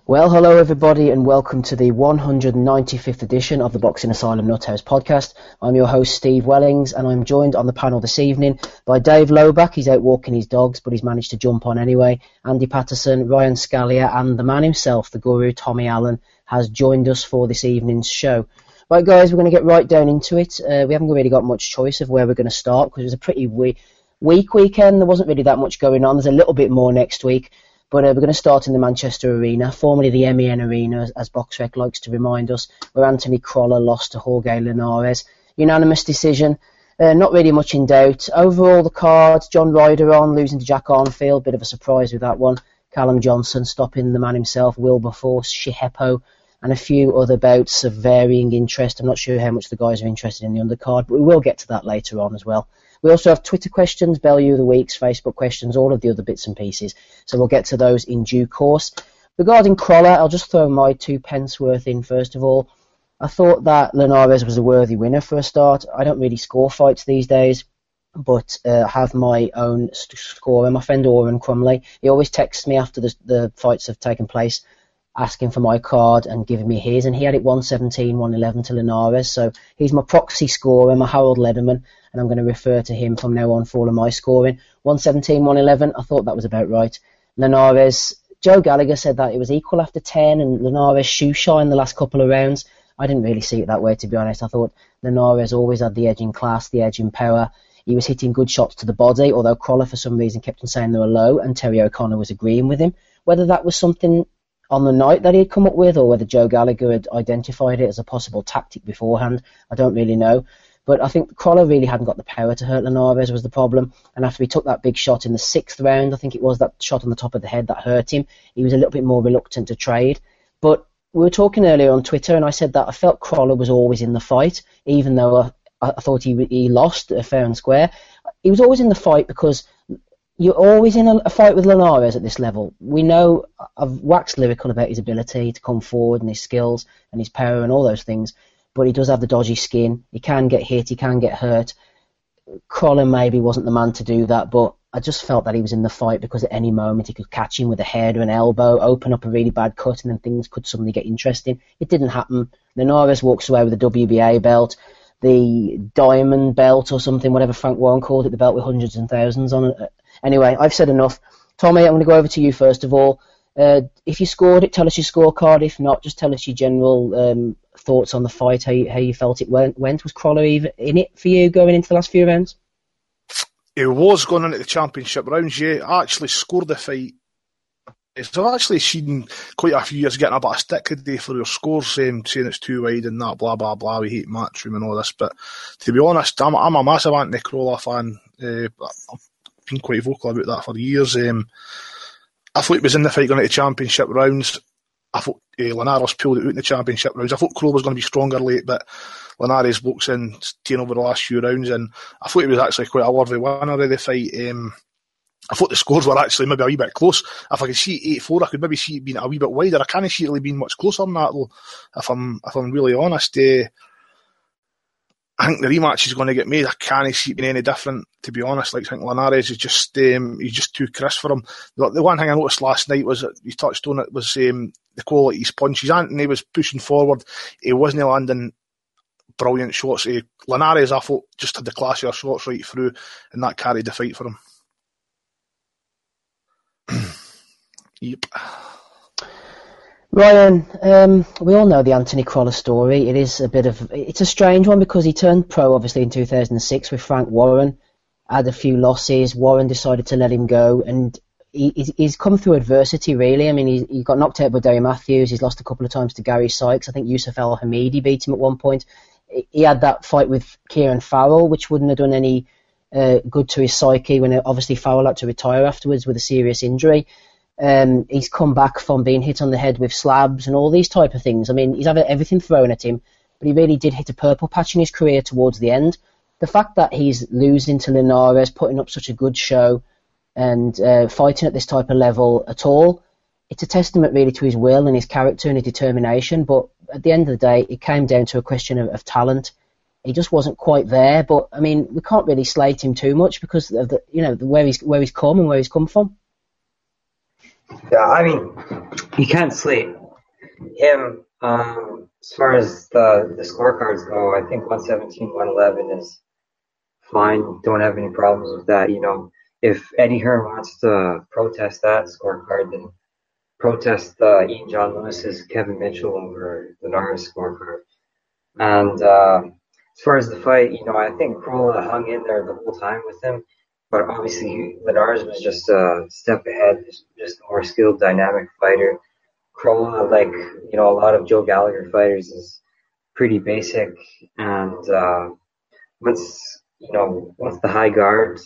Well, hello everybody and welcome to the 195th edition of the Boxing Asylum Nuthouse podcast. I'm your host Steve Wellings and I'm joined on the panel this evening by Dave Loback. He's out walking his dogs but he's managed to jump on anyway. Andy Patterson, Ryan Scalia and the man himself, the guru Tommy Allen, has joined us for this evening's show. Right guys, we're going to get right down into it. We haven't really got much choice of where we're going to start because it was a pretty weak weekend. There wasn't really that much going on. There's a little bit more next week. But we're going to start in the Manchester Arena, formerly the MEN Arena, as BoxRec likes to remind us, where Anthony Crolla lost to Jorge Linares. Unanimous decision, not really much in doubt. Overall, the cards, John Ryder on, losing to Jack Arnfield, bit of a surprise with that one. Callum Johnson stopping the man himself, Wilberforce, Shihepo, and a few other bouts of varying interest. I'm not sure how much the guys are interested in the undercard, but we will get to that later on as well. We also have Twitter questions, Bellew of the Weeks, Facebook questions, all of the other bits and pieces. So we'll get to those in due course. Regarding Crolla, I'll just throw my 2 pence worth in first of all. I thought that Linares was a worthy winner for a start. I don't really score fights these days, but have my own scorer. My friend Oren Crumley, he always texts me after the fights have taken place, asking for my card and giving me his, and he had it 117, 111 to Linares, so he's my proxy scorer, my Harold Lederman, and I'm going to refer to him from now on for all of my scoring. 117, 111, I thought that was about right. Linares, Joe Gallagher said that it was equal after 10, and Linares shoe shine the last couple of rounds. I didn't really see it that way, to be honest. I thought Linares always had the edge in class, the edge in power. He was hitting good shots to the body, although Crolla for some reason kept on saying they were low, and Terry O'Connor was agreeing with him. Whether that was something on the night that he had come up with, or whether Joe Gallagher had identified it as a possible tactic beforehand, I don't really know. But I think Crolla really hadn't got the power to hurt Linares was the problem. And after he took that big shot in the 6th round, I think it was that shot on the top of the head that hurt him, he was a little bit more reluctant to trade. But we were talking earlier on Twitter, and I said that I felt Crolla was always in the fight, even though I thought he lost fair and square. He was always in the fight because you're always in a fight with Linares at this level. We know I've waxed lyrical about his ability to come forward and his skills and his power and all those things, but he does have the dodgy skin. He can get hit, he can get hurt. Crolla maybe wasn't the man to do that, but I just felt that he was in the fight because at any moment he could catch him with a head or an elbow, open up a really bad cut, and then things could suddenly get interesting. It didn't happen. Linares walks away with the WBA belt, the diamond belt or something, whatever Frank Warren called it, the belt with hundreds and thousands on it. Anyway, I've said enough. Tommy, I'm going to go over to you first of all. If you scored it, tell us your scorecard. If not, just tell us your general thoughts on the fight, how you felt it went. Was Crolla even in it for you going into the last few rounds? He was going into the championship rounds, yeah. I actually scored the fight. So I've actually seen quite a few years getting a bit of stick today for their scores, saying it's too wide and that, blah, blah, blah, we hate Matchroom and all this. But to be honest, I'm a massive Anthony Crolla fan. I've been quite vocal about that for years. I thought he was in the fight going into the championship rounds. I thought Linares pulled it out in the championship rounds. I thought Crolla was going to be stronger late, but Linares walks in, staying over the last few rounds, and I thought he was actually quite a worthy winner of the fight. I thought the scores were actually maybe a wee bit close. If I could see 8-4, I could maybe see it being a wee bit wider. I can't see it really being much closer than that, though, if I'm really honest. I think the rematch is going to get made. I can't see it being any different, to be honest. Like, I think Linares is just he's just too crisp for him. The one thing I noticed last night was, you touched on it, was the quality of his punches. Anthony was pushing forward. He wasn't landing brilliant shots. Linares, I thought, just had the classier shots right through, and that carried the fight for him. Yep. Ryan, we all know the Anthony Crolla story. It's a strange one because he turned pro obviously in 2006 with Frank Warren, had a few losses. Warren decided to let him go, and he's come through adversity really. I mean, he got knocked out by Derry Matthews. He's lost a couple of times to Gary Sykes. I think Yusuf El Hamidi beat him at one point. He had that fight with Kieran Farrell, which wouldn't have done any good to his psyche when obviously Farrell had to retire afterwards with a serious injury. He's come back from being hit on the head with slabs and all these type of things. I mean, he's had everything thrown at him, but he really did hit a purple patch in his career towards the end. The fact that he's losing to Linares, putting up such a good show, and fighting at this type of level at all, it's a testament really to his will and his character and his determination. But at the end of the day, it came down to a question of talent. He just wasn't quite there. But I mean, we can't really slate him too much because of where he's come and where he's come from. Yeah, I mean, you can't sleep him. As far as the scorecards go, I think 117, 111 is fine. Don't have any problems with that. If Eddie Hearn wants to protest that scorecard, then protest Ian John Lewis's Kevin Mitchell over Linares scorecard. And as far as the fight, I think Crolla hung in there the whole time with him, but obviously Linares was just a step ahead, just a more skilled, dynamic fighter. Crolla, like a lot of Joe Gallagher fighters, is pretty basic, and once the high guard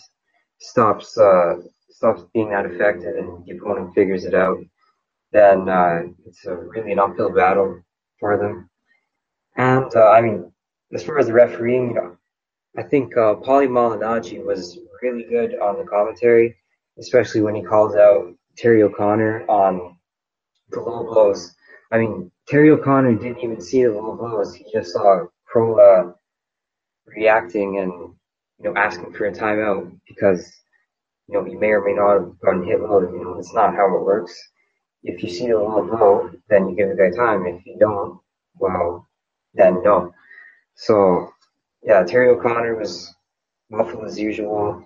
stops being that effective and the opponent figures it out, then it's really an uphill battle for them. And I mean, as far as the refereeing, I think Paulie Malignaggi was really good on the commentary, especially when he calls out Terry O'Connor on the low blows. I mean, Terry O'Connor didn't even see the low blows. He just saw Crolla reacting and asking for a timeout because he may or may not have gotten hit low. It's not how it works. If you see the low blow, then you give the guy time. If you don't, well, then no. So yeah, Terry O'Connor was muffled as usual,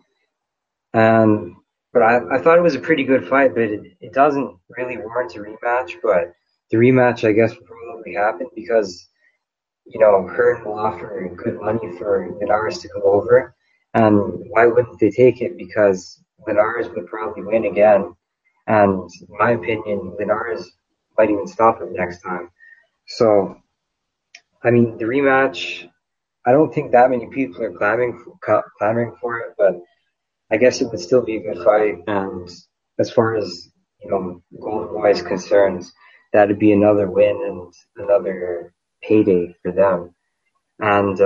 but I thought it was a pretty good fight, but it doesn't really warrant a rematch. But the rematch, I guess, will probably happen because Hearn will offer good money for Linares to come over, and why wouldn't they take it? Because Linares would probably win again, and in my opinion, Linares might even stop him next time. So, I mean, the rematch, I don't think that many people are clamoring for it, but I guess it would still be a good fight. And as far as Golden Boy is concerned, that'd be another win and another payday for them. And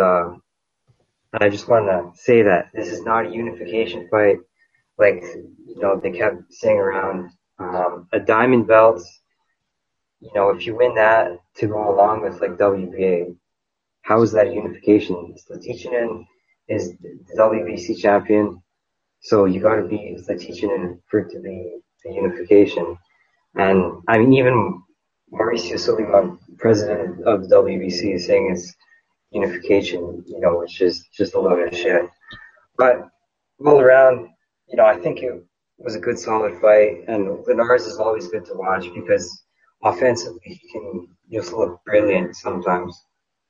I just want to say that this is not a unification fight, like they kept saying around. A diamond belt, if you win that to go along with like WBA, how is that a unification? Zlaticanin is the WBC champion, so you got to be Zlaticanin for it to be a unification. And I mean, even Mauricio Sullivan, president of the WBC, is saying it's unification, which is just a load of shit. But all around, I think it was a good, solid fight, and Linares is always good to watch because offensively he can just look brilliant sometimes.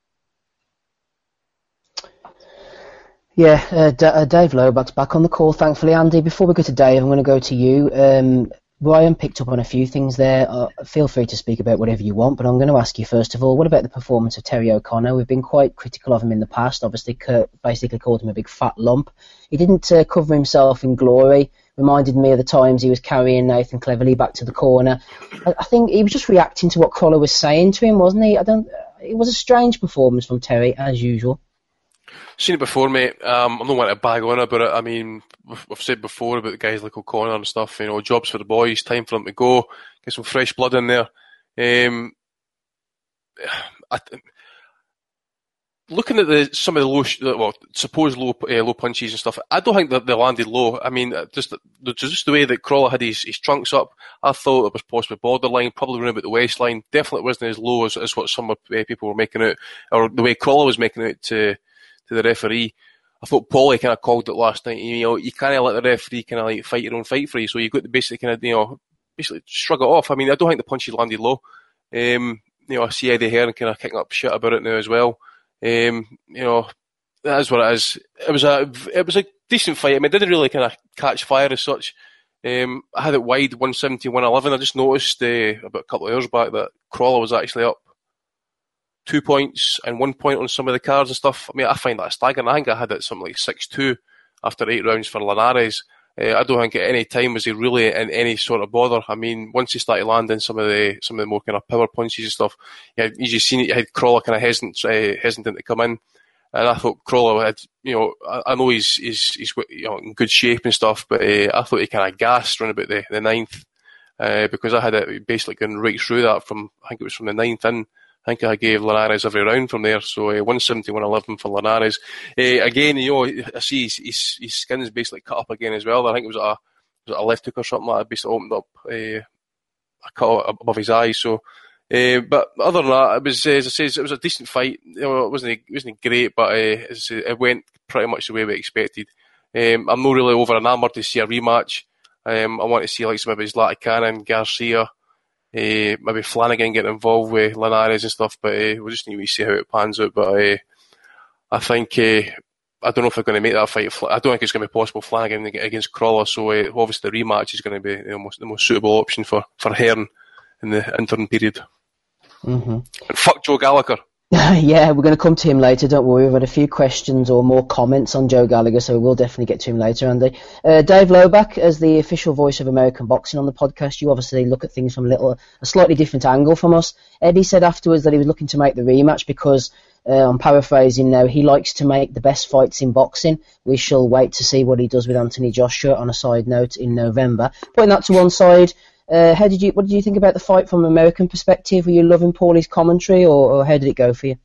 Yeah, Dave Loback's back on the call, thankfully. Andy, before we go to Dave, I'm going to go to you. Ryan picked up on a few things there. Feel free to speak about whatever you want, but I'm going to ask you first of all, what about the performance of Terry O'Connor? We've been quite critical of him in the past. Obviously, Kurt basically called him a big fat lump. He didn't cover himself in glory. Reminded me of the times he was carrying Nathan Cleverly back to the corner. I think he was just reacting to what Crolla was saying to him, wasn't he? It was a strange performance from Terry, as usual. Seen it before, mate. I'm not wanting to bag on about it. I mean, we've said before about the guys like O'Connor and stuff. Jobs for the boys. Time for them to go. Get some fresh blood in there. Looking at some of the supposed low punches and stuff, I don't think that they landed low. I mean, just the way that Crolla had his trunks up, I thought it was possibly borderline, probably around about the waistline. Definitely wasn't as low as what some people were making out, or the way Crolla was making out to the referee. I thought Paulie kind of called it last night. You can't let the referee kind of like fight your own fight for you, so you've got to basically kind of basically shrug it off. I mean, I don't think the punches landed low. I see Eddie Hearn kind of kicking up shit about it now as well. That is what it is. It was a decent fight. I mean, it didn't really kind of catch fire as such. I had it wide 170, 111. I just noticed about a couple of hours back that Crolla was actually up 2 points and 1 point on some of the cards and stuff. I mean, I find that staggering. I think I had it something like 6-2 after 8 rounds for Linares. I don't think at any time was he really in any sort of bother. I mean, once he started landing some of the more kind of power punches and stuff, you just seen it. You had Crolla kind of hesitant to come in, and I thought Crolla had, I know he's in good shape and stuff, but I thought he kind of gassed around about the ninth, because I had it basically going right through that I think it was from the ninth in. I think I gave Linares every round from there, so 170, 111 for Linares. Again, I see his skin's basically cut up again as well. I think it was a left hook or something like that, basically opened up cut above his eyes. So, but other than that, it was, as I say, it was a decent fight. It wasn't great, but as I say, it went pretty much the way we expected. I'm not really over enamoured to see a rematch. I want to see like maybe Zlatan, Garcia, maybe Flanagan getting involved with Linares and stuff. But we'll just need to see how it pans out. But I think I don't know if they're going to make that fight. I don't think it's going to be possible Flanagan against Crawler. So obviously the rematch is going to be the most suitable option for Hearn in the interim period. Mm-hmm. And fuck Joe Gallagher. Yeah, we're going to come to him later, don't worry. We've had a few questions or more comments on Joe Gallagher, so we'll definitely get to him later, Andy. Dave Loback, as the official voice of American boxing on the podcast, you obviously look at things from a slightly different angle from us. Eddie said afterwards that he was looking to make the rematch because, I'm paraphrasing now, he likes to make the best fights in boxing. We shall wait to see what he does with Anthony Joshua on a side note in November. Putting that to one side, what did you think about the fight from an American perspective? Were you loving Paulie's commentary, or how did it go for you?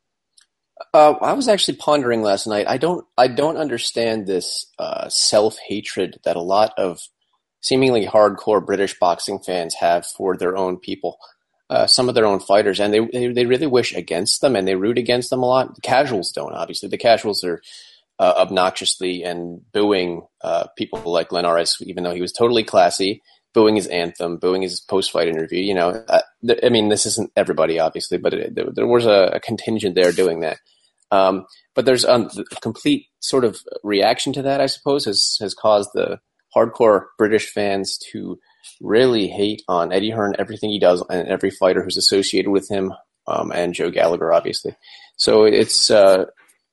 I was actually pondering last night. I don't understand this self-hatred that a lot of seemingly hardcore British boxing fans have for their own people, some of their own fighters, and they really wish against them and they root against them a lot. The casuals don't, obviously. The casuals are obnoxiously and booing people like Linares, even though he was totally classy. Booing his anthem, booing his post-fight interview. I mean, this isn't everybody, obviously, but there was a contingent there doing that. But there's a complete sort of reaction to that, I suppose, has caused the hardcore British fans to really hate on Eddie Hearn, everything he does, and every fighter who's associated with him, and Joe Gallagher, obviously. So it's an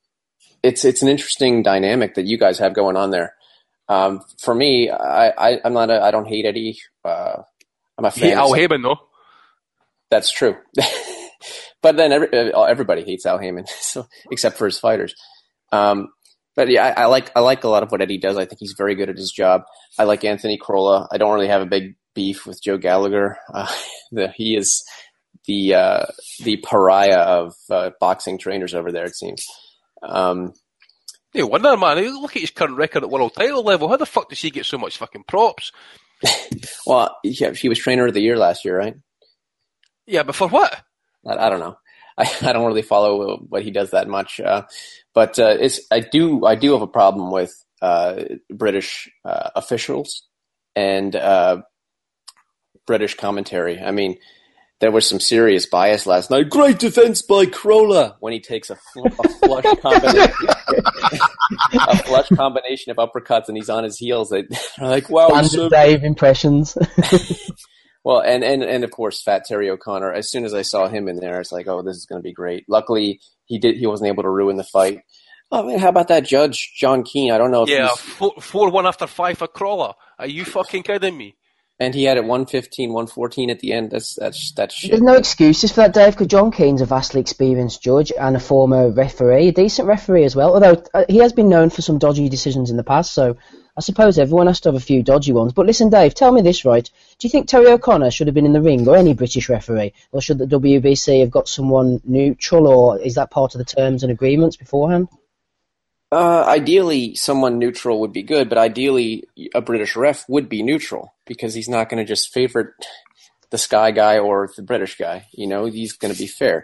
interesting dynamic that you guys have going on there. For me, I don't hate Eddie. I'm a fan. Hate Al Heyman, though. That's true. But then everybody hates Al Heyman, so except for his fighters. But yeah, I like a lot of what Eddie does. I think he's very good at his job. I like Anthony Crolla. I don't really have a big beef with Joe Gallagher. He is the pariah of boxing trainers over there, it seems. No wonder, man. Look at his current record at world title level. How the fuck does he get so much fucking props? Well, he was trainer of the year last year, right? Yeah, but for what? I don't know. I don't really follow what he does that much. But I do have a problem with British officials and British commentary. I mean, there was some serious bias last night. Great defense by Crolla when he takes a flush combination of uppercuts and he's on his heels. They're like, wow. Dave impressions. Well, and of course, Fat Terry O'Connor. As soon as I saw him in there, it's like, oh, this is going to be great. Luckily, he wasn't able to ruin the fight. Oh man, how about that judge, John Keane? I don't know if he's 4-1 after 5 for Crolla. Are you fucking kidding me? And he had it 115, 114 at the end. That's shit. There's no excuses for that, Dave, because John Keane's a vastly experienced judge and a former referee, a decent referee as well, although he has been known for some dodgy decisions in the past, so I suppose everyone has to have a few dodgy ones. But listen, Dave, tell me this, right? Do you think Terry O'Connor should have been in the ring, or any British referee? Or should the WBC have got someone neutral, or is that part of the terms and agreements beforehand? Ideally, someone neutral would be good, but ideally, a British ref would be neutral because he's not going to just favorite the Sky guy or the British guy. He's going to be fair.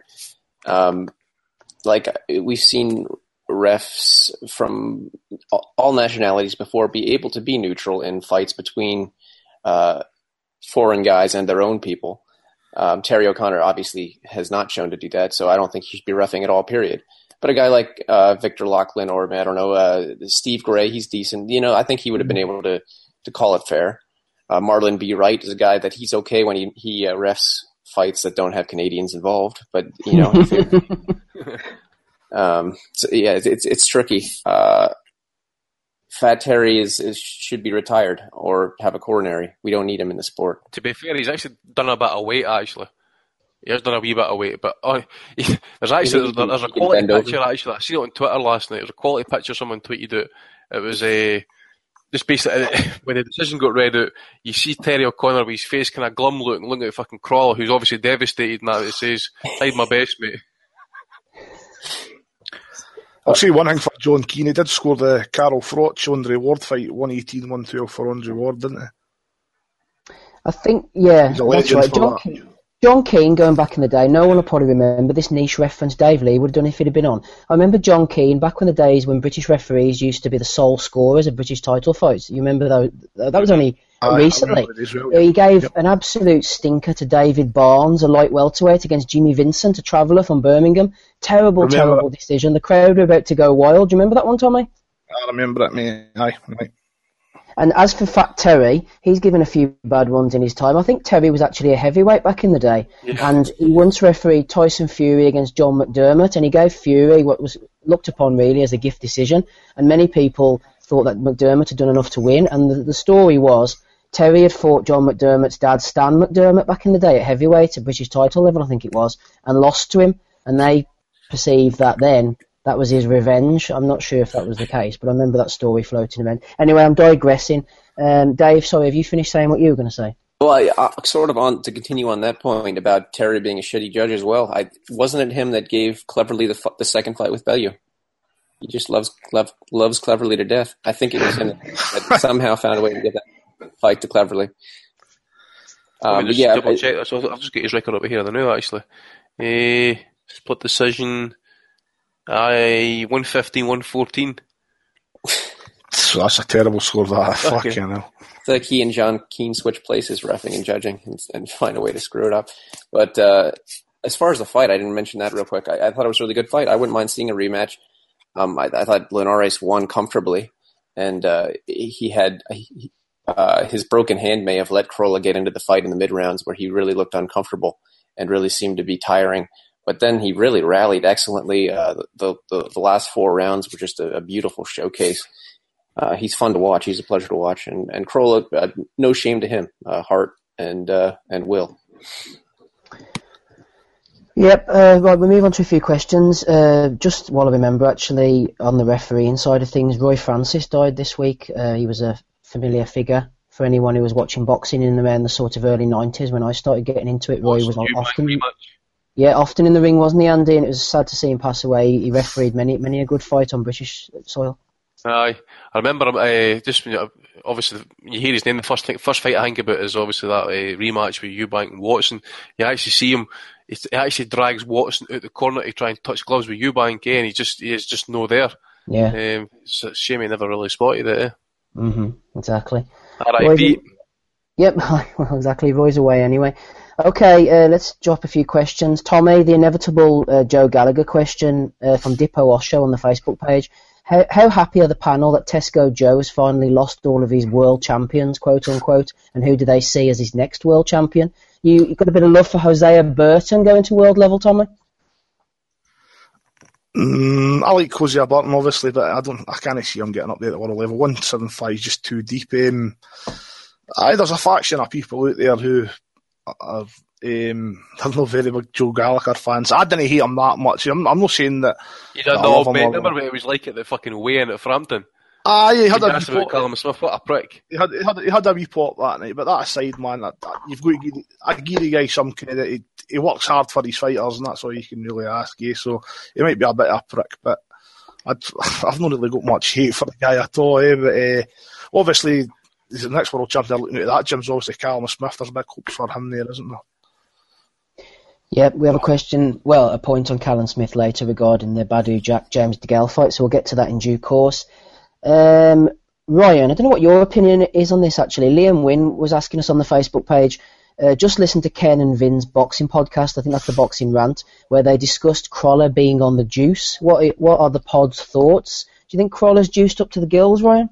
Like we've seen refs from all nationalities before be able to be neutral in fights between foreign guys and their own people. Terry O'Connor obviously has not shown to do that, so I don't think he should be reffing at all, period. But a guy like Victor Loughlin or, I don't know, Steve Gray, he's decent. I think he would have been able to call it fair. Marlon B. Wright is a guy that he's okay when he refs fights that don't have Canadians involved. But, so, yeah, it's tricky. Fat Terry should be retired or have a coronary. We don't need him in the sport. To be fair, he's actually done a bit of weight, actually. He has done a wee bit of weight, but there's a quality picture, actually. I seen it on Twitter last night. There's a quality picture someone tweeted out. It was just basically, when the decision got read out, you see Terry O'Connor with his face kind of glum looking at fucking Crawler, who's obviously devastated, and that it says, "Tried my best, mate." I'll say one thing for John Keane. He did score the Carl Froch Andre Ward fight, 118-112 for Andre Ward, didn't he? I think, yeah, He's a that's legend right. for that. John Keane, going back in the day, no one will probably remember this niche reference Dave Lee would have done if he'd have been on. I remember John Keane back in the days when British referees used to be the sole scorers of British title fights. You remember that was only recently. He gave an absolute stinker to David Barnes, a light welterweight, against Jimmy Vincent, a traveller from Birmingham. Terrible decision. The crowd were about to go wild. Do you remember that one, Tommy? I remember it, mate. Aye. And as for Fat Terry, he's given a few bad ones in his time. I think Terry was actually a heavyweight back in the day. Yeah. And he once refereed Tyson Fury against John McDermott, and he gave Fury what was looked upon really as a gift decision. And many people thought that McDermott had done enough to win. And the story was Terry had fought John McDermott's dad, Stan McDermott, back in the day at heavyweight, at British title level, I think it was, and lost to him. And they perceived that then that was his revenge. I'm not sure if that was the case, but I remember that story floating around. Anyway, I'm digressing. Dave, sorry, have you finished saying what you were going to say? Well, I sort of on to continue on that point about Terry being a shitty judge as well. Wasn't it him that gave Cleverly the second fight with Bellew? He just loves Cleverly to death. I think it was him that somehow found a way to get that fight to Cleverly. Double check that. So I'll just get his record over here. I know actually. Split decision. 115-114. So that's a terrible score, that. Fucking hell. It's like he and John Keane switch places, reffing and judging, and find a way to screw it up. But as far as the fight, I didn't mention that real quick. I thought it was a really good fight. I wouldn't mind seeing a rematch. I thought Linares won comfortably, and he had his broken hand may have let Crolla get into the fight in the mid-rounds where he really looked uncomfortable and really seemed to be tiring. But then he really rallied excellently. The last 4 rounds were just a beautiful showcase. He's fun to watch. He's a pleasure to watch. And Crolla, no shame to him, heart and will. Yep, right, we'll move on to a few questions. Just while I remember, actually, on the refereeing side of things, Roy Francis died this week. He was a familiar figure for anyone who was watching boxing in around the sort of early 90s when I started getting into it. Roy was often in the ring, wasn't he, Andy? And it was sad to see him pass away. He refereed many a good fight on British soil. Aye, I remember him. Obviously, you hear his name. The first fight I think about is obviously that rematch with Eubank and Watson. You actually see him. He actually drags Watson out the corner to try and touch gloves with Eubank, and he is just no there. Yeah, it's a shame he never really spotted it. Exactly. R.I.P. Yep. Well, exactly. Roy's away anyway. Okay, let's drop a few questions. Tommy, the inevitable Joe Gallagher question from Dippo Osho on the Facebook page. How happy are the panel that Tesco Joe has finally lost all of his world champions, quote unquote, and who do they see as his next world champion? You got a bit of love for Hosea Burton going to world level, Tommy? I like Hosea Burton, obviously, but I can't see him getting up there at world level. 175 is just too deep. There's a faction of people out there who are they're not very big Joe Gallagher fans. I didn't hate him that much. I'm not saying that. You didn't know, mate. Remember what it was like at the fucking weigh-in at Frampton? He had a wee pop. Callum Smith, what a prick. He had a wee pop that night, but that aside, man, you've got to give the guy some credit. He works hard for his fighters, and that's all you can really ask. So he might be a bit of a prick, but I've not really got much hate for the guy at all. But obviously, he's the next world champion. Looking at that, Jim's obviously Callum Smith. There's big hopes for him there, isn't there? Yep, we have a point on Callum Smith later regarding the Badou James DeGale fight, so we'll get to that in due course. Ryan, I don't know what your opinion is on this, actually. Liam Wynn was asking us on the Facebook page, just listen to Ken and Vin's boxing podcast, I think that's the Boxing Rant, where they discussed Crolla being on the juice. What are the pod's thoughts? Do you think Crolla's juiced up to the gills, Ryan?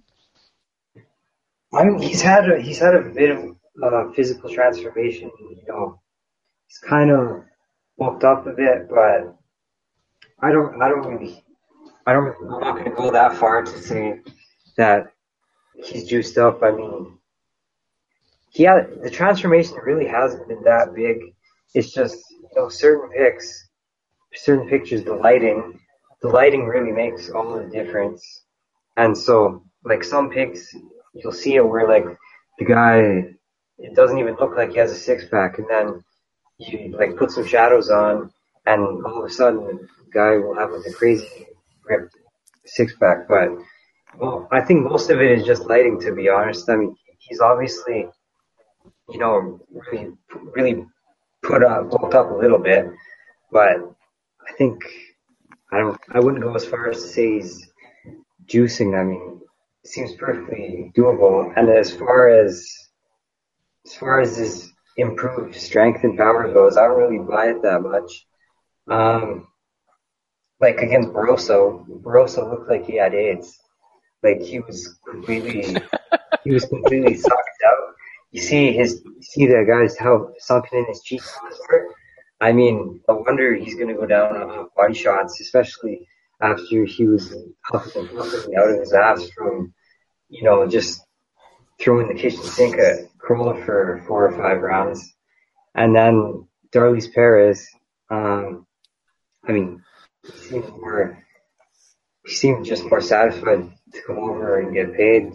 I mean, he's had a bit of physical transformation, He's kind of bulked up a bit, but I'm not going to go that far to say that he's juiced up. I mean, the transformation really hasn't been that big. It's just, certain pictures, the lighting really makes all the difference. And so, like, some pics, you'll see it where, like, the guy, it doesn't even look like he has a six-pack, and then you, like, put some shadows on, and all of a sudden, the guy will have, like, a crazy ripped six-pack. But, well, I think most of it is just lighting, to be honest. I mean, he's obviously really bulked up a little bit. But I think I wouldn't go as far as to say he's juicing. I mean, it seems perfectly doable. And as far as his improved strength and power goes, I don't really buy it that much. Like against Barroso looked like he had AIDS. Like he was completely sucked out. You see the guys how sunken in his cheekbones are. I mean, no wonder he's going to go down on body shots, especially after he was huffing out of his ass from, just throwing the kitchen sink at Corolla for 4 or 5 rounds. And then Darlys Perez, he seemed just more satisfied to come over and get paid.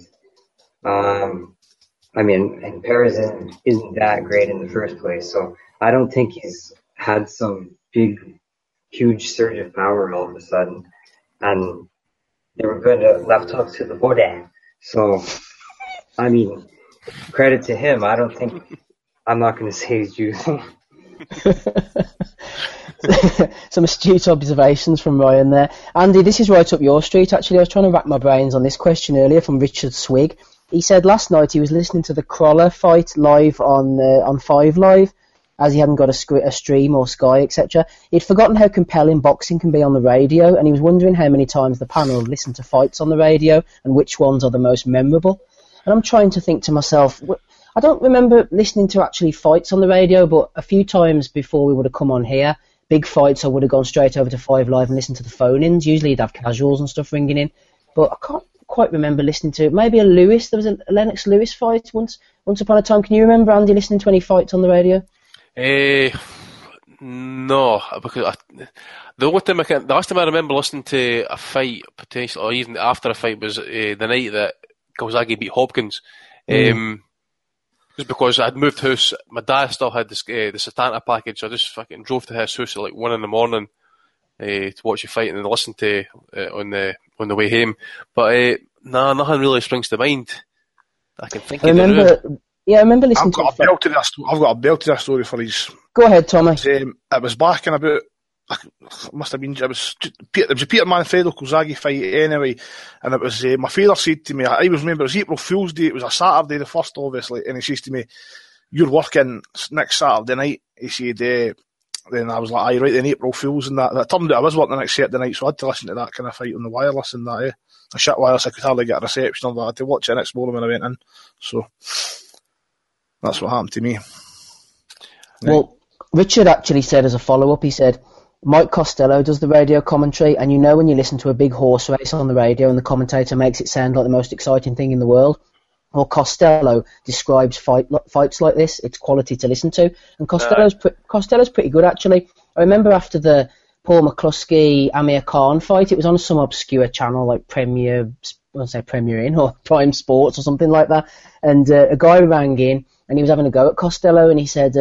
And Perez isn't that great in the first place, so I don't think he's had some big, huge surge of power all of a sudden. And they were good left hooks to the body. So, credit to him. I'm not going to say he's juicing. Some astute observations from Ryan there. Andy, this is right up your street, actually. I was trying to rack my brains on this question earlier from Richard Swig. He said last night he was listening to the Corolla fight live on 5 Live, as he hadn't got a stream or Sky, etc. He'd forgotten how compelling boxing can be on the radio, and he was wondering how many times the panel listened to fights on the radio and which ones are the most memorable. And I'm trying to think to myself, I don't remember listening to actually fights on the radio, but a few times before we would have come on here, big fights, I would have gone straight over to 5 Live and listened to the phone-ins. Usually you'd have casuals and stuff ringing in, but I can't quite remember listening to maybe a Lewis. There was a Lennox Lewis fight once upon a time. Can you remember, Andy, listening to any fights on the radio? No, because the last time I remember listening to a fight, potentially, or even after a fight, was the night that Kawasaki beat Hopkins. Just because I'd moved house, my dad still had the Satanta package, so I just fucking drove to his house at like 1 a.m. To watch the fight and then listen to on the way home. But nothing really springs to mind. I can think of it. Yeah, I remember listening to. I've got a belt to that story for his. Go ahead, Tommy. It was back in about. It must have been. It was a Peter Manfredo Kozagi fight anyway, and it was my father said to me. I always remember it was April Fool's Day. It was a Saturday, the first, obviously, and he says to me, "You're working next Saturday night." He said. Then I was like, aye, right, then April Fools and that. That turned out I was working the next Saturday night, so I had to listen to that kind of fight on the wireless and that, I shut wireless, I could hardly get a reception, but I had to watch it next morning when I went in. So, that's what happened to me. Well, Richard actually said as a follow-up, he said, Mike Costello does the radio commentary, and when you listen to a big horse race on the radio and the commentator makes it sound like the most exciting thing in the world, or Costello describes fights like this, it's quality to listen to. And Costello's pretty good, actually. I remember after the Paul McCluskey Amir Khan fight, it was on some obscure channel like Premier Inn or Prime Sports or something like that. And a guy rang in and he was having a go at Costello, and he said,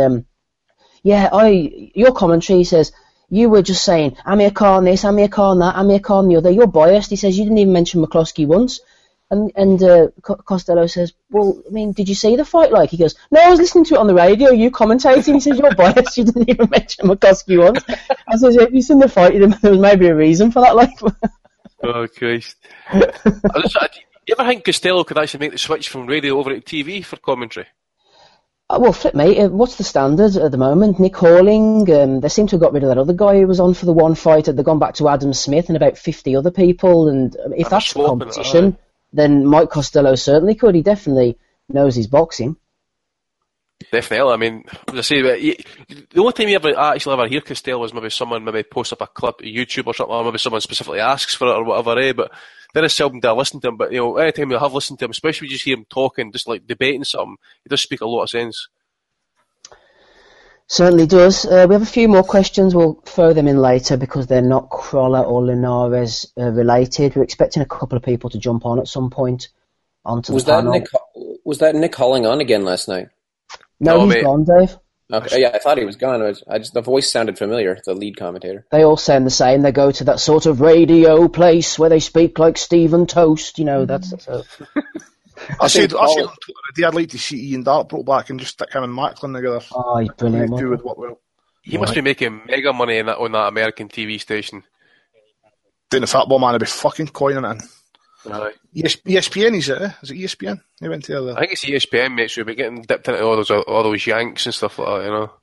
your commentary, he says, you were just saying Amir Khan this, Amir Khan that, Amir Khan the other. You're biased. He says you didn't even mention McCluskey once. And Costello says, well, did you see the fight? He goes, no, I was listening to it on the radio, you commentating. He says, you're biased, you didn't even mention McCluskey once. I says, if you've seen the fight, there was maybe a reason for that. Oh, Christ. You ever think Costello could actually make the switch from radio over to TV for commentary? Well, flip me, what's the standard at the moment? Nick Halling, they seem to have got rid of that other guy who was on for the one fight, they've gone back to Adam Smith and about 50 other people, and if that's the competition, then Mike Costello certainly could. He definitely knows his boxing. Definitely. As I say, the only time you ever hear Costello is maybe someone posts up a clip on YouTube or something, or maybe someone specifically asks for it or whatever, but very seldom do I listen to him. But, anytime I have listened to him, especially when you just hear him talking, just like debating something, he does speak a lot of sense. Certainly does. We have a few more questions. We'll throw them in later because they're not Corolla or Linares related. We're expecting a couple of people to jump on at some point onto the panel. Was that Nick Halling on again last night? No, he's gone, Dave. Okay, yeah, I thought he was gone. The voice sounded familiar, the lead commentator. They all sound the same. They go to that sort of radio place where they speak like Stephen Toast. That's I said on Twitter the day I'd like to see Ian Dart brought back and just stick him and Macklin together. Oh, he's brilliant. Do with what well. He must be making mega money on that American TV station. Doing the football man, I'd be fucking coining it in. Aye. ESPN, is it? Is it ESPN? He went to the... I think it's ESPN, mate, so we'll be getting dipped into all those Yanks and stuff like that, you know.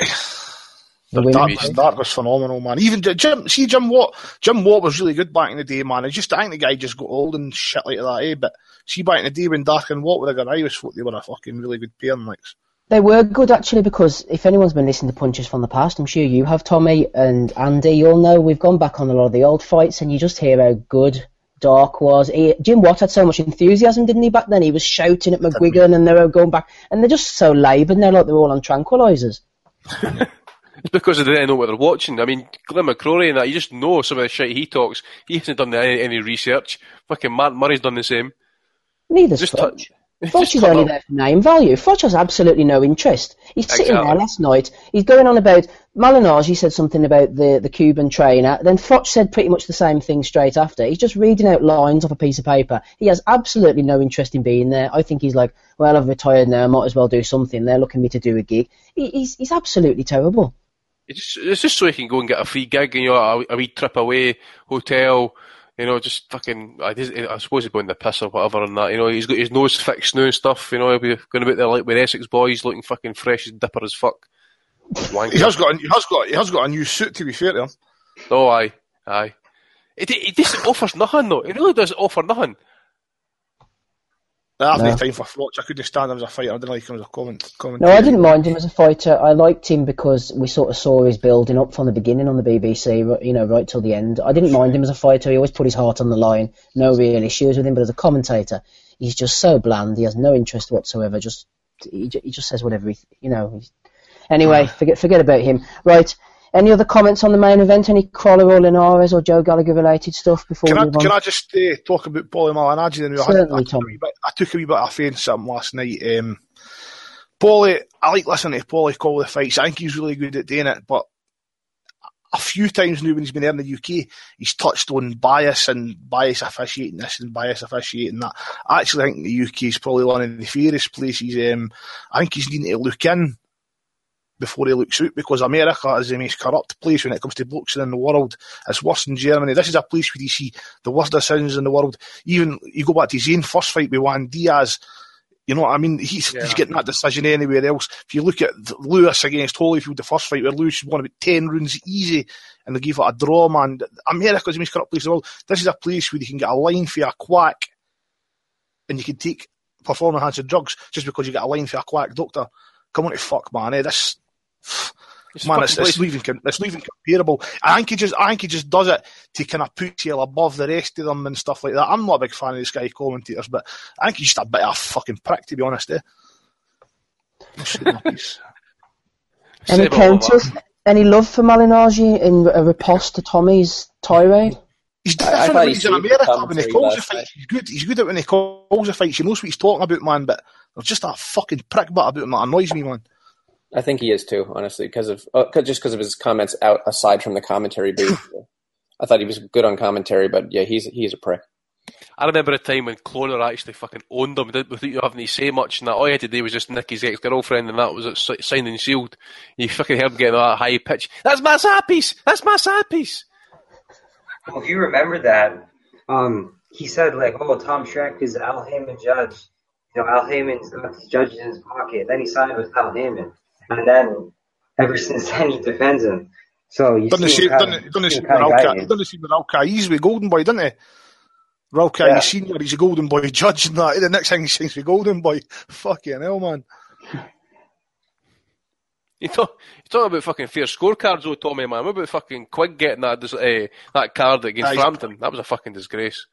Aye. Dart was phenomenal, man. Even Jim Watt was really good back in the day, man. I think the guy just got old and shit like that, eh? But see, back in the day when Dart and Watt were a guy, I always thought they were a fucking really good pair, like. They were good, actually, because if anyone's been listening to Punches from the past, I'm sure you have, Tommy and Andy, you'll know we've gone back on a lot of the old fights, and you just hear how good Dark was. Jim Watt had so much enthusiasm, didn't he, back then? He was shouting at McGuigan, and they were going back, and they're just so laboured now, like they're all on tranquilizers. It's because they didn't know what they're watching. I mean, Glenn McCrory and that, you just know some of the shit he talks. He hasn't done any research. Fucking Matt Murray's done the same. Neither's Fudge. Fudge is only there for name value. Fudge has absolutely no interest. He's sitting there last night. He's going on about Malignaggi said something about the Cuban trainer. Then Fudge said pretty much the same thing straight after. He's just reading out lines off a piece of paper. He has absolutely no interest in being there. I think he's like, well, I've retired now. I might as well do something. They're looking me to do a gig. He's absolutely terrible. It's just so he can go and get a free gig and, you know, a wee trip away, hotel. You know, just fucking, I suppose he's going to the piss or whatever and that, you know, he's got his nose fixed now and stuff, you know, he'll be going about there like with Essex boys looking fucking fresh as dipper as fuck. He has got a new suit, to be fair to him. Oh, aye. He just offers nothing though, he really does offer nothing. I have no time for Froch. I couldn't stand him as a fighter. I didn't like him as a commentator. No, I didn't mind him as a fighter. I liked him because we sort of saw his building up from the beginning on the BBC, you know, right till the end. I didn't mind him as a fighter. He always put his heart on the line. No real issues with him. But as a commentator, he's just so bland. He has no interest whatsoever. He just says whatever you know. Anyway, forget about him. Right. Any other comments on the main event? Any Crawler or Linares or Joe Gallagher related stuff before we move on? Can I just talk about Paulie Malignaggi? Certainly, Tommy. I took a wee bit of offence at him last night. Paulie, I like listening to Paulie call the fights. I think he's really good at doing it, but a few times now when he's been there in the UK, he's touched on bias officiating this and bias officiating that. I actually think the UK is probably one of the fairest places. I think he's needing to look in before he looks out, because America is the most corrupt place when it comes to boxing in the world. It's worse than Germany. This is a place where you see the worst decisions in the world. Even you go back to his own first fight with Juan Diaz, you know what I mean? He's getting that decision anywhere else. If you look at Lewis against Holyfield, the first fight where Lewis won about 10 rounds easy and they gave it a draw, man. America's the most corrupt place in the world. This is a place where you can get a line for a quack and you can take performance-enhancing drugs just because you get a line for a quack doctor. Come on to fuck, man. It's not even comparable. I think he just does it to kind of put you above the rest of them and stuff like that. I'm not a big fan of this guy commentators, but I think he's just a bit of a fucking prick, to be honest. Any counters? Any love for Malignaggi in a riposte to Tommy's tirade? He's different when he's in America. When he calls the fights, he's good at when he calls the fights. He knows what he's talking about, man. But there's just that fucking prick bit about him that annoys me, man. I think he is too, honestly, because of his comments out aside from the commentary booth. I thought he was good on commentary, but yeah, he's a prick. I remember a time when Cloner actually fucking owned him without you having to say much, and that all he had to do was just nick his ex-girlfriend, and that was it, signed and sealed. You fucking heard him getting that high pitch. That's my side piece. That's my side piece. Well, if you remember that, he said like, "Oh, Tom Schreck is Al Heyman judge. You know, Al Heyman's got his judges in his pocket." Then he signed with Al Heyman. And then, ever since then, he defends him. So you done the same with Al-Qais with Golden Boy, didn't he? Al-Qais Senior, he's a Golden Boy judge and that. The next thing he sings with Golden Boy. Fucking hell, man. You talking about fucking fair scorecards, though, Tommy, man. What about fucking Quigg getting that card against Frampton? That was a fucking disgrace.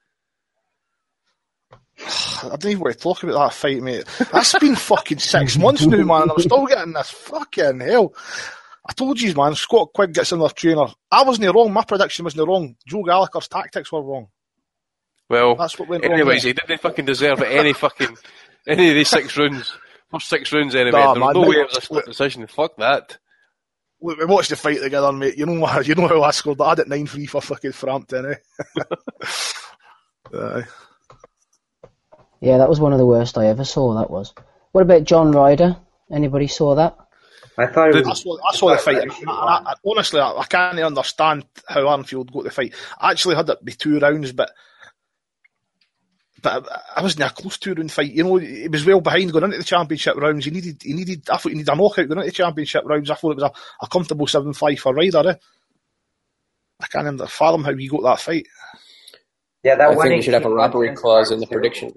I don't even want to talk about that fight, mate. That's been fucking 6 months now, man, and I'm still getting this. Fucking hell. I told you, man, Scott Quigg gets another trainer. I wasn't wrong. My prediction wasn't wrong. Joe Gallagher's tactics were wrong. Well, that's what went anyways, he didn't fucking deserve any of these 6 rounds. First 6 rounds anyway. There's no way it was a split decision. Fuck that. We watched the fight together, mate. You know how I scored. I had it 9-3 for fucking Frampton, eh? Yeah, that was one of the worst I ever saw, that was. What about John Ryder? Anybody saw that? I thought it I was. saw the fight. Honestly, I can't understand how Arnfield got the fight. I actually had it be 2 rounds, but I wasn't a close 2-round fight. You know, he was well behind going into the championship rounds. I thought he needed a knockout going into the championship rounds. I thought it was a comfortable 7-5 for Ryder. I can't fathom how he got that fight. Yeah, that I think we should have a robbery clause in the prediction.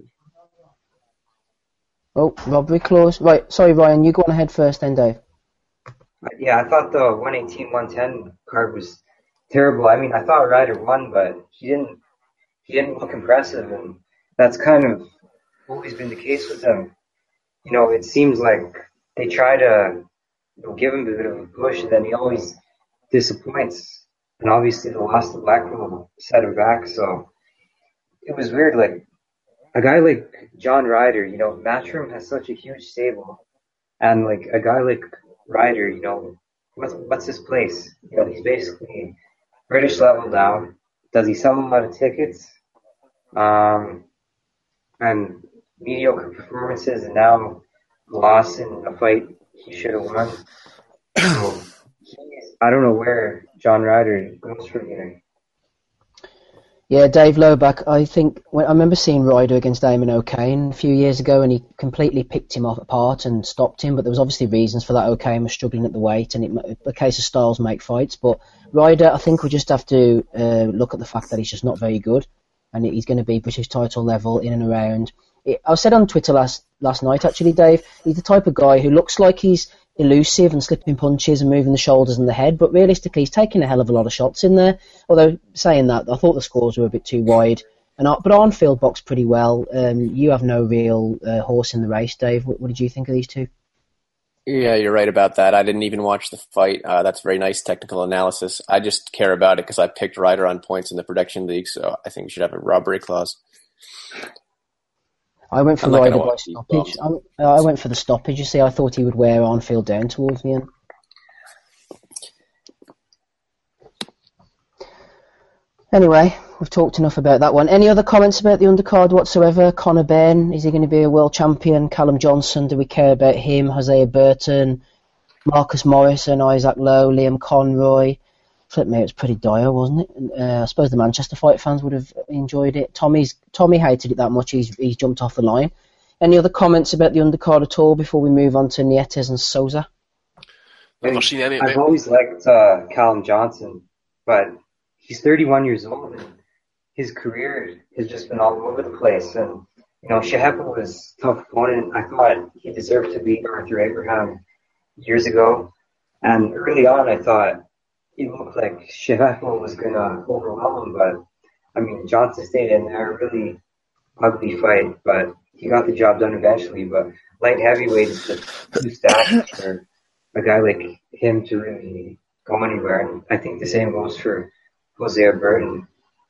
Oh, robbery clause. Right, sorry, Ryan, you go on ahead first then, Dave. Yeah, I thought the 118-110 card was terrible. I mean, I thought Ryder won, but he didn't look impressive, and that's kind of always been the case with him. You know, it seems like they try to give him a bit of a push, and then he always disappoints. And obviously, the loss to Blackpool set him back. So it was weird. Like a guy like John Ryder, you know, Matchroom has such a huge stable, and like a guy like Ryder, you know, what's his place? You know, he's basically British level now. Does he sell a lot of tickets? And mediocre performances, and now lost in a fight he should have won. So I don't know where John Ryder goes from here. Yeah, Dave Loback, I think, I remember seeing Ryder against Damon O'Kane a few years ago, and he completely picked him apart and stopped him, but there was obviously reasons for that. O'Kane was struggling at the weight, and the case of styles make fights, but Ryder, I think we just have to look at the fact that he's just not very good, and he's going to be British title level in and around. I said on Twitter last night, actually, Dave, he's the type of guy who looks like he's elusive and slipping punches and moving the shoulders and the head, but realistically he's taking a hell of a lot of shots in there. Although, saying that, I thought the scores were a bit too wide. But Arnfield boxed pretty well. You have no real horse in the race, Dave. What did you think of these two? Yeah, you're right about that. I didn't even watch the fight. That's very nice technical analysis. I just care about it because I picked Ryder on points in the prediction league, so I think we should have a robbery clause. I went for Ryder by stoppage. I went for the stoppage. You see, I thought he would wear Arnfield down towards the end. Anyway, we've talked enough about that one. Any other comments about the undercard whatsoever? Conor Benn, is he going to be a world champion? Callum Johnson, do we care about him? Hosea Burton, Marcus Morrison, Isaac Lowe, Liam Conroy. Flip me, it was pretty dire, wasn't it? I suppose the Manchester fight fans would have enjoyed it. Tommy hated it that much, he's jumped off the line. Any other comments about the undercard at all before we move on to Nietes and Souza? Never seen any of it. I've always liked Callum Johnson, but he's 31 years old, and his career has just been all over the place. And, you know, Shehepa was a tough opponent. I thought he deserved to beat Arthur Abraham years ago. And early on, I thought it looked like Shehepa was going to overwhelm him. But, I mean, Johnson stayed in there, really ugly fight. But he got the job done eventually. But light heavyweight is just too stacked for a guy like him to really go anywhere. And I think the same goes for Hosea Burton.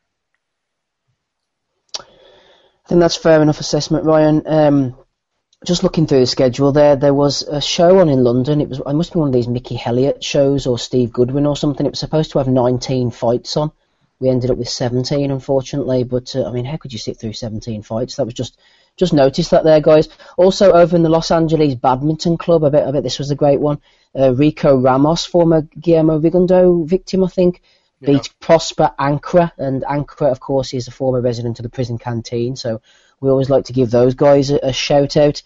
I think that's fair enough assessment, Ryan. Just looking through the schedule there was a show on in London. It must be one of these Mickey Elliott shows or Steve Goodwin or something. It was supposed to have 19 fights on. We ended up with 17, unfortunately. But, I mean, how could you sit through 17 fights? That was just noticed that there, guys. Also, over in the Los Angeles Badminton Club, I bet this was a great one. Rico Ramos, former Guillermo Vigondo victim, I think, beat Prosper Ankara, and Ankara, of course, is a former resident of the prison canteen, so we always like to give those guys a shout out.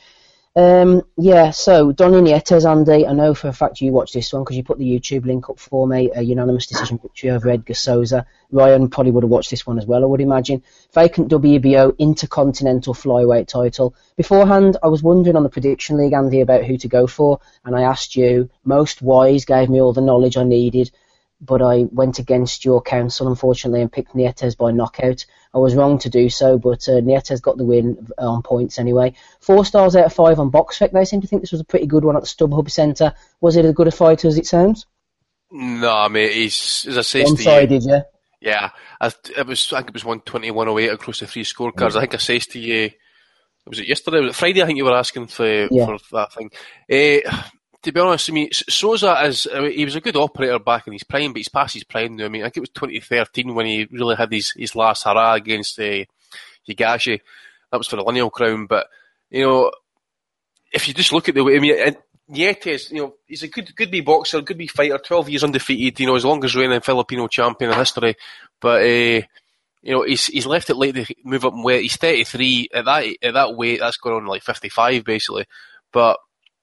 So Donny Nietes, Andy, I know for a fact you watched this one because you put the YouTube link up for me, a unanimous decision victory over Edgar Souza. Ryan probably would have watched this one as well, I would imagine. Vacant WBO Intercontinental Flyweight title. Beforehand, I was wondering on the prediction league, Andy, about who to go for, and I asked you. Most wise gave me all the knowledge I needed, but I went against your counsel, unfortunately, and picked Nietes by knockout. I was wrong to do so, but Nietes got the win on points anyway. 4 stars out of 5 on BoxRec. They seem to think this was a pretty good one at the StubHub Centre. Was it as good a fight as it sounds? No, mate, he's, as I say to you... One-sided, yeah? Yeah, I think it was 120, 108 across the 3 scorecards. I think I says to you, was it yesterday? Was it Friday? I think you were asking for that thing. To be honest with me, Souza he was a good operator back in his prime, but he's past his prime now. I mean, I think it was 2013 when he really had his last hurrah against Higashi. that was for the lineal crown. But if you just look at the way, Nietes, he's a good wee boxer, good wee fighter, 12 years undefeated, his longest reigning Filipino champion in history. But he's left it late to move up in weight. He's 33 at that weight. That's going on like 55 basically. But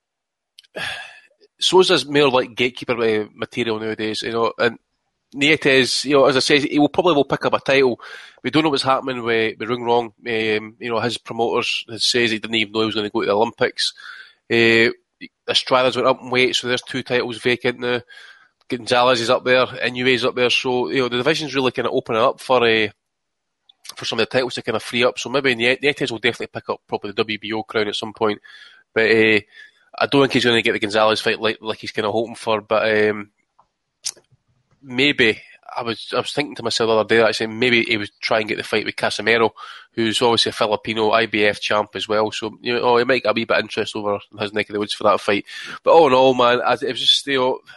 Souza's more like gatekeeper material nowadays, and Nietes, as I say, he will pick up a title. We don't know what's happening with Ring Rong. His promoters says he didn't even know he was going to go to the Olympics. Estrada's went up in weight, so there's 2 titles vacant now. Gonzalez is up there, Inoue's up there, so the division's really kind of opening up for some of the titles to kind of free up. So maybe Nietes will definitely pick up probably the WBO crown at some point, but I don't think he's going to get the Gonzalez fight like he's kind of hoping for. But maybe I was thinking to myself the other day, actually, maybe he would try and get the fight with Casimero, who's obviously a Filipino IBF champ as well. So he might get a wee bit of interest over his neck of the woods for that fight. But all in all, man, it was just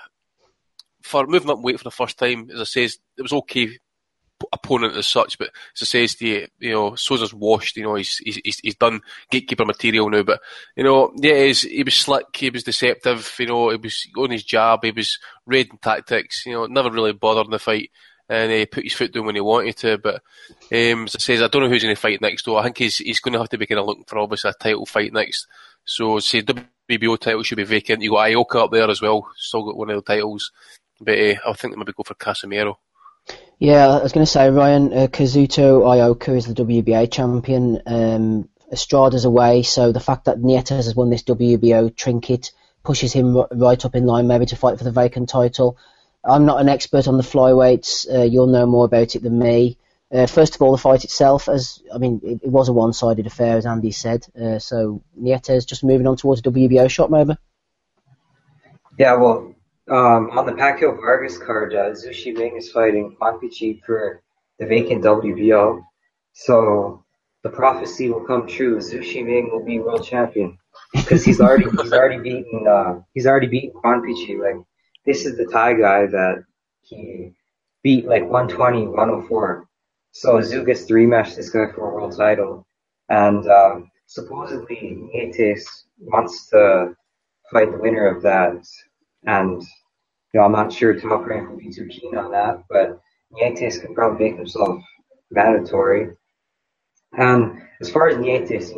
for moving up weight for the first time. As I say, it was okay opponent as such, but as I says to you, Souza's washed. He's done gatekeeper material now. But he was slick, he was deceptive. He was on his jab, he was reading tactics. Never really bothered in the fight, and he put his foot down when he wanted to. But as I says, I don't know who's going to fight next. Though I think he's going to have to be kind of looking for obviously a title fight next. So say WBO title should be vacant. You got Ioka up there as well, still got one of the titles. But I think they maybe go for Casimero. Yeah, I was going to say, Ryan, Kazuto Ioka is the WBA champion. Estrada's away, so the fact that Nietes has won this WBO trinket pushes him right up in line maybe to fight for the vacant title. I'm not an expert on the flyweights. You'll know more about it than me. First of all, the fight itself, it was a one-sided affair, as Andy said. So Nietes just moving on towards a WBO shot, maybe? Yeah, well, on the Pacquiao Vargas card, Zhu Shiming is fighting Juan Pichi for the vacant WBO. So the prophecy will come true. Zhu Shiming will be world champion because he's already beaten Juan Pichi. Like, this is the Thai guy that he beat like 120, 104. So Zhu gets to rematch this guy for a world title, and supposedly Nietes wants to fight the winner of that. And I'm not sure Top Rank will be too keen on that, but Nietes could probably make himself mandatory. And as far as Nietes,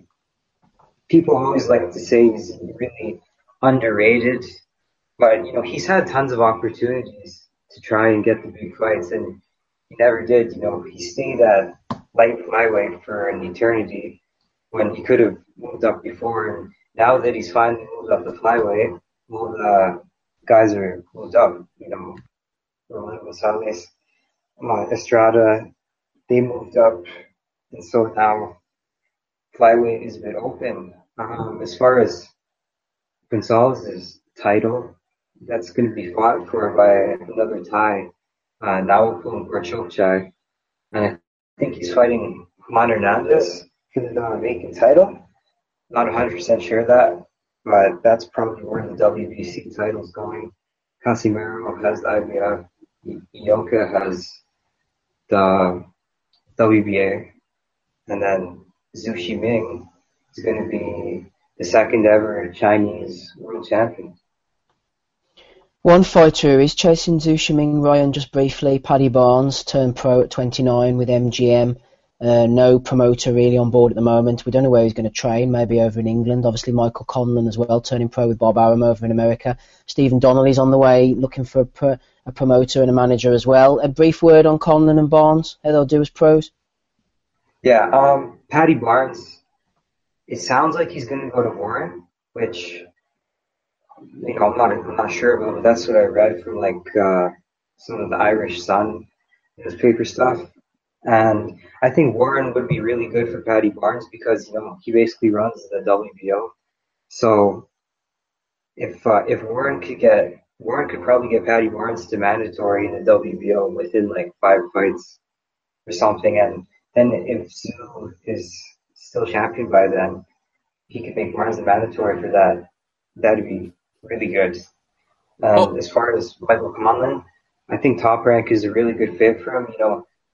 people always like to say he's really underrated, but he's had tons of opportunities to try and get the big fights, and he never did. He stayed at light flyweight for an eternity when he could have moved up before, and now that he's finally moved up the flyweight, all the guys are moved up, Roman Gonzalez, Estrada, they moved up, and so now flyweight is a bit open. As far as Gonzalez's title, that's going to be fought for by another Thai, Nawapul Gorchokchai, and I think he's fighting Juan Hernandez for the vacant title. Not 100% sure of that, but that's probably where the WBC title's going. Casimero has the IBF, Ioka has the WBA, and then Zhu Shiming is going to be the second ever Chinese world champion. One fighter who is chasing Zhu Shiming, Ryan, just briefly, Paddy Barnes, turned pro at 29 with MGM. No promoter really on board at the moment. We don't know where he's going to train, maybe over in England. Obviously, Michael Conlan as well, turning pro with Bob Arum over in America. Stephen Donnelly's on the way, looking for a promoter and a manager as well. A brief word on Conlan and Barnes, how they'll do as pros? Yeah, Paddy Barnes, it sounds like he's going to go to Warren, which, I'm not sure about, but that's what I read from some of the Irish Sun newspaper stuff. And I think Warren would be really good for Paddy Barnes because, he basically runs the WBO. So if Warren could probably get Paddy Barnes to mandatory in the WBO within 5 fights or something. And then if Zhu is still champion by then, he could make Barnes a mandatory for that. That'd be really good. As far as Michael Conlan, I think Top Rank is a really good fit for him.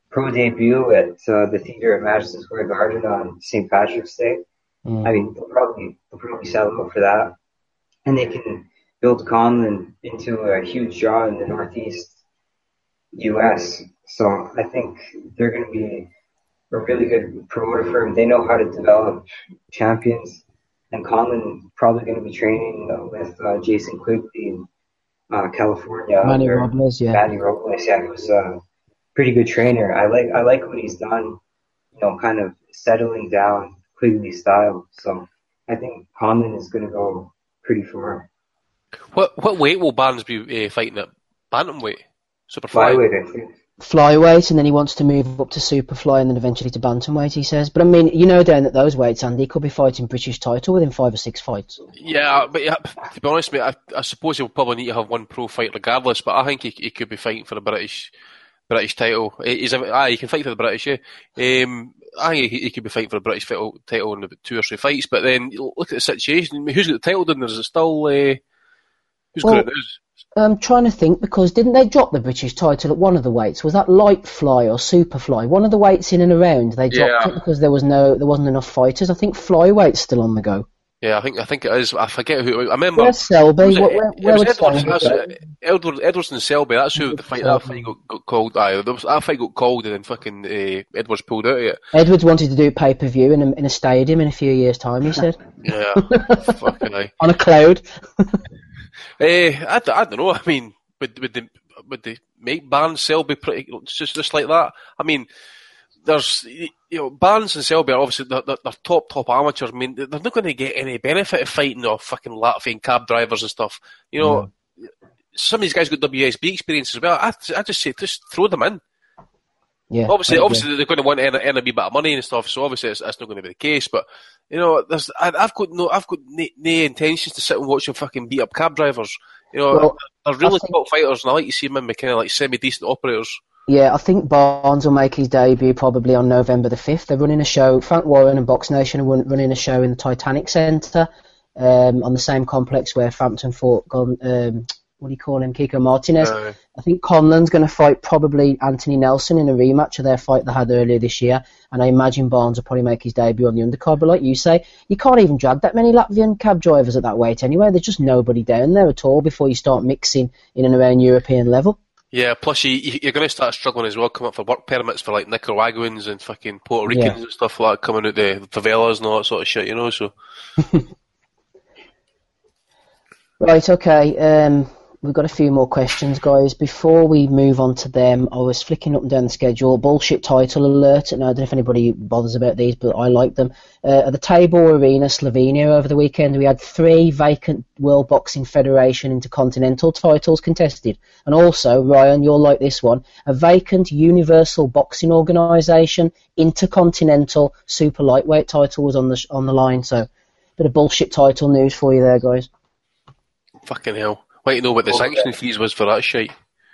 pro debut at the theater at Madison Square Garden on St. Patrick's Day. I mean, they'll probably sell out for that, and they can build Conlon into a huge draw in the Northeast U.S. So I think they're going to be a really good promoter firm. They know how to develop champions, and Conlon probably going to be training with Jason Quigley in California. Manny Robles, yeah. Manny Robles, yeah, he was a pretty good trainer. I like what he's done, kind of settling down Quigley style. So I think Conlon is going to go pretty far. What weight will Barnes be fighting at? Bantamweight? Super flyweight, I think. Flyweight, and then he wants to move up to superfly and then eventually to bantamweight, he says. But I mean, down at those weights, Andy, he could be fighting British title within 5 or 6 fights. Yeah, but to be honest, mate, I suppose he'll probably need to have one pro fight regardless, but I think he could be fighting for the British title. He can fight for the British, yeah. I think he could be fighting for the British title in about 2 or 3 fights, but then look at the situation. Who's got the title down there? Is it still... who's got it now? I'm trying to think, because didn't they drop the British title at one of the weights? Was that light fly or super fly? One of the weights in and around, they dropped it because there wasn't enough fighters. I think flyweight's still on the go. Yeah, I think it is. I forget who. I remember. Where's Selby? Where was Edwards and Selby. That's who the fight. That fight got called. That fight got called, and then fucking Edwards pulled out of it. Edwards wanted to do pay-per-view in a stadium in a few years' time. He said. Yeah, fucking aye. On a cloud. I don't know. I mean, would they make Barnes Selby pretty just like that? I mean, there's Barnes and Selby are obviously they're top amateurs. I mean, they're not going to get any benefit of fighting fucking Latvian cab drivers and stuff. Some of these guys got WSB experience as well. I just say just throw them in. Yeah, obviously they're going to want to earn a wee bit of money and stuff. So obviously that's not going to be the case. But I've got no intentions to sit and watch them fucking beat up cab drivers. They're really top fighters, and I like to see them in kind of like semi-decent operators. Yeah, I think Barnes will make his debut probably on November the 5th. They're running a show. Frank Warren and Box Nation are running a show in the Titanic Centre on the same complex where Frampton fought. What do you call him? Kiko Martinez. I think Conlon's going to fight probably Anthony Nelson in a rematch of their fight they had earlier this year, and I imagine Barnes will probably make his debut on the undercard. But like you say, you can't even drag that many Latvian cab drivers at that weight anyway. There's just nobody down there at all before you start mixing in and around European level. Yeah, plus you're going to start struggling as well, coming up for work permits for like Nicaraguans and fucking Puerto Ricans and stuff like that, coming out the favelas and all that sort of shit, so. Right, okay. We've got a few more questions, guys. Before we move on to them, I was flicking up and down the schedule. Bullshit title alert. And I don't know if anybody bothers about these, but I like them. At the Tabor Arena, Slovenia, over the weekend, we had 3 vacant World Boxing Federation Intercontinental titles contested. And also, Ryan, you'll like this one, a vacant Universal Boxing Organisation Intercontinental Super Lightweight title was on the line. So, bit of bullshit title news for you there, guys. Fucking hell. I'd like to know what the sanction fees was for that shit.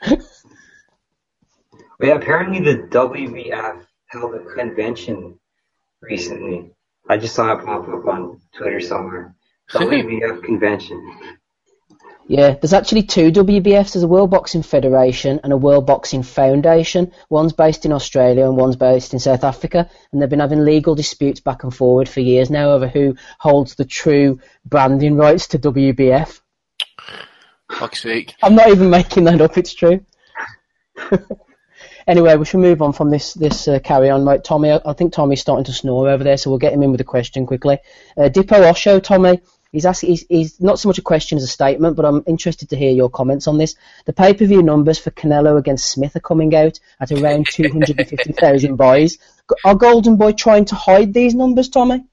Yeah, apparently the WBF held a convention recently. I just saw it pop up on Twitter somewhere. WBF convention. Yeah, there's actually 2 WBFs. There's a World Boxing Federation and a World Boxing Foundation. One's based in Australia and one's based in South Africa. And they've been having legal disputes back and forward for years now over who holds the true branding rights to WBF. Fuck's sake. I'm not even making that up, it's true. Anyway, we should move on from this carry on. Right, Tommy, I think Tommy's starting to snore over there, so we'll get him in with a question quickly. Dippo Osho, Tommy, he's not so much a question as a statement, but I'm interested to hear your comments on this. The pay-per-view numbers for Canelo against Smith are coming out at around 250,000 buys. Are Golden Boy trying to hide these numbers, Tommy?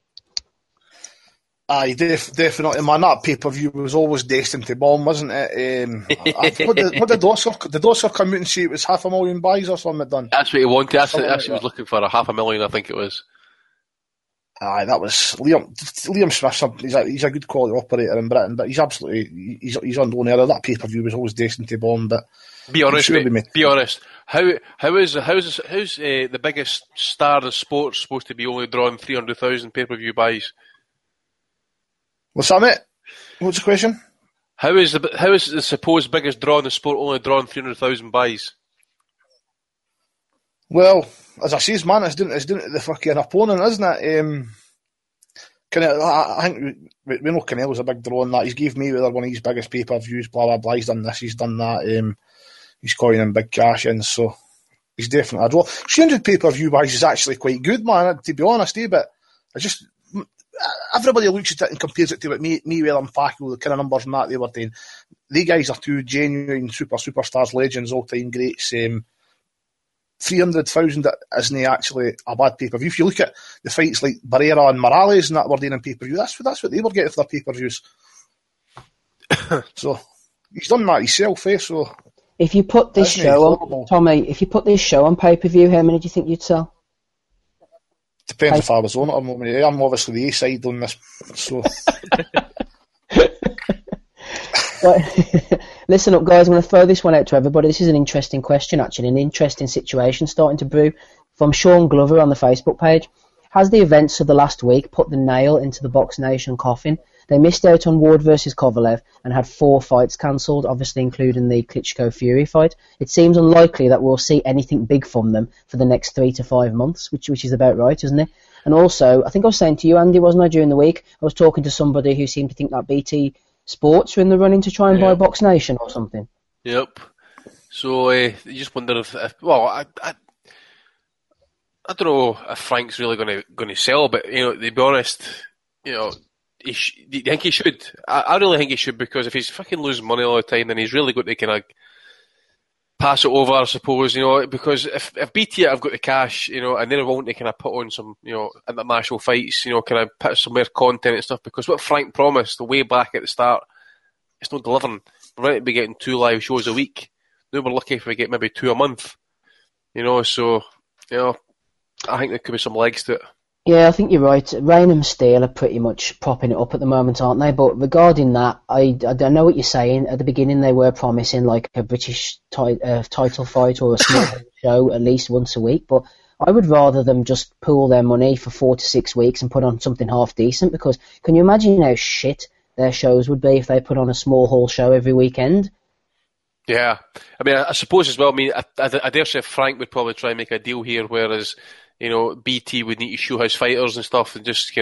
Aye, definitely, man. That pay-per-view was always destined to bomb, wasn't it? What did Dosser come out and say it was 500,000 buys or something done? That's what he wanted. That's what he was looking for, 500,000, I think it was. Aye, that was Liam Smith. He's a good quality operator in Britain, but he's absolutely he's on loan era. That pay-per-view was always destined to bomb. But be honest, mate. Be honest. How's the biggest star in sports supposed to be only drawing 300,000 pay-per-view buys? What's that, mate? What's the question? How is the supposed biggest draw in the sport only drawing 300,000 buys? Well, as I says, man, it's down to the fucking opponent, isn't it? I think we know Canelo's a big draw on that. He's gave Mayweather one of his biggest pay-per-views, blah, blah, blah. He's done this, he's done that. He's coining in big cash in, so he's definitely a draw. 300 pay-per-view wise is actually quite good, man, to be honest, but I just... Everybody looks at it and compares it to what Mayweather and Pacquiao, the kind of numbers and that they were doing. They guys are two genuine superstars, legends, all-time greats. 300,000 isn't actually a bad pay-per-view. If you look at the fights like Barrera and Morales and that were doing in pay-per-view, that's what they were getting for their pay-per-views. So he's done that himself, so... If you put this show on, Tommy, if you put this show on pay-per-view, how many do you think you'd sell? Depends if I was on it. I'm obviously the A side on this, so... Listen up, guys. I'm going to throw this one out to everybody. This is an interesting question, actually, an interesting situation starting to brew. From Sean Glover on the Facebook page. Has the events of the last week put the nail into the Box Nation coffin? They missed out on Ward versus Kovalev and had 4 fights cancelled, obviously including the Klitschko-Fury fight. It seems unlikely that we'll see anything big from them for the next 3 to 5 months, which is about right, isn't it? And also, I think I was saying to you, Andy, wasn't I, during the week? I was talking to somebody who seemed to think that BT Sports are in the running to try and buy Box Nation or something. Yep. So you just wonder if I don't know if Frank's really going to sell, but to be honest, do you think he should? I really think he should, because if he's fucking losing money all the time, then he's really got to kind of pass it over, I suppose. Because if BT have got the cash, and they're willing to kind of put on some, international fights, kind of put some more content and stuff. Because what Frank promised way back at the start, it's not delivering. We're going to be getting 2 live shows a week. Now we're lucky if we get maybe 2 a month. So I think there could be some legs to it. Yeah, I think you're right. Rain and Steel are pretty much propping it up at the moment, aren't they? But regarding that, I don't know what you're saying. At the beginning, they were promising like a British title fight or a small show at least once a week. But I would rather them just pool their money for 4 to 6 weeks and put on something half decent. Because can you imagine how shit their shows would be if they put on a small hall show every weekend? Yeah, I mean, I suppose as well. I mean, I dare say Frank would probably try and make a deal here, whereas BT would need to show his fighters and stuff and just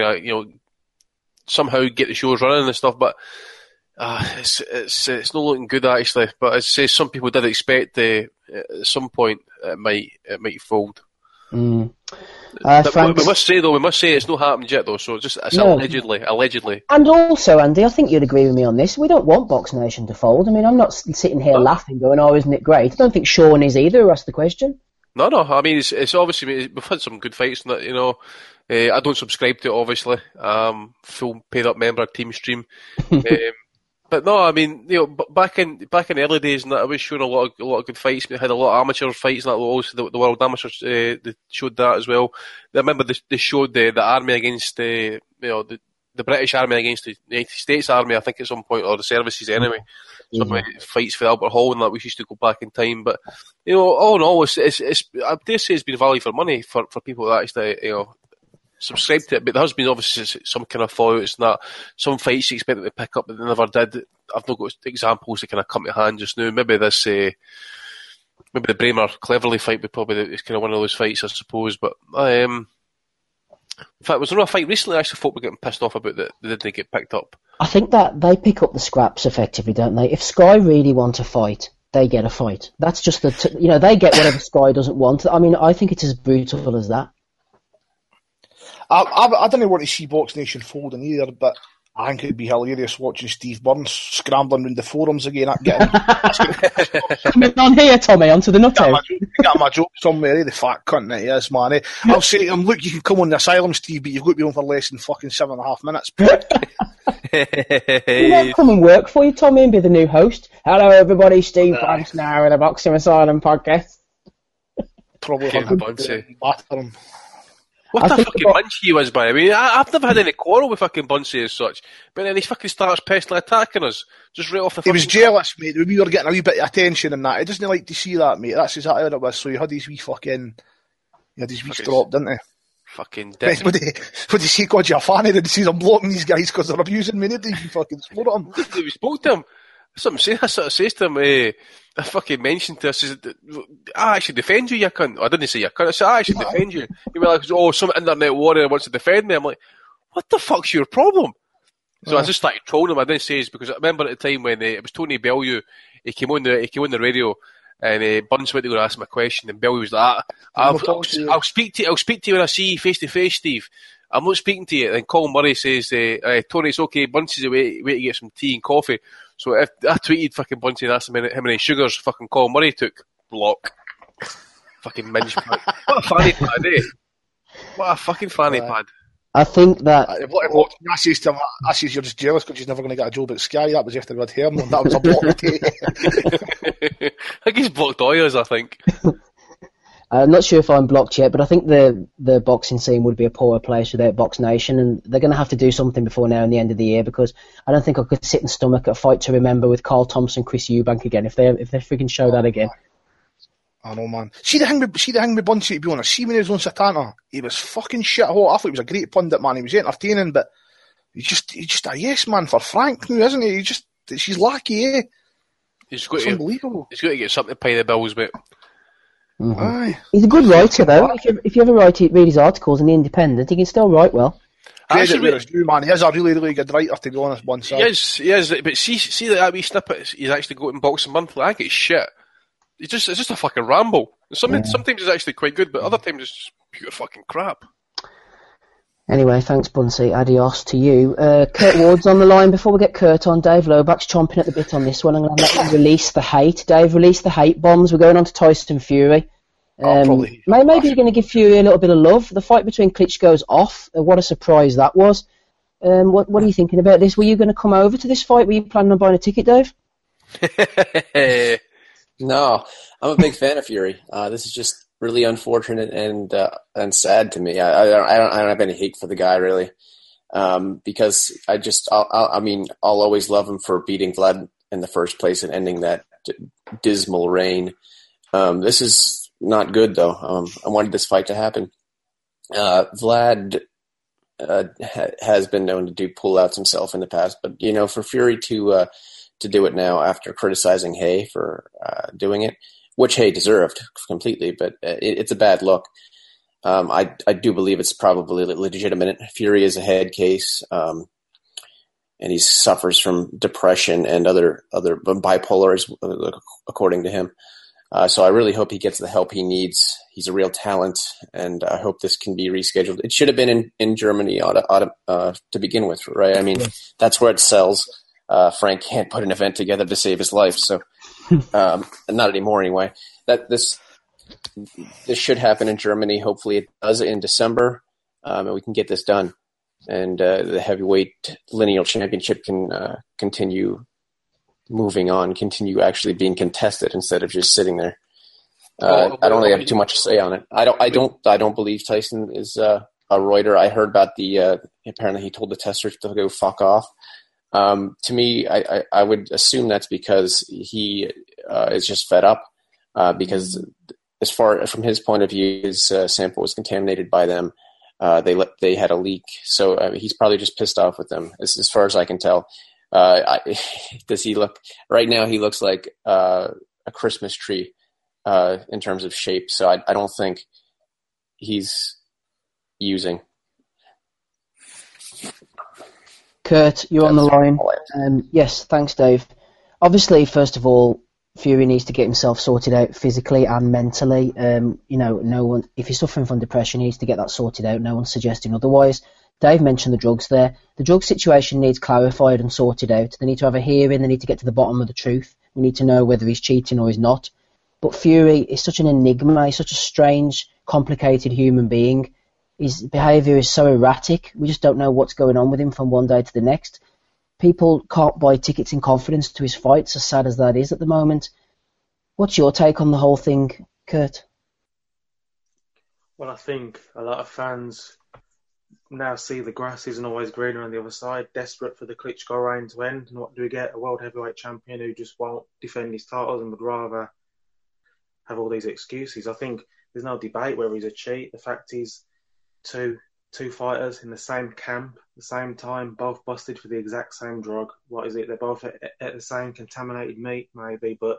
somehow get the shows running and stuff. But it's not looking good actually. But as I say, some people did expect at some point it might fold. Mm. We must say it's not happened yet though. So it's allegedly. And also, Andy, I think you'd agree with me on this. We don't want Box Nation to fold. I mean, I'm not sitting here laughing, going, "Oh, isn't it great?" I don't think Sean is either. Who asked the question? No. I mean, it's obviously we've had some good fights, and that I don't subscribe to it, obviously. Full paid up member of Team Stream, but no, I mean, back in the early days, and that I was showing a lot of good fights. We had a lot of amateur fights, and that also the World Amateurs they showed that as well. I remember they showed the army against the British Army against the United States Army, I think at some point, or the services anyway. Some fights for Albert Hall and that we used to go back in time, but all in all, it's I dare say it's been value for money for people that actually subscribe to it. But there has been obviously some kind of fallouts and that some fights you expected to pick up but they never did. I've not got examples that kind of come to hand just now. Maybe this, maybe the Bramer Cleverly fight would probably is kind of one of those fights, I suppose. But in fact, was there a fight recently? Actually, folk were getting pissed off about that they didn't get picked up. I think that they pick up the scraps effectively, don't they? If Sky really want a fight, they get a fight. That's just they get whatever Sky doesn't want. I mean, I think it's as brutal as that. I don't want to see Box Nation folding either, but I think it'd be hilarious watching Steve Burns scrambling around the forums again. Coming on here, Tommy, onto the nuthouse. Got my joke somewhere, the fat cunt that he is, man. I'll say to him, look, you can come on the asylum, Steve, but you've got to be on for less than fucking 7.5 minutes. You might come and work for you, Tommy, and be the new host. Hello, everybody, Steve Burns now in a Boxing Asylum podcast. Probably batter him. What a fucking bunch he was, by the way. I've never had any quarrel with fucking Buncey as such, but then he fucking starts personally attacking us, just right off the. He was jealous, mate. We were getting a wee bit of attention and that. He doesn't like to see that, mate. That's exactly what it was. So he had his wee fucking, drop, didn't he? Fucking dick. Would he say, God, you're a fan of it? He says, I'm blocking these guys because they're abusing me. Did he fucking swore at him? We spoke to him. Something saying, I sort of says to him, I fucking mentioned to us, I actually defend you, you cunt. I didn't say you cunt, I said, I actually defend you. He was like, some internet warrior wants to defend me. I'm like, what the fuck's your problem? So I just started trolling him. I didn't say it because I remember at the time when it was Tony Bellew, he came on the radio, and Burns went to go ask him a question, and Bellew was like, I'll speak to you when I see you face to face, Steve. I'm not speaking to you. And Colin Murray says, Tony, it's okay, Bunce is away to get some tea and coffee. So if I tweeted fucking Bunce and asked him how many sugars fucking Colin Murray took, block. Fucking minge pad. What a fanny pad, eh? What a fucking fanny pad. I think that... I says you're just jealous because you're never going to get a job at Sky. That was after Red Herm, and that was a block. I think he's blocked all yours, I think. I'm not sure if I'm blocked yet, but I think the boxing scene would be a poorer place without Box Nation, and they're going to have to do something before now and the end of the year, because I don't think I could sit and stomach a Fight to Remember with Carl Thompson, Chris Eubank again, if they freaking show that again. I know, man. See the thing with Buncey, to be honest. See when he was on Satanta, he was fucking shit hot. I thought he was a great pundit, man. He was entertaining, but he's just a yes man for Frank now, isn't he? She's lucky, eh? It's unbelievable. He's got to get something to pay the bills, mate. Mm-hmm. Aye. He's a good writer, though. If you ever read his articles in The Independent, he can still write well. Credit where it's due, man. He is a really, really good writer, to be honest, Buncey. He is. But see that wee snippet he's actually got in Boxing Monthly, I think it's shit. It's just a fucking ramble. Sometimes it's actually quite good, but other times it's just pure fucking crap. Anyway, thanks, Buncey. Adios to you. Kurt Ward's on the line. Before we get Kurt on, Dave Loback's chomping at the bit on this one. I'm going to let him release the hate. Dave, release the hate bombs. We're going on to Tyson Fury. Maybe you're going to give Fury a little bit of love. The fight between Klitschko's off. What a surprise that was. What are you thinking about this? Were you going to come over to this fight? Were you planning on buying a ticket, Dave? No, I'm a big fan of Fury. This is just really unfortunate and sad to me. I don't have any hate for the guy really, because I'll always love him for beating Vlad in the first place and ending that dismal reign. This is not good though. I wanted this fight to happen. Vlad has been known to do pullouts himself in the past, but for Fury to do it now after criticizing Hay for doing it, which Hay deserved completely, but it's a bad look. I do believe it's probably legitimate. Fury is a head case, and he suffers from depression and other bipolar, according to him. So I really hope he gets the help he needs. He's a real talent, and I hope this can be rescheduled. It should have been in Germany to begin with, right? I mean, that's where it sells. Frank can't put an event together to save his life, so not anymore anyway. This should happen in Germany. Hopefully it does in December, and we can get this done. And the heavyweight lineal championship can continue moving on, continue actually being contested instead of just sitting there. I don't really have too much to say on it. I don't believe Tyson is a Reuter. I heard about apparently he told the testers to go fuck off. To me, I would assume that's because he is just fed up, because as far from his point of view, his sample was contaminated by them. They had a leak, so he's probably just pissed off with them. As far as I can tell, does he look right now? He looks like a Christmas tree in terms of shape. So I don't think he's using. Kurt, you're on the line. Yes, thanks, Dave. Obviously, first of all, Fury needs to get himself sorted out physically and mentally. No one, if he's suffering from depression, he needs to get that sorted out. No one's suggesting otherwise. Dave mentioned the drugs there. The drug situation needs clarified and sorted out. They need to have a hearing. They need to get to the bottom of the truth. We need to know whether he's cheating or he's not. But Fury is such an enigma. He's such a strange, complicated human being. His behaviour is so erratic. We just don't know what's going on with him from one day to the next. People can't buy tickets in confidence to his fights, as sad as that is at the moment. What's your take on the whole thing, Kurt? Well, I think a lot of fans now see the grass isn't always greener on the other side, desperate for the Klitschko reign to end. And what do we get? A world heavyweight champion who just won't defend his titles and would rather have all these excuses. I think there's no debate whether he's a cheat. The fact is, 2 two fighters in the same camp, the same time, both busted for the exact same drug. What is it? They're both at the same contaminated meat, maybe. But,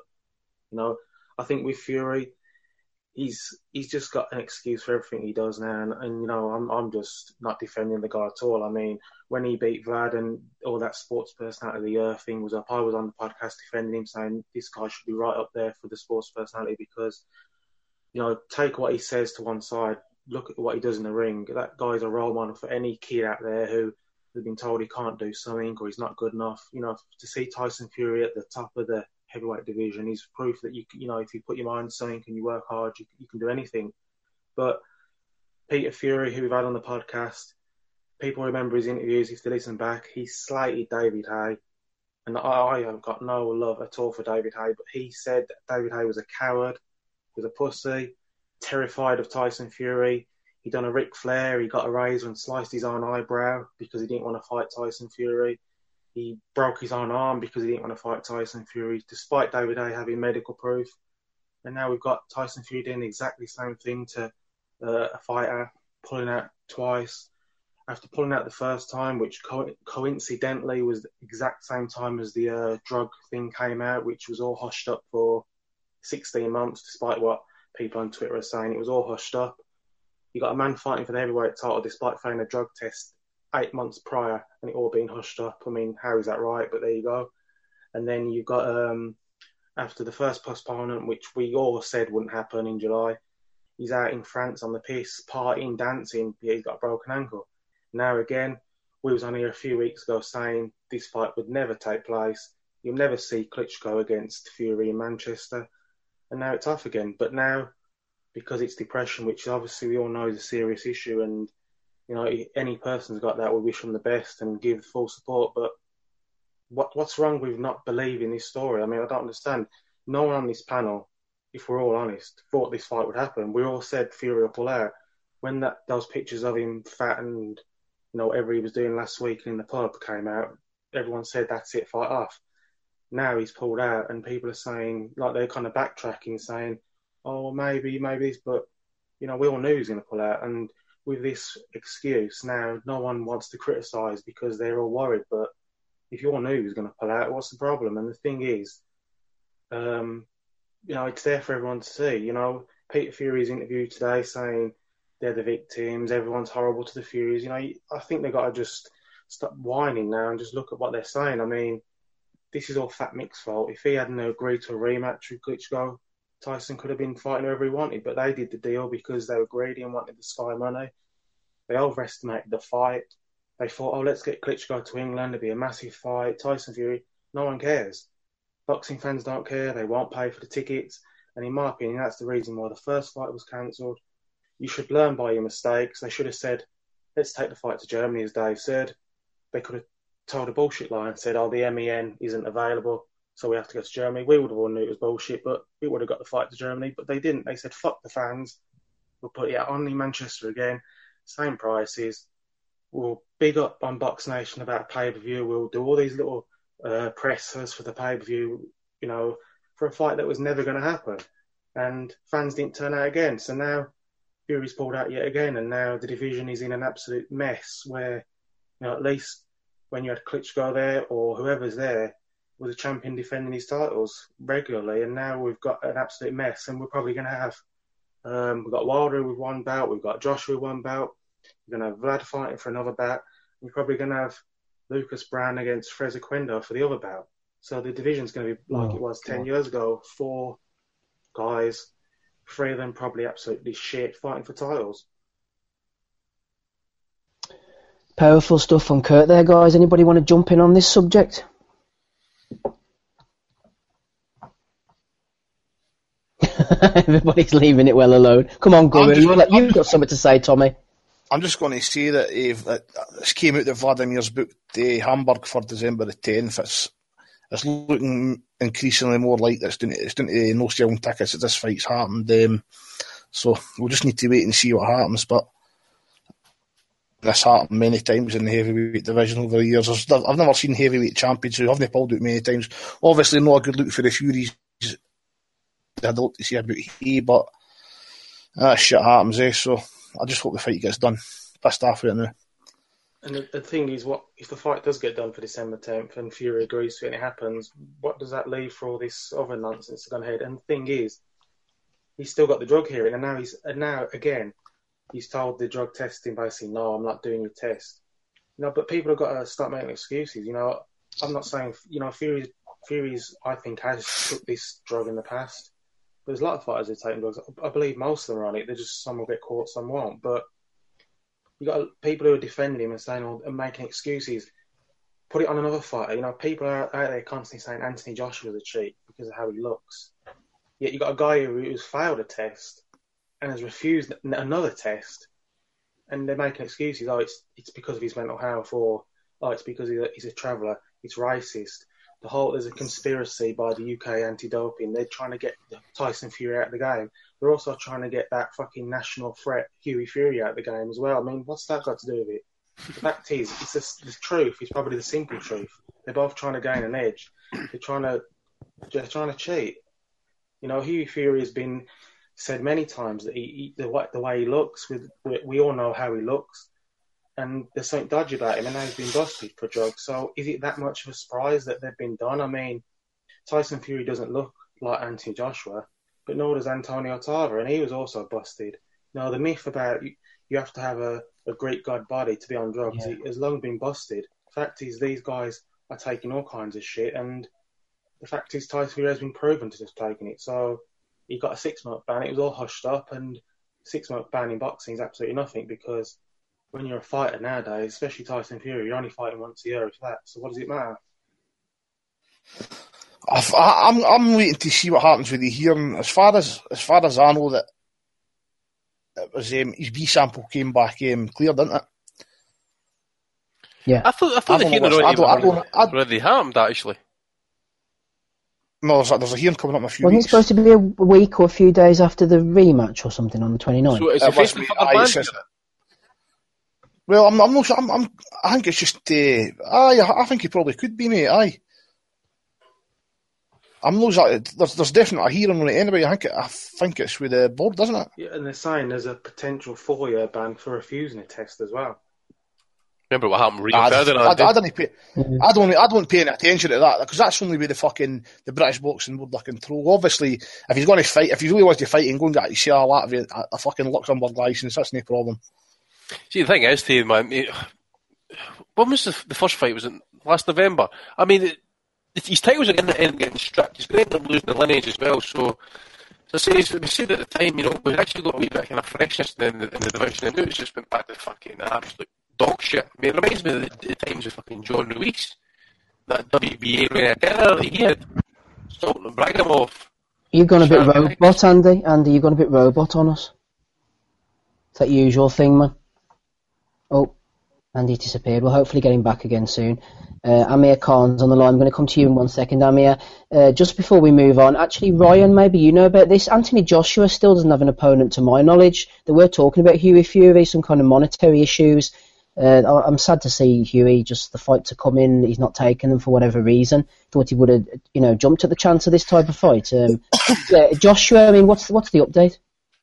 I think with Fury, he's just got an excuse for everything he does now. And I'm just not defending the guy at all. I mean, when he beat Vlad and all that sports personality of the year thing was up, I was on the podcast defending him, saying this guy should be right up there for the sports personality because, take what he says to one side, look at what he does in the ring. That guy's a role model for any kid out there who has been told he can't do something or he's not good enough. To see Tyson Fury at the top of the heavyweight division is proof that if you put your mind to something and you work hard, you can do anything. But Peter Fury, who we've had on the podcast, people remember his interviews. If they listen back, he slated David Haye, and I have got no love at all for David Haye. But he said that David Haye was a coward, was a pussy, terrified of Tyson Fury. He done a Ric Flair. He got a razor and sliced his own eyebrow because he didn't want to fight Tyson Fury. He broke his own arm because he didn't want to fight Tyson Fury, despite David Haye having medical proof. And now we've got Tyson Fury doing exactly the same thing to a fighter, pulling out twice. After pulling out the first time, which coincidentally was the exact same time as the drug thing came out, which was all hushed up for 16 months, despite what people on Twitter are saying. It was all hushed up. You got a man fighting for the heavyweight title despite failing a drug test 8 months prior and it all being hushed up. I mean, how is that right? But there you go. And then you've got, after the first postponement, which we all said wouldn't happen in July, he's out in France on the piss, partying, dancing. Yeah, he's got a broken ankle. Now again, we was on here a few weeks ago saying this fight would never take place. You'll never see Klitschko against Fury in Manchester. And now it's off again. But now, because it's depression, which obviously we all know is a serious issue, and any person's got that, we wish them the best and give full support. But what's wrong with not believing this story? I mean, I don't understand. No one on this panel, if we're all honest, thought this fight would happen. We all said Fury will pull out. When those pictures of him fat and whatever he was doing last week in the pub came out, everyone said that's it, fight off. Now he's pulled out, and people are saying, like, they're kind of backtracking, saying, oh, maybe this, but we all knew he was going to pull out. And with this excuse, now no one wants to criticise because they're all worried. But if you all knew he was going to pull out, what's the problem? And the thing is, it's there for everyone to see. Peter Fury's interview today saying they're the victims, everyone's horrible to the Furies. I think they've got to just stop whining now and just look at what they're saying. I mean, this is all Fat Mick's fault. If he hadn't agreed to a rematch with Klitschko, Tyson could have been fighting whoever he wanted, but they did the deal because they were greedy and wanted the Sky money. They overestimated the fight. They thought, let's get Klitschko to England. It'll be a massive fight. Tyson Fury, no one cares. Boxing fans don't care. They won't pay for the tickets. And in my opinion, that's the reason why the first fight was cancelled. You should learn by your mistakes. They should have said, let's take the fight to Germany, as Dave said. They could have told a bullshit lie and said, the MEN isn't available, so we have to go to Germany. We would have all knew it was bullshit, but we would have got the fight to Germany. But they didn't. They said, fuck the fans. We'll put it on in Manchester again. Same prices. We'll big up on Box Nation about pay-per-view. We'll do all these little pressers for the pay-per-view, for a fight that was never going to happen. And fans didn't turn out again. So now Fury's pulled out yet again, and now the division is in an absolute mess where, at least when you had Klitschko there or whoever's there, was a champion defending his titles regularly, and now we've got an absolute mess, and we're probably going to have we've got Wilder with one bout, we've got Joshua with one bout, we're going to have Vlad fighting for another bout, and we're probably going to have Lucas Browne against Fraser Quendo for the other bout. So the division's going to be like it was 10 years ago, 4 guys, 3 of them probably absolutely shit, fighting for titles. Powerful stuff from Kurt there, guys. Anybody want to jump in on this subject? Everybody's leaving it well alone. Come on, Guru. You've got something to say, Tommy. I'm just going to say that this came out that Vladimir's booked Hamburg for December the 10th. It's looking increasingly more like it's doing to no selling tickets that this fight's happened. So we'll just need to wait and see what happens. But this happened many times in the heavyweight division over the years. I've never seen heavyweight champions who haven't pulled out many times. Obviously, not a good look for the Furies. They had a lot to say about he, but that shit happens, So I just hope the fight gets done. pissed off right now. And the thing is, what if the fight does get done for December 10th and Fury agrees to it and it happens? What does that leave for all this other nonsense going ahead? And the thing is, he's still got the drug hearing, and now again, he's told the drug testing basically, no, I'm not doing your test. But people have got to start making excuses. I'm not saying Fury's I think has took this drug in the past. But there's a lot of fighters who are taking drugs. I believe most of them are on it. They're just some will get caught, some won't. But you got people who are defending him and saying and making excuses. Put it on another fighter. People are out there constantly saying Anthony Joshua's a cheat because of how he looks. Yet you got a guy who's failed a test and has refused another test, and they're making excuses. Oh, it's because of his mental health, or it's because he's a traveller. It's racist. There's a conspiracy by the UK anti-doping. They're trying to get Tyson Fury out of the game. They're also trying to get that fucking national threat Hughie Fury out of the game as well. I mean, what's that got to do with it? The fact is, the truth is probably the simple truth. They're both trying to gain an edge. They're trying to cheat. Hughie Fury has been said many times that the way he looks, we all know how he looks, and there's something dodgy about him, and now he's been busted for drugs. So is it that much of a surprise that they've been done? I mean, Tyson Fury doesn't look like Anthony Joshua, but nor does Antonio Tarver, and he was also busted. The myth about you have to have a Greek god body to be on drugs has long been busted. The fact is, these guys are taking all kinds of shit, and the fact is, Tyson Fury has been proven to have taken it. So he got a 6-month ban. It was all hushed up, and 6-month ban in boxing is absolutely nothing, because when you're a fighter nowadays, especially Tyson Fury, you're only fighting once a year, if that. So what does it matter? I'm waiting to see what happens with the hearing. As far as I know, that it was his B sample came back clear, didn't it? Yeah, I thought the hearing already happened actually. No, there's a hearing coming up in a few weeks. Wasn't it supposed to be a week or a few days after the rematch or something on the 29th? So it's a Facebook Well, I'm not sure. I think it's just. I think he probably could be, mate. Aye. I'm not sure. There's definitely a hearing on it anyway. I think it's with the board, doesn't it? Yeah, and they're saying there's a potential 4-year ban for refusing a test as well. Remember what happened? I don't pay any attention to that, because that's only with the British Boxing Board looking through. Obviously, if he's going to fight, if he really wants to fight and go and get his a fucking Luxembourg license, that's no problem. See, the thing is, Steve, man, when was the first fight? Was it last November? I mean, his titles are getting stripped. He's going to end up losing the lineage as well. So we said at the time, we've actually got a wee bit kind of freshness in the division, and now it's just went back to fucking absolute dog shit. I mean, it reminds me of the times of fucking John Ruiz, that WBA winner that he had. Sultan Bragimov. You've gone a bit robot, Andy. Andy, you've gone a bit robot on us. It's that usual thing, man. Oh, Andy disappeared. We'll hopefully get him back again soon. Amir Khan's on the line. I'm going to come to you in 1 second, Amir. Just before we move on, actually, Ryan, maybe you know about this. Anthony Joshua still doesn't have an opponent, to my knowledge. They were talking about Hughie Fury, some kind of monetary issues. I'm sad to see Hughie, just the fight to come in, he's not taking them for whatever reason. Thought he would have, jumped at the chance of this type of fight. Joshua, I mean, what's the update?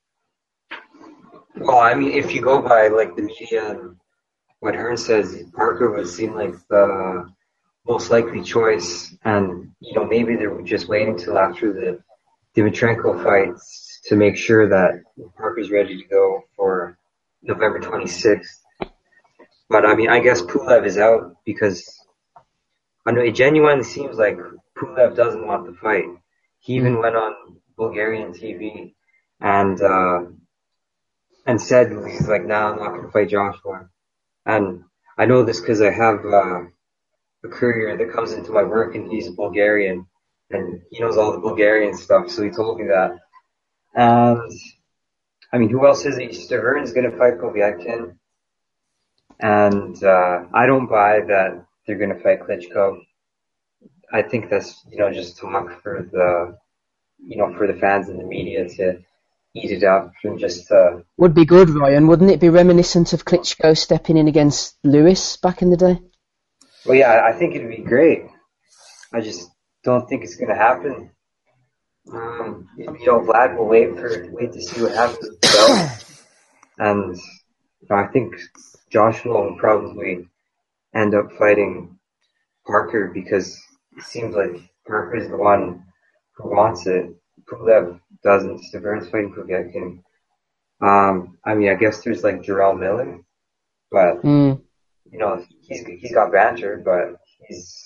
Well, I mean, if you go by the media and what Hearn says, Parker would seem like the most likely choice, and maybe they were just waiting till after the Dimitrenko fights to make sure that Parker's ready to go for November 26th. But I mean, I guess Pulev is out because I know it genuinely seems like Pulev doesn't want the fight. He even went on Bulgarian TV and said he's like, "Nah, I'm not going to fight Joshua." And I know this because I have a courier that comes into my work, and he's Bulgarian, and he knows all the Bulgarian stuff, so he told me that. And I mean, who else is it? Stavern's going to fight Povetkin. And I don't buy that they're going to fight Klitschko. I think that's just talk for the fans and the media to eat it up and just. Would be good, Ryan. Wouldn't it be reminiscent of Klitschko stepping in against Lewis back in the day? Well, yeah, I think it'd be great. I just don't think it's going to happen. Vlad will wait to see what happens with the belt. And I think Joshua will probably end up fighting Parker because it seems like Parker's the one who wants it. Pulev doesn't. Staver's fighting Povetkin. I mean, I guess there's like Jarrell Miller, but you know, he's got banter, but he's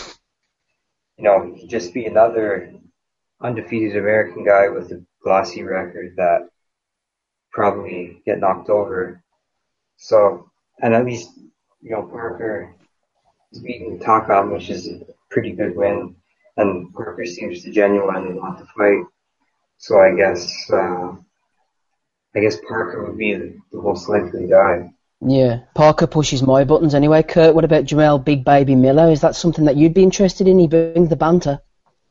he'd just be another undefeated American guy with a glossy record that probably get knocked over. So, and at least, Parker is beating Takam, which is a pretty good win, and Parker seems to genuinely want to fight. So I guess Parker would be the most likely guy. Yeah, Parker pushes my buttons anyway. Kurt, what about Jamel Big Baby Miller? Is that something that you'd be interested in? He brings the banter.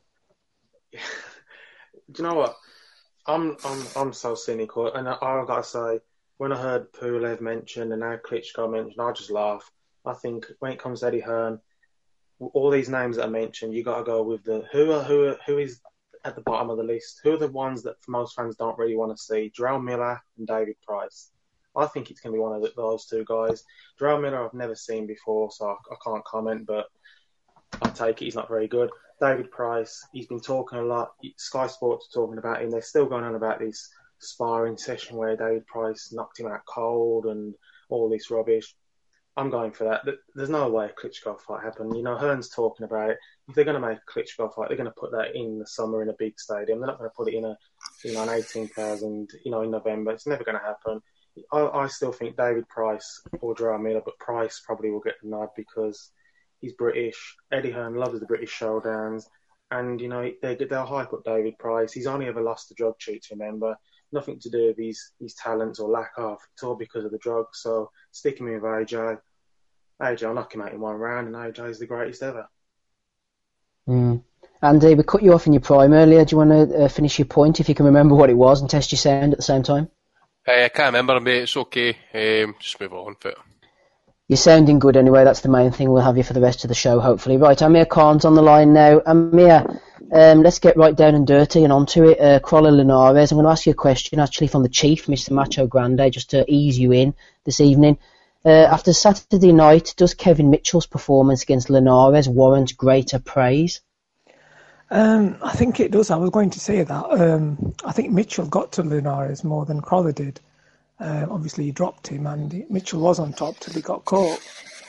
Do you know what? I'm so cynical, and I gotta say, when I heard Pulev mentioned and now Klitschko mentioned, I just laugh. I think when it comes to Eddie Hearn, all these names that I mentioned, you gotta go with the who is at the bottom of the list. Who are the ones that most fans don't really want to see? Jarrell Miller and David Price. I think it's going to be one of those two guys. Jarrell Miller I've never seen before, so I can't comment, but I take it he's not very good. David Price, he's been talking a lot. Sky Sports are talking about him. They're still going on about this sparring session where David Price knocked him out cold and all this rubbish. I'm going for that. There's no way a Klitschko fight happened. Hearn's talking about it. If they're going to make a Klitschko fight, they're going to put that in the summer in a big stadium. They're not going to put it in an 18,000, in November. It's never going to happen. I still think David Price or Jarrell Miller, but Price probably will get the nod because he's British. Eddie Hearn loves the British showdowns, and they'll hype up David Price. He's only ever lost the drug cheat, remember. Nothing to do with his talents or lack of. It's all because of the drugs. So stick him with AJ. AJ will knock him out in one round, and AJ is the greatest ever. Andy, we cut you off in your prime earlier. Do you want to finish your point if you can remember what it was and test your sound at the same time? I can't remember, mate. It's okay. Just move on for it. You're sounding good anyway. That's the main thing. We'll have you for the rest of the show, hopefully. Right, Amir Khan's on the line now. Amir, let's get right down and dirty and onto it. Crolla Linares, I'm going to ask you a question actually from the Chief, Mr. Macho Grande, just to ease you in this evening. After Saturday night, does Kevin Mitchell's performance against Linares warrant greater praise? I think it does. I was going to say that. I think Mitchell got to Linares more than Crolla did. Obviously, he dropped him, and Mitchell was on top till he got caught.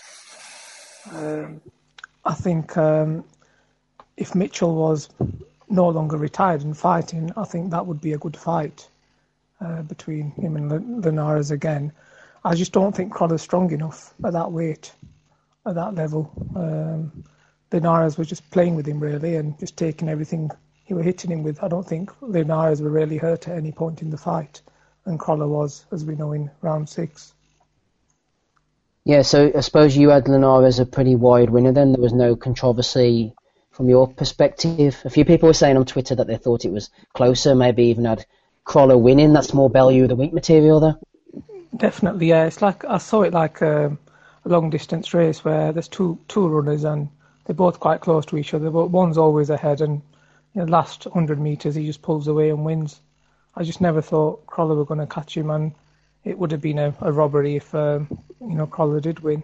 I think if Mitchell was no longer retired and fighting, I think that would be a good fight between him and Linares again. I just don't think Crolla's strong enough at that weight, at that level. Linares was just playing with him, really, and just taking everything he was hitting him with. I don't think Linares were really hurt at any point in the fight, and Crolla was, as we know, in round 6. Yeah, so I suppose you had Linares a pretty wide winner then. There was no controversy from your perspective. A few people were saying on Twitter that they thought it was closer, maybe even had Crolla winning. That's more value of the week material, though. Definitely, yeah. It's like I saw it like a long distance race where there's two runners and they're both quite close to each other, but one's always ahead, and last 100 metres he just pulls away and wins. I just never thought Crolla were going to catch him, and it would have been a robbery if Crolla did win.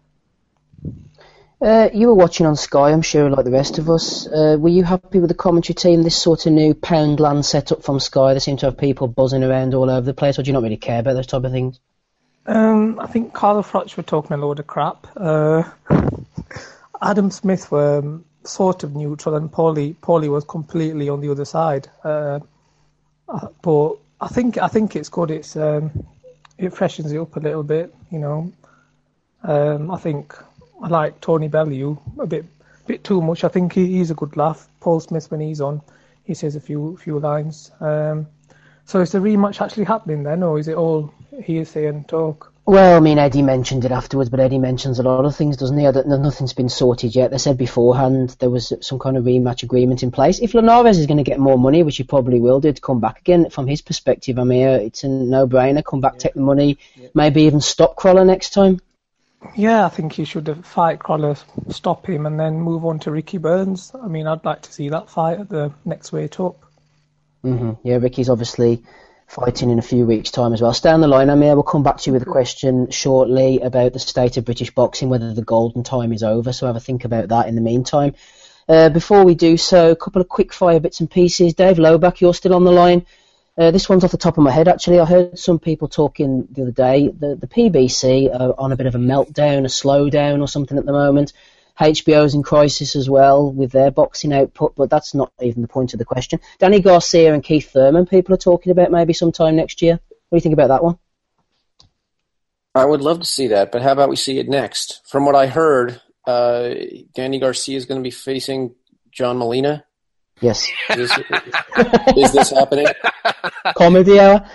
You were watching on Sky, I'm sure, like the rest of us. Were you happy with the commentary team, this sort of new Poundland setup from Sky? They seem to have people buzzing around all over the place, or do you not really care about those type of things? I think Carl Froch were talking a load of crap. Adam Smith were sort of neutral, and Paulie was completely on the other side. But I think it's good. It freshens it up a little bit, I think I like Tony Bellew a bit too much. I think he's a good laugh. Paul Smith, when he's on, he says a few lines. So is the rematch actually happening then, or is it all hearsay and talk? Well, I mean, Eddie mentioned it afterwards, but Eddie mentions a lot of things, doesn't he? Nothing's been sorted yet. They said beforehand there was some kind of rematch agreement in place. If Linares is going to get more money, which he probably will do, to come back again, from his perspective, I mean, it's a no-brainer. Come back, take the money, maybe even stop Crolla next time. Yeah, I think he should fight Crolla, stop him, and then move on to Ricky Burns. I mean, I'd like to see that fight at the next weight up. Yeah, Ricky's obviously fighting in a few weeks' time as well. Stay on the line, Amir. We'll come back to you with a question shortly about the state of British boxing, whether the golden time is over, so have a think about that in the meantime. Before we do so, a couple of quick fire bits and pieces. Dave Loback, you're still on the line. This one's off the top of my head, actually. I heard some people talking the other day. The PBC are on a bit of a meltdown, a slowdown or something at the moment. HBO's in crisis as well with their boxing output, but that's not even the point of the question. Danny Garcia and Keith Thurman, people are talking about maybe sometime next year. What do you think about that one? I would love to see that, but how about we see it next? From what I heard, Danny Garcia is going to be facing John Molina. Yes. Is this happening? Comedy hour?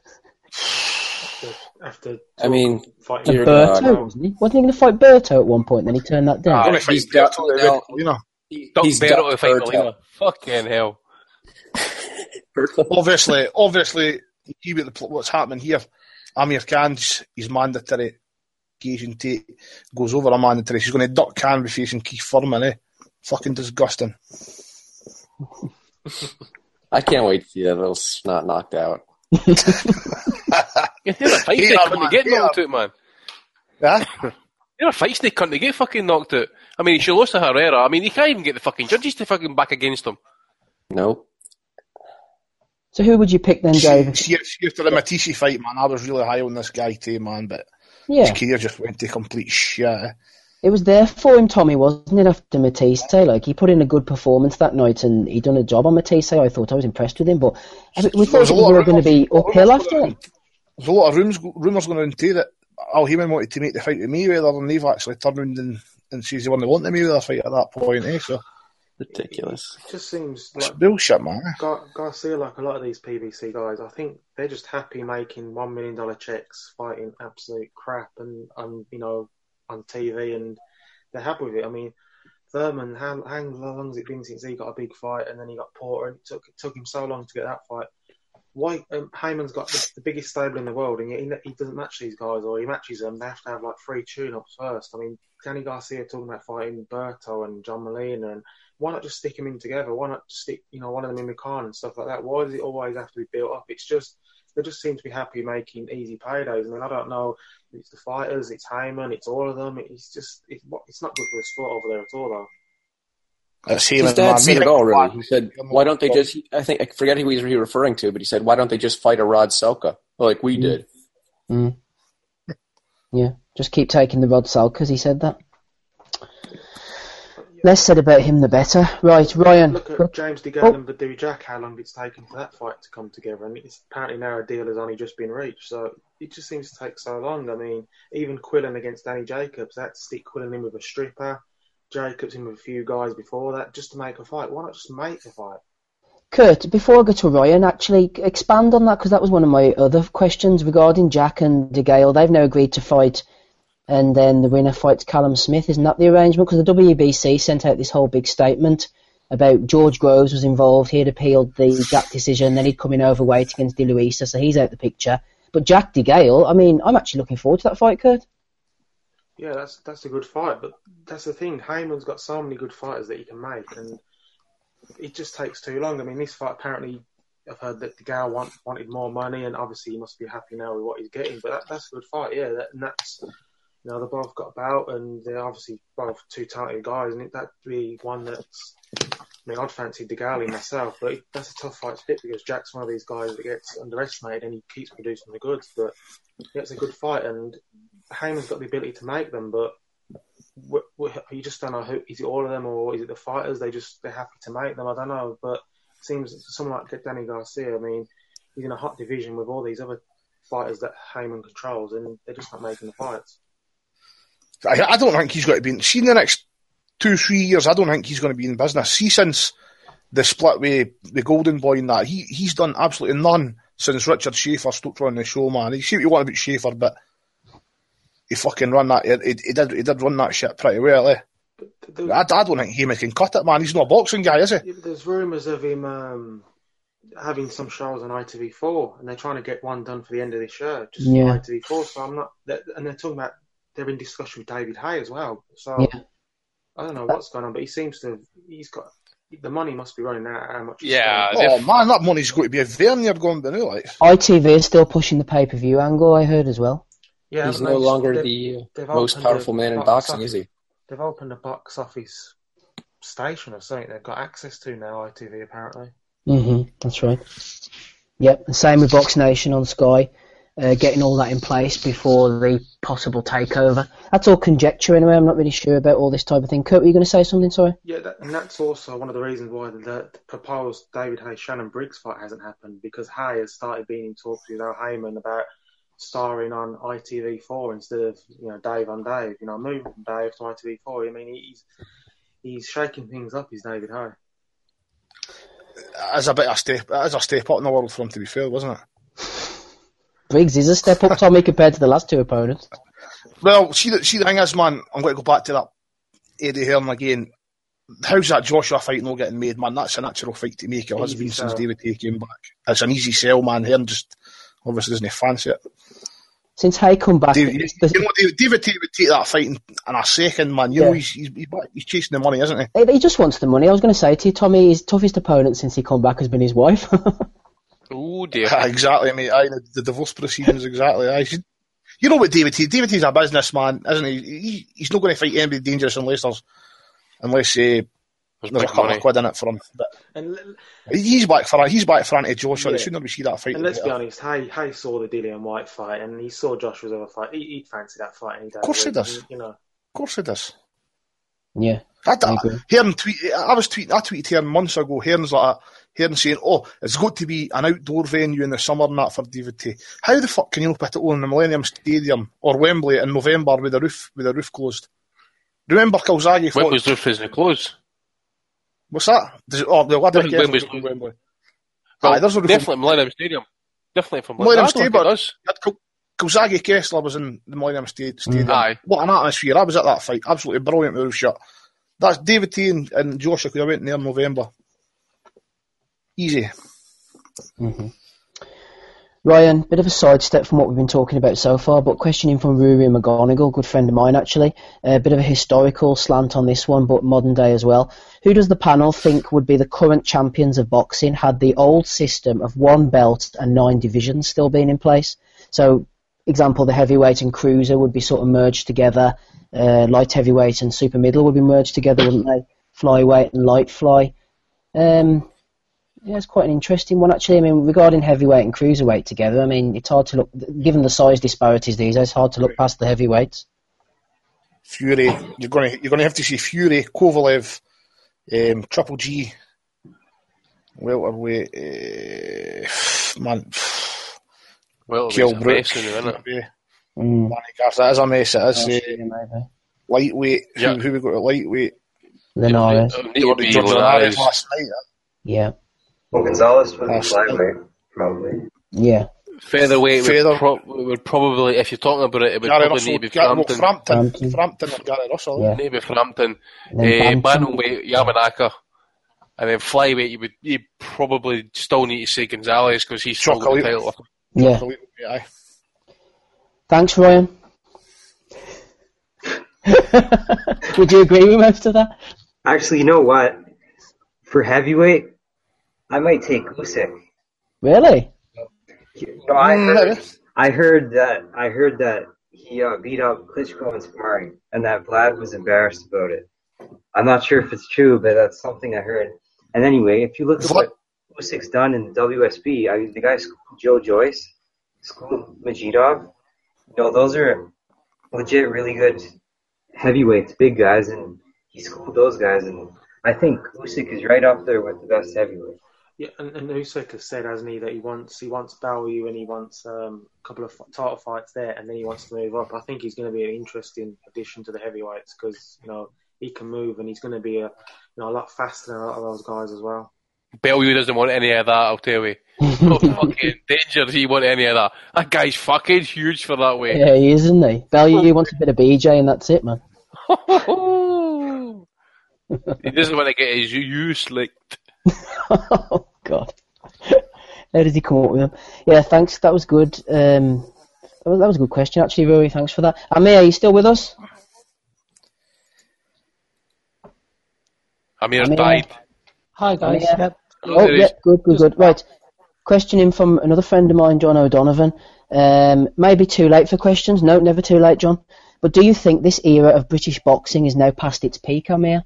After fighting Berto, wasn't he? Wasn't he going to fight Berto at one point? Then he turned that down. He's Berto to fight Molina. Fucking hell. Obviously, what's happening here, Amir Khan's his mandatory Asian Tate goes over a mandatory. She's going to duck Khan be facing Keith Thurman, eh? Fucking disgusting. I can't wait to see that little snot knocked out. You're a fight snake couldn't get knocked out, man. Yeah? You're a fight snake couldn't get fucking knocked out. I mean, she lost to Herrera. I mean, you can't even get the fucking judges to fucking back against him. Nope. So who would you pick then, Dave? See, after the Matisse fight, man, I was really high on this guy too, man, but yeah, his career just went to complete shit. Eh? It was there for him, Tommy, wasn't it, after Matisse? Like, he put in a good performance that night and he done a job on Matisse. I thought I was impressed with him, but we thought we were going to be uphill after it. There's a lot of rumours going around too that Al Heyman wanted to make the fight with Mayweather and they've actually turned around and says they want the Mayweather fight at that point, eh? So ridiculous. It just seems it's like bullshit, man. Garcia, like a lot of these PBC guys, I think they're just happy making $1 million checks, fighting absolute crap, and on TV, and they're happy with it. I mean, Thurman, how long has it been since he got a big fight, and then he got Porter, and it took him so long to get that fight. Why Heyman's got the biggest stable in the world, and yet he doesn't match these guys, or he matches them. They have to have like 3 tune-ups first. I mean, Danny Garcia talking about fighting Berto and John Molina, and why not just stick them in together? Why not just stick one of them in the car and stuff like that? Why does it always have to be built up? It's just they just seem to be happy making easy paydays. I mean, I don't know if it's the fighters, it's Heyman, it's all of them. It's not good for the sport over there at all, though. His dad said it all, really. He said, why don't they just, I forget who he was referring to, but he said, why don't they just fight a Rod Selka like we did? Mm. Yeah, just keep taking the Rod Selkas, he said that. Less said about him, the better. Right, Ryan. Look at James DeGale and Badou Jack, how long it's taken for that fight to come together. And it's apparently now a deal has only just been reached. So it just seems to take so long. I mean, even Quillen against Danny Jacobs, they had to stick Quillen in with a stripper. Jacobs in with a few guys before that just to make a fight. Why not just make the fight? Kurt, before I go to Ryan, actually expand on that, because that was one of my other questions regarding Jack and DeGale. They've now agreed to fight, and then the winner fights Callum Smith. Isn't that the arrangement? Because the WBC sent out this whole big statement about George Groves was involved. He had appealed the Jack decision, then he'd come in overweight against De Luisa, so he's out the picture. But Jack DeGale, I mean, I'm actually looking forward to that fight, Kurt. Yeah, that's a good fight, but that's the thing. Heyman's got so many good fighters that he can make, and it just takes too long. I mean, this fight, apparently, I've heard that DeGale wanted more money, and obviously he must be happy now with what he's getting, but that's a good fight, yeah. That's they both got about, and they're obviously both two talented guys, and that'd be one that's... I mean, I'd fancy DeGale myself, but that's a tough fight to pick because Jack's one of these guys that gets underestimated and he keeps producing the goods, but yeah, it's a good fight, and Heyman's got the ability to make them, but you just don't know who is it, all of them, or is it the fighters? They're happy to make them. I don't know, but it seems someone like Danny Garcia. I mean, he's in a hot division with all these other fighters that Heyman controls, and they're just not making the fights. I don't think he's going to be. See, in the next 2-3 years, I don't think he's going to be in business. See, since the split with the Golden Boy and that, he's done absolutely none since Richard Schaefer stopped running the show, man. You see what you want about Schaefer, but he fucking run that. He did run that shit pretty well, eh? I don't think Heyman can cut it, man. He's not a boxing guy, is he? Yeah, but there's rumours of him having some shows on ITV4, and they're trying to get one done for the end of this year, just for ITV4. So I'm not, and they're talking about they're in discussion with David Haye as well. So I don't know what's going on, but he seems to. He's got the money must be running out. How much? Yeah. Oh man, that money's going to be a vernier going by now, like. ITV is still pushing the pay-per-view angle, I heard as well. Yeah, He's no longer the most powerful man in boxing, is he? They've opened a box office station or something they've got access to now, ITV apparently. That's right. Yep, the same with Box Nation on Sky, getting all that in place before the possible takeover. That's all conjecture anyway, I'm not really sure about all this type of thing. Kurt, were you going to say something, sorry? Yeah, and that's also one of the reasons why the proposed David Haye-Shannon Briggs fight hasn't happened, because Haye has started being in talks with Al Heyman about starring on ITV4 instead of, Dave on Dave. Moving from Dave to ITV4. I mean, he's shaking things up, he's David Haye. As a bit of step up in the world for him, to be fair, wasn't it? Briggs is a step up, Tommy, compared to the last two opponents. Well, see the thing is, man, I'm going to go back to that Eddie Hearn again. How's that Joshua fight not getting made, man? That's a natural fight to make. It has been since David Haye came back. It's an easy sell, man. Hearn just obviously doesn't fancy it. Since Haye come back... David Haye would take that fight in a second, man. He's chasing the money, isn't he? He just wants the money. I was going to say to you, Tommy, his toughest opponent since he come back has been his wife. Oh, dear. Exactly, mate. The divorce proceedings, exactly. You know what David Haye... David Haye's a businessman, isn't he? He's not going to fight anybody dangerous unless there's a couple of quid in it for him. But he's back for anti-Joshua. They should not see that fight. And let's be honest, Haye saw the Dillian White fight, and he saw Joshua's other fight. He'd fancy that fight any day. Of course he does. Of course he does. Yeah. I tweeted Hearn months ago. Hearn saying, "Oh, it's got to be an outdoor venue in the summer and that for David Haye. How the fuck can you put it on the Millennium Stadium or Wembley in November with the roof closed? Remember Calzaghe fought... Wembley's roof isn't closed. What's that? Wembley's Wembley. Well, there's definitely Millennium Stadium. Definitely from Millennium Stadium. Calzaghe Kessler was in the Millennium Stadium. Aye. What an atmosphere. I was at that fight. Absolutely brilliant with the roof shut. That's David Haye and Joshua could have went in there in November. Easy. Ryan, bit of a sidestep from what we've been talking about so far, but questioning from Rory McGonigal, good friend of mine actually, a bit of a historical slant on this one, but modern day as well. Who does the panel think would be the current champions of boxing had the old system of 1 belt and 9 divisions still been in place? So, example, the heavyweight and cruiser would be sort of merged together, light heavyweight and super middle would be merged together, wouldn't they? Flyweight and light fly. Yeah, it's quite an interesting one, actually. I mean, regarding heavyweight and cruiserweight together, I mean, it's hard to look, given the size disparities these days, it's hard to look past the heavyweights. Fury, you're going to have to see Fury, Kovalev, Triple G, welterweight, man, Kell Brook, Manny Garth, that is a mess. It is lightweight. Yep. Who we got at lightweight? Linares. Linares last night. Yeah. Well, Gonzalez was flyweight, probably. Yeah. Featherweight would probably, if you're talking about it, it would Gary probably Russell, need to be Frampton. Frampton and Gary Russell. Yeah. Maybe Frampton. Bantamweight, Yamanaka. And then flyweight, you'd probably still need to say Gonzalez because he's still got the title. Yeah. Thanks, Ryan. Would you agree with most of that? Actually, you know what? For heavyweight, I might take Usyk. Really? No, I heard that he beat up Klitschko in sparring, and that Vlad was embarrassed about it. I'm not sure if it's true, but that's something I heard. And anyway, if you look at what Usyk's done in WSB, the guy schooled Joe Joyce, schooled Majidov. Those are legit really good heavyweights, big guys, and he schooled those guys, and I think Usyk is right up there with the best heavyweight. Yeah, and Usyk has said, hasn't he, that he wants value and he wants a couple of title fights there, and then he wants to move up. I think he's going to be an interesting addition to the heavyweights because he can move and he's going to be a lot faster than a lot of those guys as well. Bellew doesn't want any of that, I'll tell you. No fucking danger does he want any of that. That guy's fucking huge for that weight. Yeah, he is, isn't he? Bellew wants a bit of BJ and that's it, man. He doesn't want to get his use licked. Oh, God. How did he come up with them? Yeah, thanks. That was good. That was a good question, actually, Rory. Thanks for that. Amir, are you still with us? Amir's died. Hi guys. Yeah. Yep. Oh, yeah, good. Right. Question in from another friend of mine, John O'Donovan. Maybe too late for questions. No, never too late, John. But do you think this era of British boxing is now past its peak, Amir?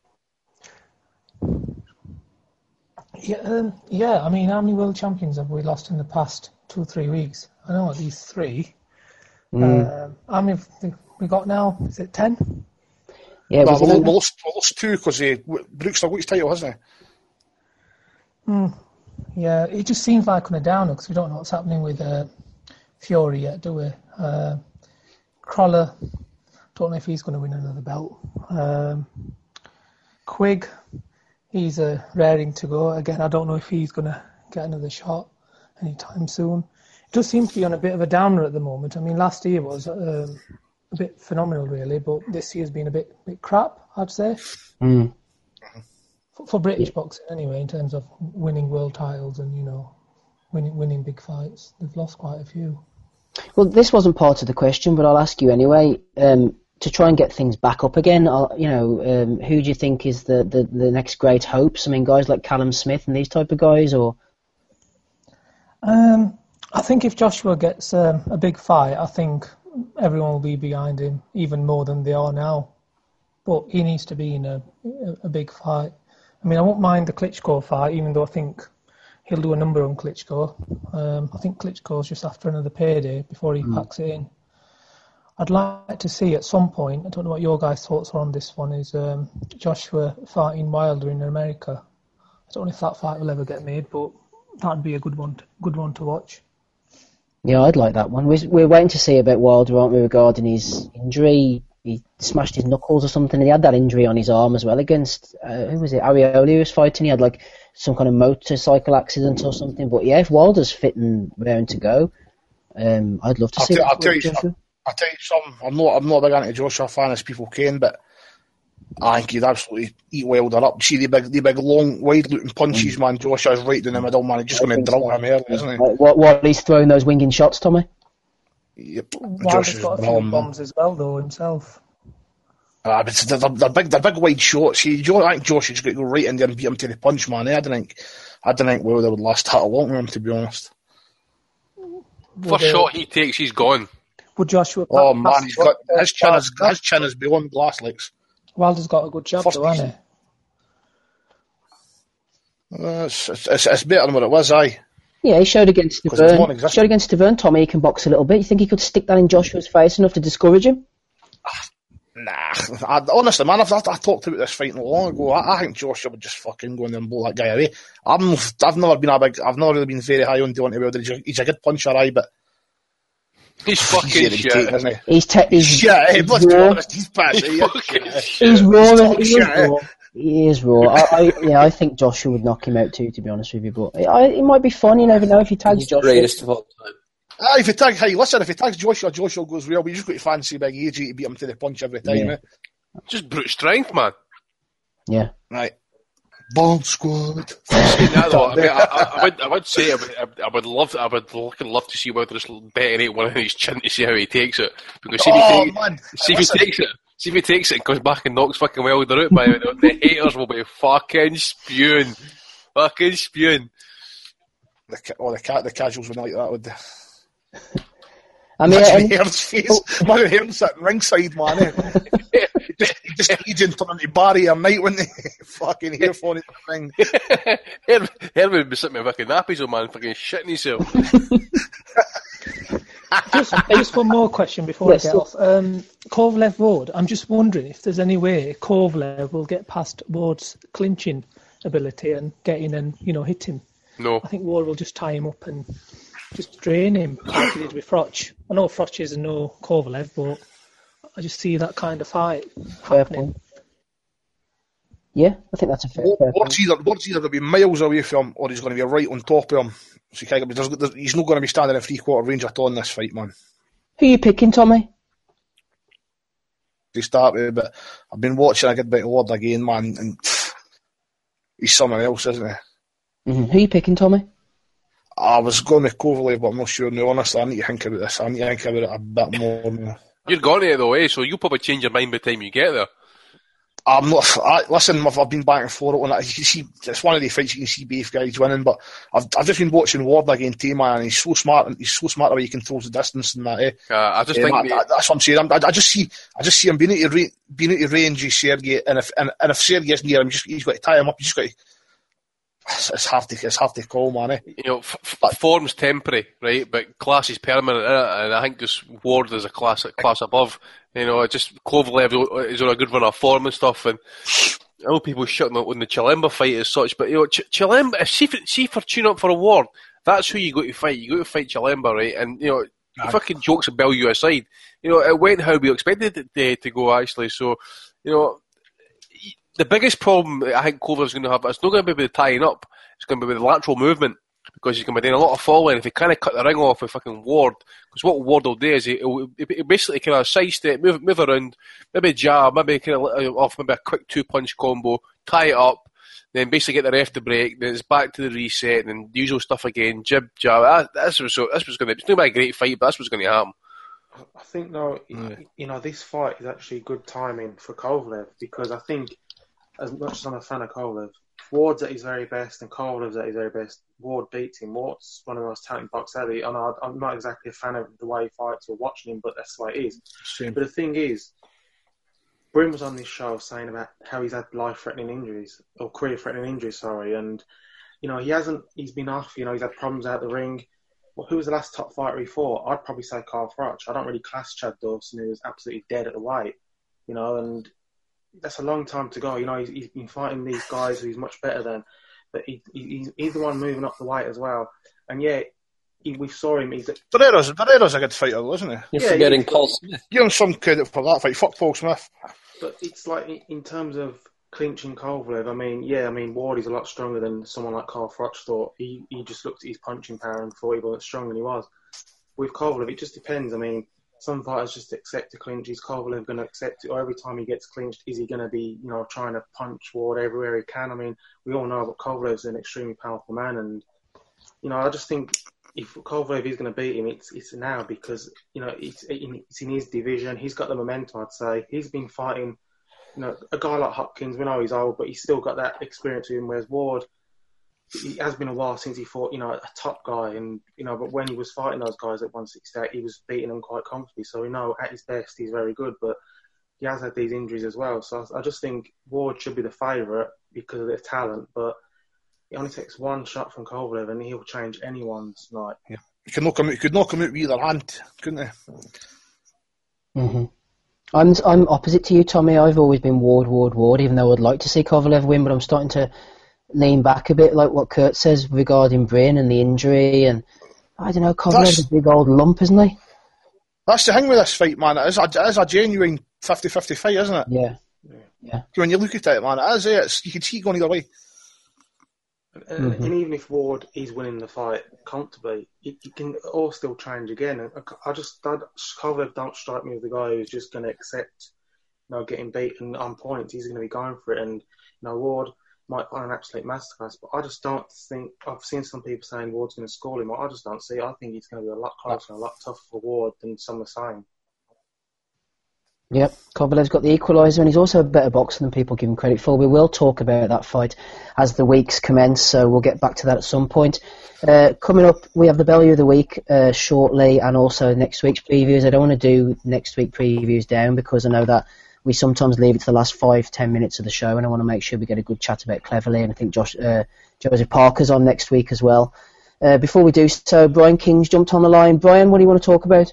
Yeah. I mean, how many world champions have we lost in the past 2 or 3 weeks? I know at least 3. How many have we got now? Is it 10? Yeah, Well, was it we lost 2 because Brooks still got his title, hasn't he? Yeah, it just seems like on a downer because we don't know what's happening with Fury yet, do we? Crawler, don't know if he's going to win another belt. Quigg, he's raring to go. Again, I don't know if he's going to get another shot anytime soon. It does seem to be on a bit of a downer at the moment. I mean, last year was a bit phenomenal, really, but this year's been a bit crap, I'd say. For British boxing, anyway, in terms of winning world titles and, winning big fights. They've lost quite a few. Well, this wasn't part of the question, but I'll ask you anyway. To try and get things back up again, who do you think is the next great hopes? I mean, guys like Callum Smith and these type of guys, or? I think if Joshua gets a big fight, I think everyone will be behind him even more than they are now. But he needs to be in a big fight. I mean, I won't mind the Klitschko fight, even though I think he'll do a number on Klitschko. I think Klitschko's just after another payday before he packs it in. I'd like to see at some point, I don't know what your guys' thoughts are on this one, is Joshua fighting Wilder in America. I don't know if that fight will ever get made, but that'd be a good one to watch. Yeah, I'd like that one. We're waiting to see about Wilder, aren't we, regarding his injury? He smashed his knuckles or something, and he had that injury on his arm as well against, who was it, Arioli who was fighting. He had like some kind of motorcycle accident or something. But yeah, if Wilder's fit and raring to go, I'd love to see I'll tell you something. I'm not a big anti-Joshua fan as people can, but I think he'd absolutely eat Wilder up. See the big long, wide-looking punches, man. Joshua's right in the middle, man. He's just going to drill him early, isn't he? What he's throwing those winging shots, Tommy? Yep. Wilder's got a few bombs as well, though, himself. But they're big wide shots. See, I think Josh is going to go right in there and beat him to the punch, man. I don't think Wilder would last that long with him, to be honest. First shot he takes, he's gone. Would Joshua? Oh man, he's got his chin is beyond glass legs. Wilder's got a good jab, though, hasn't he? It's better than what it was, aye. Yeah, he showed against Taverne. Tommy, he can box a little bit. You think he could stick that in Joshua's face enough to discourage him? Nah, honestly, man, I talked about this fight not long ago. I think Joshua would just fucking go in there and blow that guy away. I've never really been very high on Deontay Wilder. He's a good puncher, aye, but he's fucking shit, isn't he? He's shit. He's raw. He is raw. I think Joshua would knock him out too, to be honest with you. But it might be fun. You never know if he tags Joshua. Greatest of all time. If he tags Joshua goes real. But you just got to fancy big AJ to beat him to the punch every time. Yeah. Just brute strength, man. Yeah. Right. Bomb squad. I would say I would love to see Wilder just detonate one of his chin to see how he takes it. Because if he takes it and goes back and knocks fucking Wilder out, by the haters will be fucking spewing. The casuals would like that, would they? I mean, Hearn's face. Imagine Hearn sitting ringside, man. Just agent turning to Barry or Knight when they fucking earphone at the thing. Hearn would be sitting with fucking nappies on, man, fucking shitting himself. Just one more question before I get off. Kovalev Ward, I'm just wondering if there's any way Kovalev will get past Ward's clinching ability and get in and, hit him. No. I think Ward will just tie him up and just drain him like he did with Froch. I know Froch is no Kovalev, but I just see that kind of fight happening. Yeah, I think that's a fair point. Ward's either going to be miles away from him or he's going to be right on top of him. So he's not going to be standing in 3/4 range at all in this fight, man. Who are you picking, Tommy? To start with, but I've been watching a good bit of Ward again, man, and he's something else, isn't he? Mm-hmm. Who are you picking, Tommy? I was going with Kovalev, but I'm not sure now. Honestly, I need to think about this. I need to think about it a bit more now. You're going to it though, so you'll probably change your mind by the time you get there. I'm not. Listen, I've been back and forth on that. You can see it's one of the fights you can see both guys winning. But I've just been watching Ward again too, man. And he's so smart. And he's so smart the way he controls the distance and that. I just think that's what I'm saying. I just see him being out of range of Sergey, and if Sergey's near him, he's got to tie him up. He's got to. It's hard to call, man. You know, form's temporary, right? But class is permanent, and I think just Ward is a class above. You know, just Kovalev is on a good run of form and stuff, and I know people shutting up on the Chilemba fight as such, but you know, Chilemba, see for tune up for a Ward, that's who you go to fight. You go to fight Chilemba, right? And you know, fucking jokes and Bellew aside, you know, it went how we expected it to go actually. So, you know. The biggest problem I think Kovalev's going to have, it's not going to be with the tying up, it's going to be with the lateral movement, because he's going to be doing a lot of falling. If he kind of cut the ring off with fucking Ward, because what Ward will do is he'll basically kind of sidestep, move around, maybe jab, maybe kind of off maybe a quick 2-punch combo, tie it up, then basically get the ref to break, then it's back to the reset, and then the usual stuff again, jab. This was going to be, it's not a great fight, but that's what's going to happen. I think, though, you know, this fight is actually good timing for Kovalev, because I think, as much as I'm a fan of Kovalev, Ward's at his very best and Kovalev's at his very best. Ward beats him. Ward's one of the most talented boxers ever. And I'm not exactly a fan of the way he fights or watching him, but that's the way it is. Same. But the thing is, Brim was on this show saying about how he's had life-threatening injuries, or career-threatening injuries, sorry. And, you know, he's been off, you know, he's had problems out the ring. Well, who was the last top fighter he fought? I'd probably say Carl Froch. I don't really class Chad Dawson, who was absolutely dead at the weight, you know, and that's a long time to go. You know, he's been fighting these guys who he's much better than, but he's the one moving up the weight as well. And yeah, we saw him. Barrero's a good fighter, though, isn't he? You're forgetting Paul Smith. Give him some credit for that fight. Fuck Paul Smith. But it's like, in terms of clinching Kovalev, I mean, Ward is a lot stronger than someone like Carl Froch thought. He just looked at his punching power and thought he wasn't stronger than he was. With Kovalev, it just depends. I mean, some fighters just accept the clinch. Is Kovalev going to accept it? Or every time he gets clinched, is he going to be, you know, trying to punch Ward everywhere he can? I mean, we all know that Kovalev's an extremely powerful man. And, you know, I just think if Kovalev is going to beat him, it's now, because, you know, it's in his division. He's got the momentum, I'd say. He's been fighting, you know, a guy like Hopkins. We know he's old, but he's still got that experience with him, whereas Ward, it has been a while since he fought, you know, a top guy, and, you know, but when he was fighting those guys at 168, he was beating them quite comfortably. So we know at his best he's very good, but he has had these injuries as well. So I just think Ward should be the favourite because of their talent, but it only takes one shot from Kovalev and he'll change anyone's night. Yeah, he could knock him out with either hand, couldn't he? Mm-hmm. I'm opposite to you, Tommy. I've always been Ward, even though I'd like to see Kovalev win, but I'm starting to lean back a bit, like what Kurt says regarding Brain and the injury, and I don't know, Kovalev's a big old lump, isn't he? That's the thing with this fight, man. It is a genuine 50-50 fight, isn't it? Yeah. When you look at it, man, it is. You can see it going either way. And even if Ward is winning the fight comfortably, it can all still change again. And Kovalev don't strike me as the guy who's just going to accept, you know, getting beaten on points. He's going to be going for it, and, you know, Ward might find an absolute masterclass, but I just don't think. I've seen some people saying Ward's going to score him. I just don't see it. I think it's going to be a lot closer and a lot tougher for Ward than some are saying. Yep, Kovalev's got the equaliser, and he's also a better boxer than people give him credit for. We will talk about that fight as the weeks commence, so we'll get back to that at some point. Coming up, we have the Bellew of the Week shortly, and also next week's previews. I don't want to do next week previews down, because I know that we sometimes leave it to the last 5-10 minutes of the show, and I want to make sure we get a good chat about Cleverly, and I think Joseph Parker's on next week as well. Before we do so, Brian King's jumped on the line. Brian, what do you want to talk about?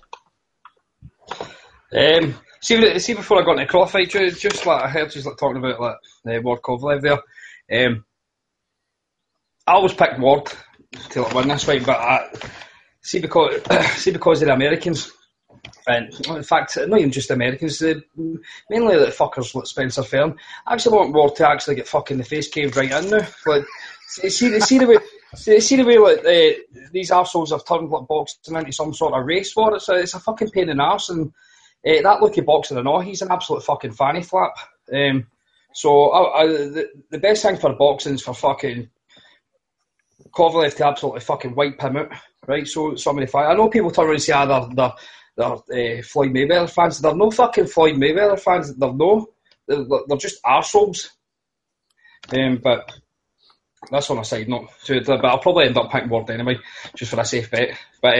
See, before I got into the Craw fight, just like I heard you talking about Ward Kovalev there. I always picked Ward to win this fight, but because of the Americans, and in fact, not even just Americans, mainly the fuckers like Spencer Fern. I actually want Ward to actually get fucking the face caved right in now. Like, see the way like these arseholes have turned like boxing into some sort of race for it. So it's a fucking pain in the arse, and that lucky boxer and all, he's an absolute fucking fanny flap. So the best thing for boxing is for fucking Kovalev to absolutely fucking wipe him out, right? So somebody fight. I know people turn around and say they're Floyd Mayweather fans. They're no fucking Floyd Mayweather fans. They're they're just arseholes. But that's on a side note. But I'll probably end up picking Ward anyway, just for a safe bet. But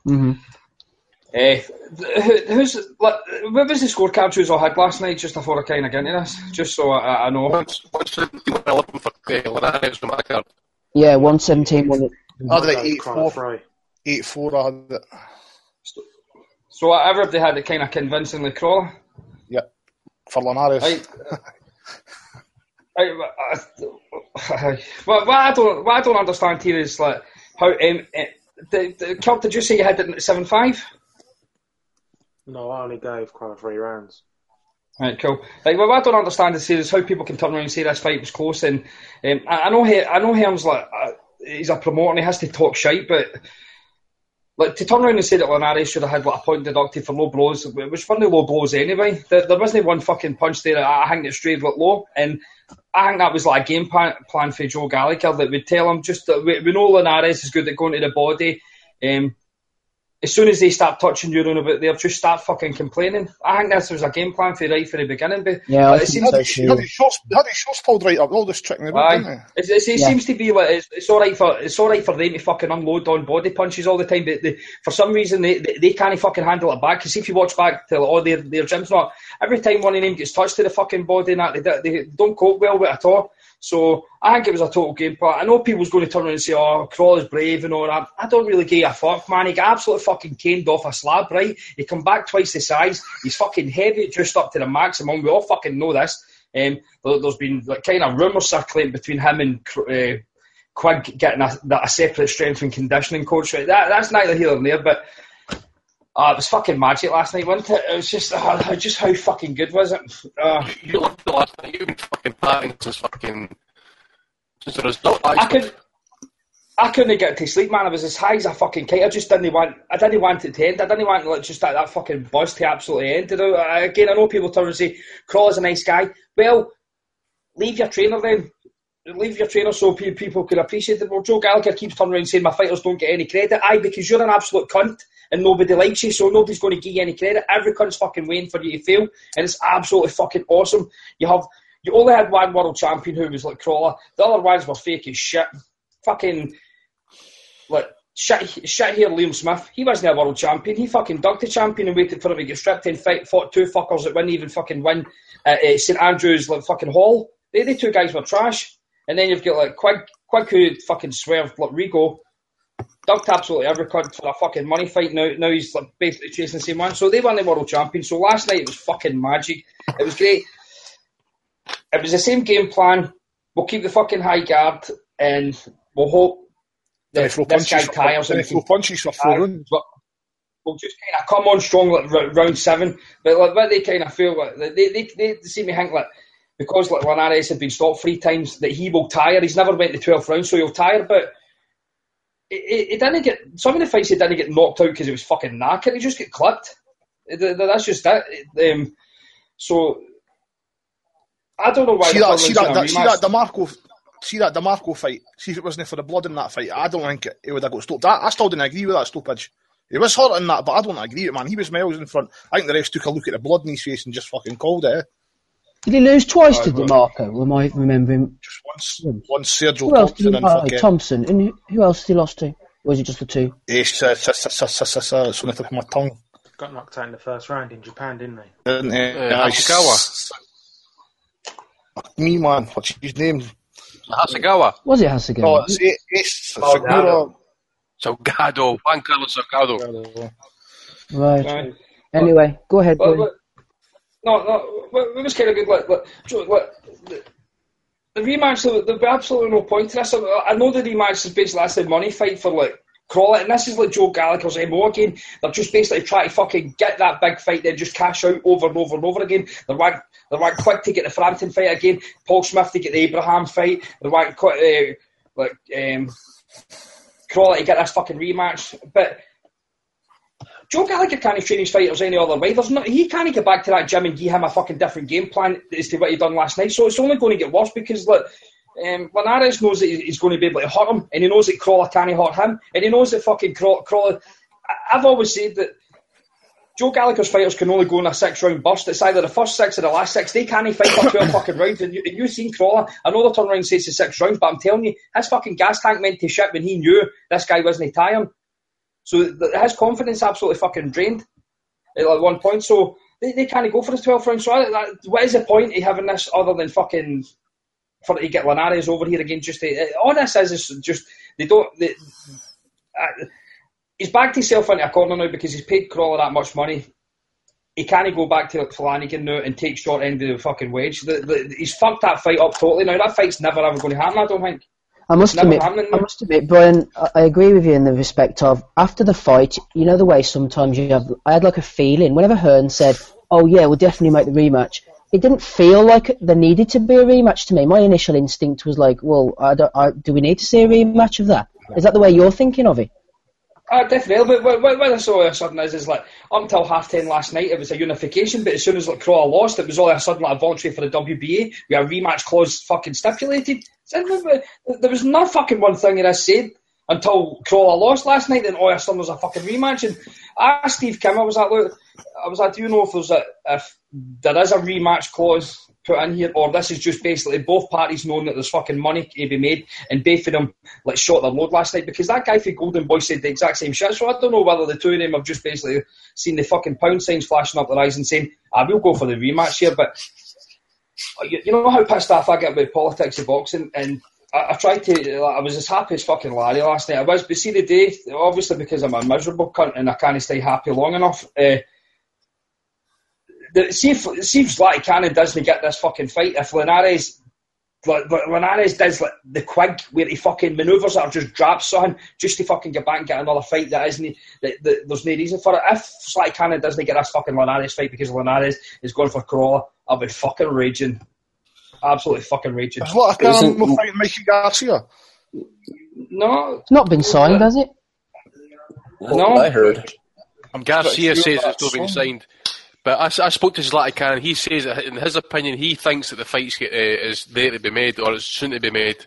what was the scorecard you all had last night? Just before I kind of get into this, just so I know. 117-11 for Linares from my card. Yeah, 117. I had it 8-4. 8-4. I had it. So everybody had it kind of convincingly Crawler. Yeah, for Linares. What I don't understand here is like how Kurt, did you say you had it at 7-5? No, I only gave Crawler 3 rounds. Right, cool. Like, what I don't understand is how people can turn around and say this fight was close. And I know Herm's like he's a promoter and he has to talk shite, but like to turn around and say that Linares should have had like a point deducted for low blows, which were no low blows anyway. There wasn't one fucking punch there. I think it strayed like low, and I think that was like a game plan for Joe Gallagher that would tell him just that we know Linares is good at going to the body. As soon as they start touching you around about there, just start fucking complaining. I think this was a game plan for the beginning. But yeah, it seems had his shots pulled right up, all this tricking about, didn't it? It seems to be like it's all right for them to fucking unload on body punches all the time, but for some reason they can't fucking handle it back. Because if you watch back to all their gyms, not every time one of them gets touched to the fucking body, and that they don't cope well with it at all. So I think it was a total game plan. I know people's going to turn around and say, "Oh, Crawler's brave and all that." I don't really give a fuck, man. He got absolutely fucking caned off a slab, right? He come back twice the size. He's fucking heavy, just up to the maximum. We all fucking know this. There's been like kind of rumours circulating between him and Quigg getting a separate strength and conditioning coach. Right? That's neither here nor there, but. It was fucking magic last night, wasn't it? It was just how fucking good was it? You loved it last night. You've been fucking partying since the result. I couldn't get to sleep, man. I was as high as a fucking kite. I didn't want it to end. I didn't want like, just that fucking buzz to absolutely end. Again, I know people turn and say, Crawler's a nice guy. Well, leave your trainer then. Leave your trainer so people can appreciate it. Well, Joe Gallagher keeps turning around saying my fighters don't get any credit. Aye, because you're an absolute cunt and nobody likes you, so nobody's going to give you any credit. Every cunt's fucking waiting for you to fail, and it's absolutely fucking awesome. You only had one world champion who was like Crawler. The other ones were fake as shit. Fucking like shit here, Liam Smith. He wasn't a world champion. He fucking ducked the champion and waited for him to get stripped and fought two fuckers that wouldn't even fucking win at St Andrews like fucking Hall. They two guys were trash. And then you've got like Quigg who fucking swerved like Rigo, ducked absolutely every cunt for a fucking money fight. Now he's like basically chasing the same one. So they won the world champion. So last night it was fucking magic. It was great. It was the same game plan. We'll keep the fucking high guard and we'll hope that this guy tires. And throw punches for 4 rounds. We'll just kind of come on strong like round 7. But like what they kind of feel like they seem to think like. Because like Linares had been stopped 3 times, that he will tire. He's never went to 12 rounds, so he'll tire. But he didn't get some of the fights. He didn't get knocked out because he was fucking knackered. He just get clipped. That's just it. So I don't know why. See that DeMarco fight. See if it wasn't for the blood in that fight. I don't think it would have got stopped. I still didn't agree with that stoppage. He was hurt in that, but I don't agree with it, man. He was miles in front. I think the rest took a look at the blood in his face and just fucking called it. Did he lose twice to DeMarco? Or am I remembering? Just once Sergio Thompson and fucking Thompson. And who else did he lost to? Or was it just the 2? It's on the tip of my tongue. Got knocked out in the first round in Japan, didn't he? Hasegawa. Me, man. What's his name? Hasegawa. Was it Hasegawa? No, it's Salgado. Salgado. Juan Carlos Salgado. Right. Anyway, go ahead. No, it was kind of good. The rematch, there'd be absolutely no point to this. I know the rematch is basically that's the money fight for like Crawler, and this is like Joe Gallagher's MO again. They're just basically trying to fucking get that big fight, then just cash out over and over and over again. They want Quigg to get the Frampton fight again, Paul Smith to get the Abraham fight. They want Crawler to get this fucking rematch, but. Joe Gallagher can't train his fighters any other way. He can't get back to that gym and give him a fucking different game plan as to what he done last night. So it's only going to get worse because Linares knows that he's going to be able to hurt him, and he knows that Crawler can't hurt him, and he knows that fucking Crawler. I've always said that Joe Gallagher's fighters can only go in a 6-round burst. It's either the first 6 or the last 6. They can't fight for 12 fucking rounds. And you've seen Crawler. I know they'll turn around and say it's the 6 rounds, but I'm telling you, his fucking gas tank went to shit when he knew this guy wasn't tiring. So his confidence absolutely fucking drained at one point. So they can't go for the 12 rounds. So what is the point of having this other than fucking for to get Linares over here again? All this is just they don't. He's backed himself into a corner now because he's paid Crawler that much money. He can't go back to Flanagan now and take short end of the fucking wedge. He's fucked that fight up totally now. That fight's never ever going to happen, I don't think. I must admit, Brian, I agree with you in the respect of, after the fight, you know the way sometimes I had like a feeling, whenever Hearn said, oh yeah, we'll definitely make the rematch, it didn't feel like there needed to be a rematch to me. My initial instinct was like, well, do we need to see a rematch of that? Is that the way you're thinking of it? Definitely, but what I saw all of a sudden is like, up until 10:30 last night, it was a unification, but as soon as Crawler lost, it was all of a sudden like a voluntary for the WBA, where a rematch clause fucking stipulated. So, there was no fucking one thing that I said until Crawler lost last night, then all of a sudden there's a fucking rematch. And I asked Steve Kim, I was like, do you know if there is a rematch clause put in here, or this is just basically both parties knowing that there's fucking money to be made, and both of them shot their load last night? Because that guy for Golden Boy said the exact same shit, so I don't know whether the two of them have just basically seen the fucking pound signs flashing up their eyes and saying, I will go for the rematch here. But you know how pissed off I get about politics of boxing, and I tried to, I was as happy as fucking Larry last night. I was, but see the day, obviously because I'm a miserable cunt and I can't stay happy long enough, see if Zlatan Cannon doesn't get this fucking fight, if Linares does like the Quig where he fucking manoeuvres it or just drops something just to fucking get back and get another fight that there's no reason for it. If Zlatan Cannon doesn't get this fucking Linares fight because Linares is going for Crawler, I'll be fucking raging. Absolutely fucking raging. Is Zlatan Cannon fighting Mikey Garcia? No. It's not been signed, has it? No. I heard. Garcia says it's not been signed. But I spoke to Zlatan Cannon. He says that in his opinion, he thinks that the fight is there to be made, or it's soon to be made.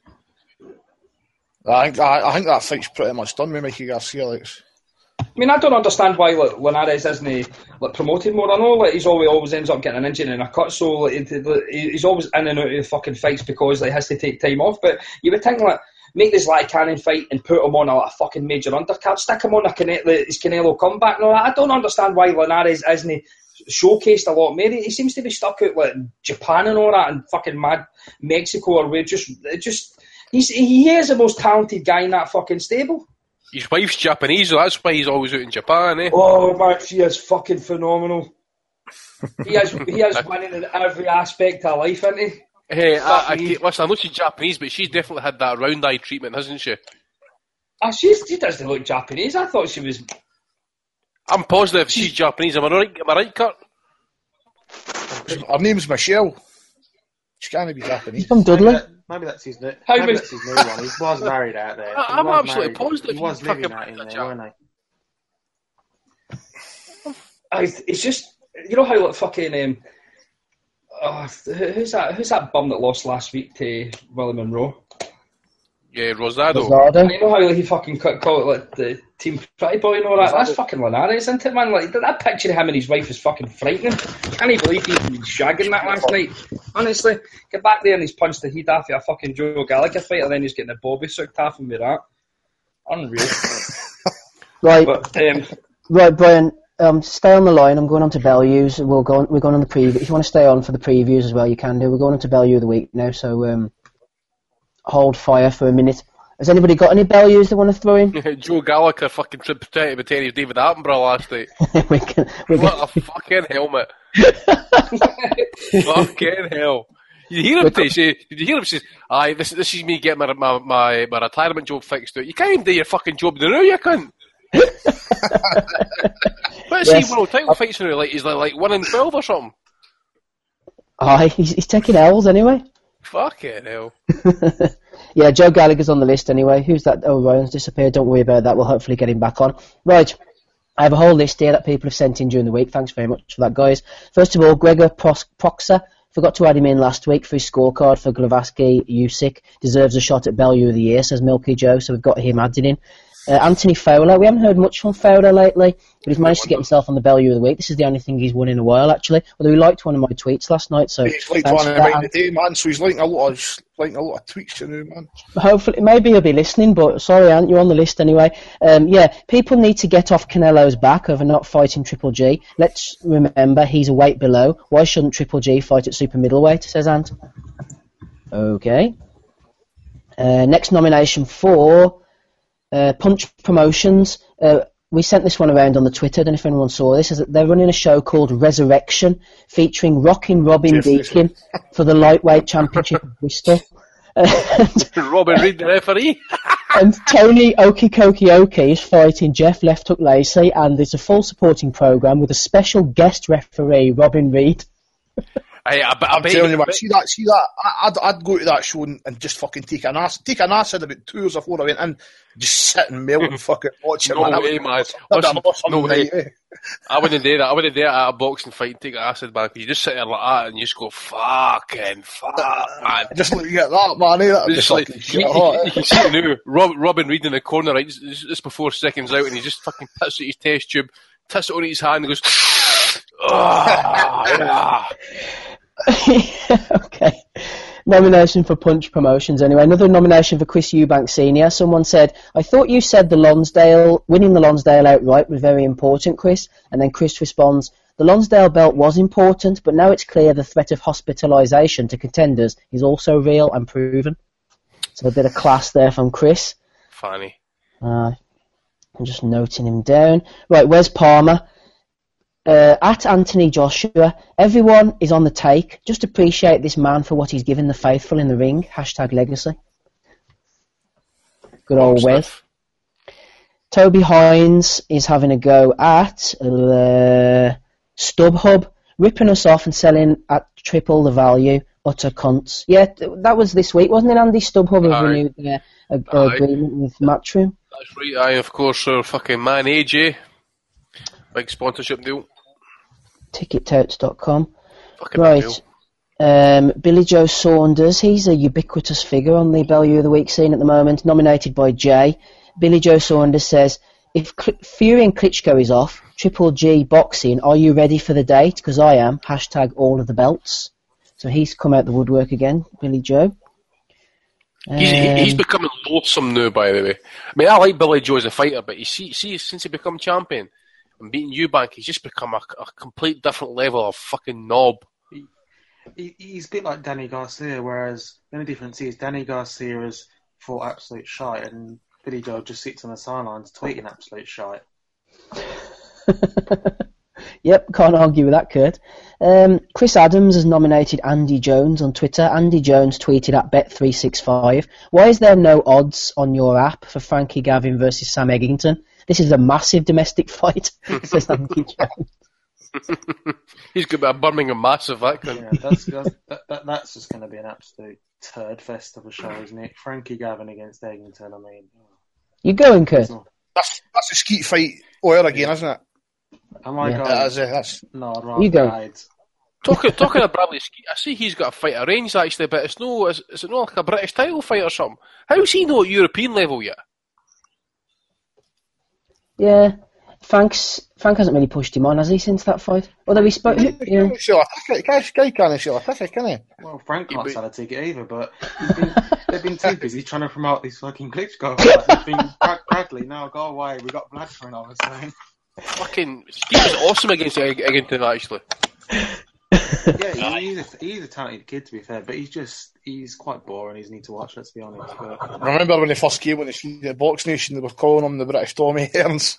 I think that fight's pretty much done with Mikey Garcia. I mean, I don't understand why Linares isn't promoted more. I know he's always ends up getting an injury and a cut, so he's always in and out of the fucking fights because he has to take time off. But you would think make this Zlatan Cannon fight and put him on a fucking major undercard, stick him on his Canelo comeback and all that. I don't understand why Linares isn't showcased a lot more. He seems to be stuck out like Japan and all that, and fucking mad Mexico, or where he is the most talented guy in that fucking stable. His wife's Japanese, so that's why he's always out in Japan, eh? Oh man, she is fucking phenomenal. He is winning in every aspect of life, isn't he? Hey, listen, I know she's Japanese, but she's definitely had that round eye treatment, hasn't she? She doesn't look Japanese. I thought she was. I'm positive she's Japanese. Am I right, Kurt? Her name's Michelle. She can't be Japanese. From Dudley. Maybe that's his new one. He was married out there. I'm absolutely positive he was living out in there, wasn't he? It's just, you know how fucking who's that bum that lost last week to Willie Monroe? Yeah, Rosado. You know how he fucking called it the Team Pretty Boy and all that? That's fucking Linares, isn't it, man? That picture of him and his wife is fucking frightening. I can't believe he was shagging that last night. Honestly, get back there and he's punched the heat off of a fucking Joe Gallagher fight, and then he's getting the bobby sucked off him with that. Unreal. Right. But, right, Brian. Stay on the line. I'm going on to Bellews. We're going on the preview. If you want to stay on for the previews as well, you can do. We're going on to Bellew of the week now, so hold fire for a minute. Has anybody got any Bellews they want to throw in? Joe Gallagher fucking protected Batteri's David Attenborough last night. What a fucking helmet. Fucking hell. Did you hear him say, aye, this is me getting my retirement job fixed out. You can't even do your fucking job now, you cunt. But is he world title fights now? He's like 1 in 12 or something. Aye, he's taking L's anyway. Fucking hell. Yeah, Joe Gallagher's on the list anyway. Who's that? Oh, Ryan's disappeared. Don't worry about that. We'll hopefully get him back on. Right. I have a whole list here that people have sent in during the week. Thanks very much for that, guys. First of all, Gregor Proxer. Forgot to add him in last week for his scorecard for Glavatsky. Usyk deserves a shot at Bellew of the Year, says Milky Joe. So we've got him added in. Anthony Fowler. We haven't heard much from Fowler lately, but he's managed to get himself on the Bellew of the Week. This is the only thing he's won in a while, actually. Although he liked one of my tweets last night, so he's liked one of mine today, man. So he's liking a lot of tweets, you know, man. Hopefully, maybe he'll be listening. But sorry, Ant, you're on the list anyway. People need to get off Canelo's back over not fighting Triple G. Let's remember he's a weight below. Why shouldn't Triple G fight at super middleweight? Says Ant. Okay. Next nomination for Punch Promotions. We sent this one around on the Twitter. I don't know if anyone saw this. They're running a show called Resurrection featuring Rockin' Robin Deakin for the lightweight championship of Bristol. Robin Reed, the referee. And Tony Okikoki is fighting Jeff Left Hook Lacey, and it's a full supporting program with a special guest referee, Robin Reed. I'm telling you, man, see that. I'd go to that show and just fucking take an acid about 2 years before I went in, just sit and melt and fucking watch it. No way, man. Listen, no way. I wouldn't do that. I wouldn't do it at a boxing fight and take an acid, man, because you just sit there like that and you just go, fuck, man. Just look at that, man. That'd just like, you can see it now. Robin Reed in the corner, right, just before seconds out, and he just fucking puts out his test tube, tucks it on his hand and goes, Okay. Nomination for Punch Promotions anyway. Another nomination for Chris Eubank Sr. Someone said, I thought you said winning the Lonsdale outright was very important, Chris. And then Chris responds, the Lonsdale belt was important, but now it's clear the threat of hospitalisation to contenders is also real and proven. So a bit of class there from Chris. Funny. I'm just noting him down. Right, where's Palmer? At Anthony Joshua, everyone is on the take. Just appreciate this man for what he's given the faithful in the ring. #legacy. Good old Wes. Toby Hines is having a go at StubHub, ripping us off and selling at triple the value. Utter cunts. Yeah, that was this week, wasn't it, Andy? StubHub has renewed their agreement with Matchroom. That's right, of course, our fucking man AJ. Big sponsorship deal. Tickettouts.com. Right. Billy Joe Saunders, he's a ubiquitous figure on the Bellew of the Week scene at the moment, nominated by Jay. Billy Joe Saunders says, if Fury and Klitschko is off, Triple G boxing, are you ready for the date? Because I am. #all of the belts. So he's come out the woodwork again, Billy Joe. He's becoming loathsome now, by the way. I mean, I like Billy Joe as a fighter, but you see since he become champion and beating Eubank, he's just become a complete different level of fucking knob. He's a bit like Danny Garcia, whereas the only difference is Danny Garcia has fought absolute shite, and Billy Joe just sits on the sidelines tweeting absolute shite. Yep, can't argue with that, Kurt. Chris Adams has nominated Andy Jones on Twitter. Andy Jones tweeted at Bet365, why is there no odds on your app for Frankie Gavin versus Sam Eggington? This is a massive domestic fight, says Andy Jones. He's going to be a Birmingham massive, that cunt. Yeah, that's just going to be an absolute turd fest of a show, isn't it? Frankie Gavin against Eggington, I mean... You going, Kurt? That's a skeet fight over again, isn't it? Am I going? No, I'd rather you go. guide. Talking of Bradley Skeet, I see he's got a fight arranged actually, but is it not like a British title fight or something? How's he not at European level yet? Yeah, Frank hasn't really pushed him on, has he, since that fight? Although he spoke... He can't sell a ticket, can he? Well, Frank can't sell a ticket either, but they've been too busy trying to promote this fucking Klitschko fight. They've been Bradley, now go away, we got blood for another thing. Fucking Skeet was awesome against Eggington, actually. Yeah, he's a talented kid, to be fair, but he's quite boring. He's need to watch, let's be honest. But... Remember when he first came on the Box Nation, they were calling him the British Tommy Hearns.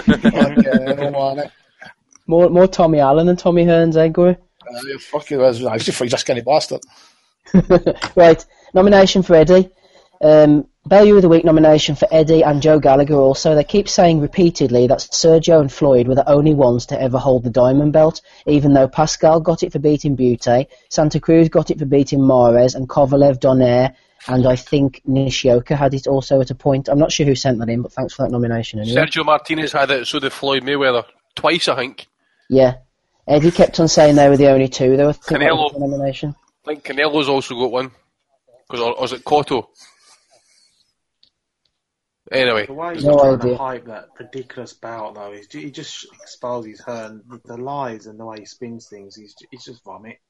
More Tommy Allen than Tommy Hearns, eh, Gory? Fuck it was. He's a skinny bastard. Right, nomination for Eddie. Bellew of the Week nomination for Eddie and Joe Gallagher also. They keep saying repeatedly that Sergio and Floyd were the only ones to ever hold the diamond belt, even though Pascal got it for beating Butte, Santa Cruz got it for beating Mares, and Kovalev, Donaire, and I think Nishioka had it also at a point. I'm not sure who sent that in, but thanks for that nomination anyway. Sergio Martinez had it, so did Floyd Mayweather. Twice, I think. Yeah. Eddie kept on saying they were the only two. They were Canelo. Nomination. I think Canelo's also got one. Or was it Cotto? Anyway, The way he's No trying idea. to hype that ridiculous bout, though, he just exposes her and the lies and the way he spins things. He's just vomit.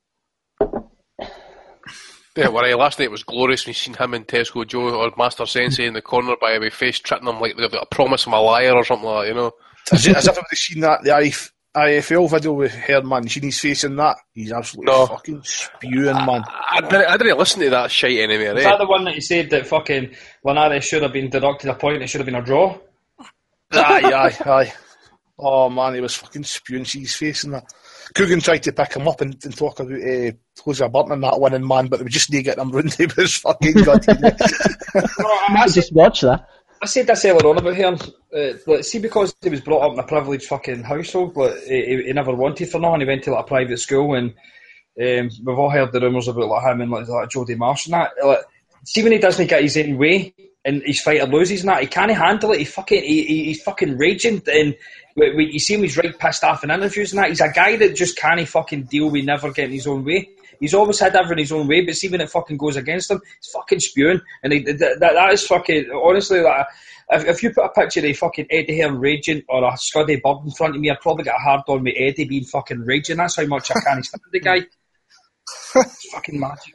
don't worry, last night was glorious when you seen him and Tesco Joe or Master Sensei in the corner by a face treating him like they've got a promise of a liar or something like that, you know. As if everybody's seen that, the IFL video with Herdman, you seen his face in that? He's absolutely fucking spewing, man. I didn't listen to that shite anyway, Is that the one that he said that fucking Linares should have been deducted a point, it should have been a draw? Aye. Oh man, he was fucking spewing his face in that. Coogan tried to pick him up and talk about Jose Burton and that winning man, but they were just not getting him round. He was fucking gutted. I just watch that. I said this earlier on about him. See, because he was brought up in a privileged fucking household, he never wanted for nothing. He went to like a private school, and we've all heard the rumours about like him and like Jody Marsh and that. See, when he doesn't get his own way and his fighter loses and that, he can't handle it. He's fucking raging, and you see him, he's right pissed off in interviews and that. He's a guy that just can't fucking deal with never getting his own way. He's always had everything his own way, but see when it fucking goes against him, he's fucking spewing. And that is fucking, honestly, like, if you put a picture of fucking Eddie Hearn raging or a Scuddy Bird in front of me, I'd probably get a hard on with Eddie being fucking raging. That's how much I can't stand the guy. It's fucking magic.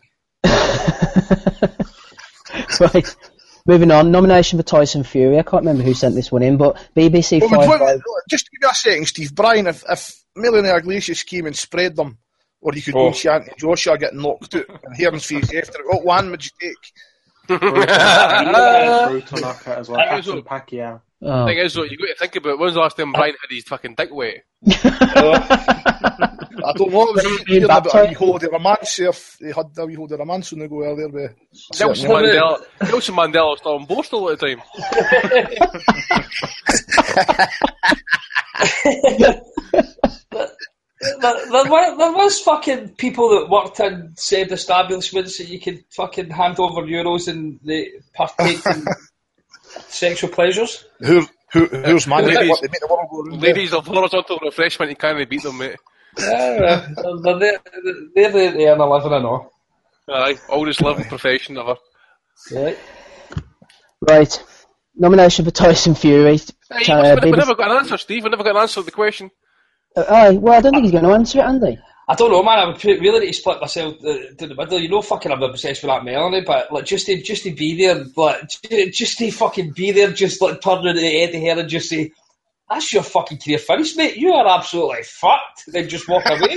Right. Moving on, nomination for Tyson Fury. I can't remember who sent this one in, but BBC Five. Just to give you a second, Steve. Brian, if Millionaire Iglesias came and spread them, or you could go and see Anthony Joshua get knocked out and Hearn's face after it, what one would you take? Brutal knockout as well. Jackson Pacquiao. The thing is, though, you got to think about it. When's the last time Brian had his fucking dick wet? I don't know. It was hearing about a wee hold of romance there. They had a wee hold of romance on the go earlier with Nelson Mandela was still on Borstal at the time. There was fucking people that worked in said establishments that you could fucking hand over euros and they partake in sexual pleasures. Who's man? They make the world go round. Ladies of horizontal refreshment, you can't beat them, mate. Yeah, they're the earn a living and all. Aye, oldest living profession ever. Right. Nomination for Tyson Fury. We never got an answer, Steve. We never got an answer to the question. Well, I don't think he's going to answer it, Andy. I don't know, man. I would really need to split myself to the middle. You know, fucking, I'm obsessed with that Melanie, but like just to be there, like just to fucking be there, just like turn around to Eddie here and just say, "That's your fucking career finished, mate. You are absolutely fucked." Then just walk away.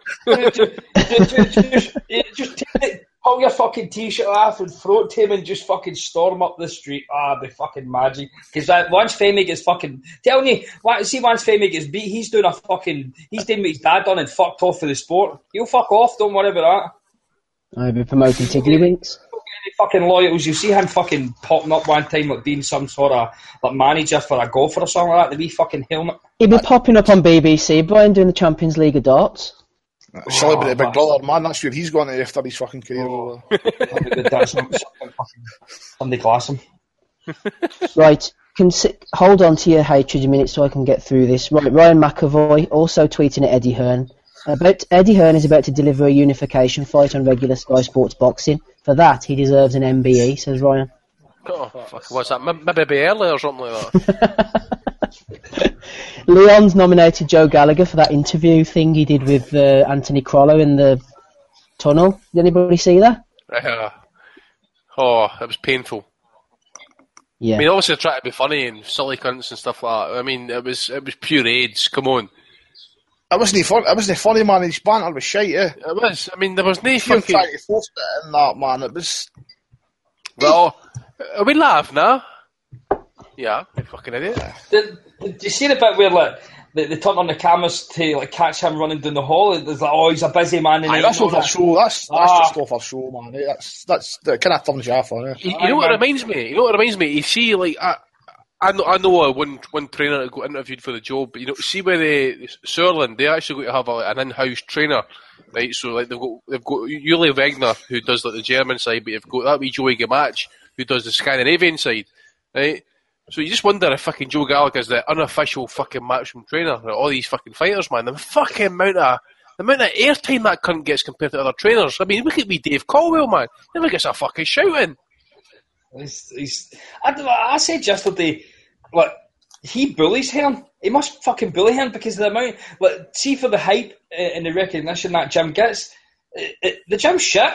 just take it, pull your fucking t-shirt off and throw it to him and just fucking storm up the street. The fucking magic. Because once Femi gets fucking... Tell me, once Femi gets beat, he's doing what his dad done and fucked off for the sport. He'll fuck off, don't worry about that. I'll be promoting Tiddlywinks. Any fucking loyals, you see him fucking popping up one time like being some sort of like manager for a golfer or something like that, the wee fucking helmet. He'll be popping up on BBC, Brian, doing the Champions League of darts. Celebrity Big Brother, man, that's where he's gone after his fucking career. Somebody glass him. Right, hold on to your hatred a minute so I can get through this. Right, Ryan McAvoy also tweeting at Eddie Hearn. Eddie Hearn is about to deliver a unification fight on regular Sky Sports boxing. For that, he deserves an MBE, says Ryan. Oh, fuck, what's that? Maybe early or something like that. Leon's nominated Joe Gallagher for that interview thing he did with Anthony Crollo in the tunnel. Did anybody see that? It was painful. Yeah. I mean, obviously, trying to be funny and silly cunts and stuff like that. I mean, it was pure AIDS. Come on. It wasn't funny, man. His banter was shite, It was. I mean, there was no fucking... fucking... trying to force it in that, man. It was... Well, are we laughing now? Yeah, you fucking idiot. Did you see the bit where like they turn on the cameras to like catch him running down the hall? There's like, he's a busy man. That's off our show. That's just off our show, man. That's that kind of turns you off on it. You know what it reminds me? You see, like I know one trainer that got interviewed for the job, but you know, see where Surland, they actually got to have an in-house trainer, right? So like they've got Uli Wegner who does like the German side, but you've got that wee Joey Gamach who does the Scandinavian side, right? So you just wonder if fucking Joe Gallagher's the unofficial fucking matchroom trainer for all these fucking fighters, man. The amount of airtime that cunt gets compared to other trainers. I mean, look at me, Dave Caldwell, man. Never gets a fucking shouting. I said yesterday, like, he bullies Hearn. He must fucking bully him because of the amount. Like, see, for the hype and the recognition that gym gets, the gym's shit.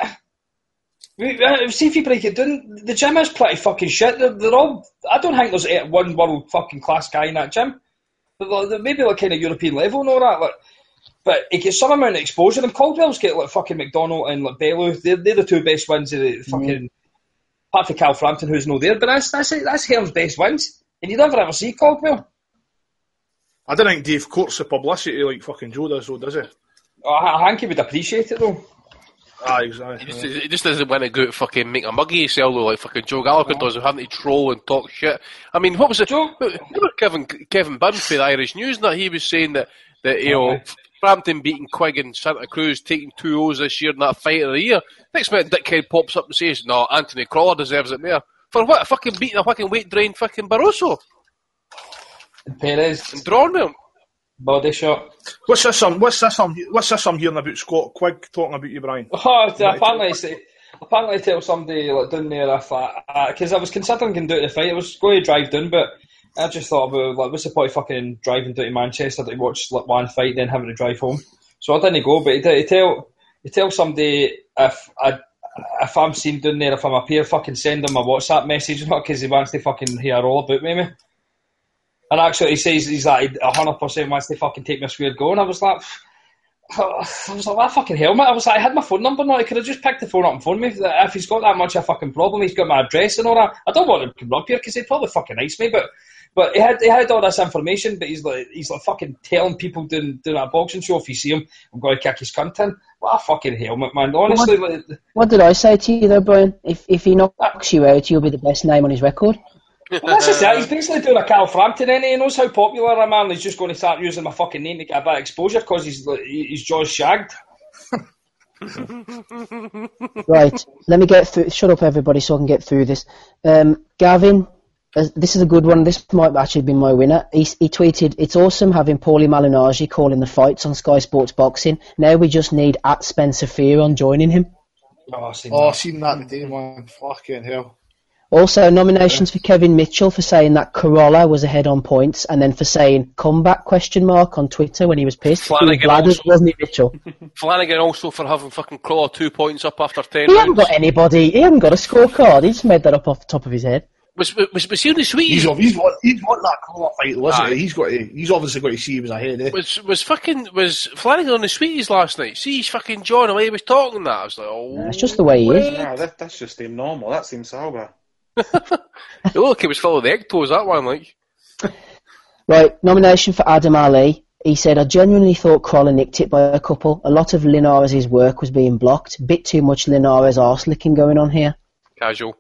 See if you break it down, the gym is pretty fucking shit. They're all. I don't think there's one world fucking class guy in that gym. They're maybe like kind of European level and all that. Like, but it gets some amount of exposure. And Caldwell's get like fucking McDonald and like Bellew. They're the two best wins of the fucking. Apart from Cal Frampton, who's no there, but that's Hearn's best wins, and you never ever see Caldwell. I don't think Dave courts the publicity like fucking Joe does, though, does he? I think he would appreciate it though. Ah, exactly. He just doesn't want to go out fucking make a mug of himself though, like fucking Joe Gallagher does, of having to troll and talk shit. I mean, what was it? Remember Kevin Bunn for the Irish News and that he was saying that you know, Frampton beating Quigg and Santa Cruz, taking 2 O's this year in that fight of the year. Next minute, Dickhead pops up and says, "No, Anthony Crawler deserves it more." For what? Fucking beating a fucking weight drained fucking Barroso. And Perez. And drawn with him. Body shot. What's this I'm hearing about Scott Quigg talking about you, Brian? Oh, apparently tell somebody like down there because I was considering going down to the fight. I was going to drive down, but I just thought about like, what's the point of fucking driving down to Manchester to watch like one fight, then having to drive home? So I didn't go. But he tell somebody if I'm seen down there, if I'm up here, fucking send him a WhatsApp message, not because he wants to fucking hear all about me. And actually, he says he's like 100% wants to fucking take me a square go. And I was like, what fucking hell, mate? I was like, I had my phone number now. He could have just picked the phone up and phoned me. If he's got that much of a fucking problem, he's got my address and all that. I don't want him to come up here because he'd probably fucking ice me. But he had all this information, but he's like fucking telling people doing that boxing show, if you see him, I'm going to kick his cunt in. What a fucking helmet, man. Honestly. What did I say to you though, Brian? If he knocks you out, you'll be the best name on his record. Well, that's just it. He's basically doing a Cal Frampton, and he knows how popular I am, and he's just going to start using my fucking name to get a bit of exposure because his jaw's shagged. Right, let me get through. Shut up, everybody, so I can get through this. Gavin, this is a good one. This might actually be my winner. He tweeted, "It's awesome having Paulie Malignaggi calling the fights on Sky Sports Boxing. Now we just need @Spencer Fearon joining him." I've seen that today, man. Fucking hell. Also, nominations for Kevin Mitchell for saying that Corolla was ahead on points, and then for saying comeback ? On Twitter when he was pissed. Flanagan also, wasn't he, Mitchell? Flanagan also for having fucking Crawler 2 points up after 10 He rounds. hasn't got anybody. He hasn't got a scorecard. He just made that up off the top of his head. Was he on the sweet? He's won that Crawler fight, wasn't he? He's obviously got to see he was ahead. Eh? Was Flanagan on the sweeties last night? See, he's fucking John away. He was talking that. I was like, oh, it's just the way he is. No, that's just him normal. That's him sober. Look, he was full of the egg toes, that one, like. Right, nomination for Adam Ali. He said, "I genuinely thought Crawler nicked it by a couple. A lot of Linares' work was being blocked. Bit too much Linares arse licking going on here." Casual.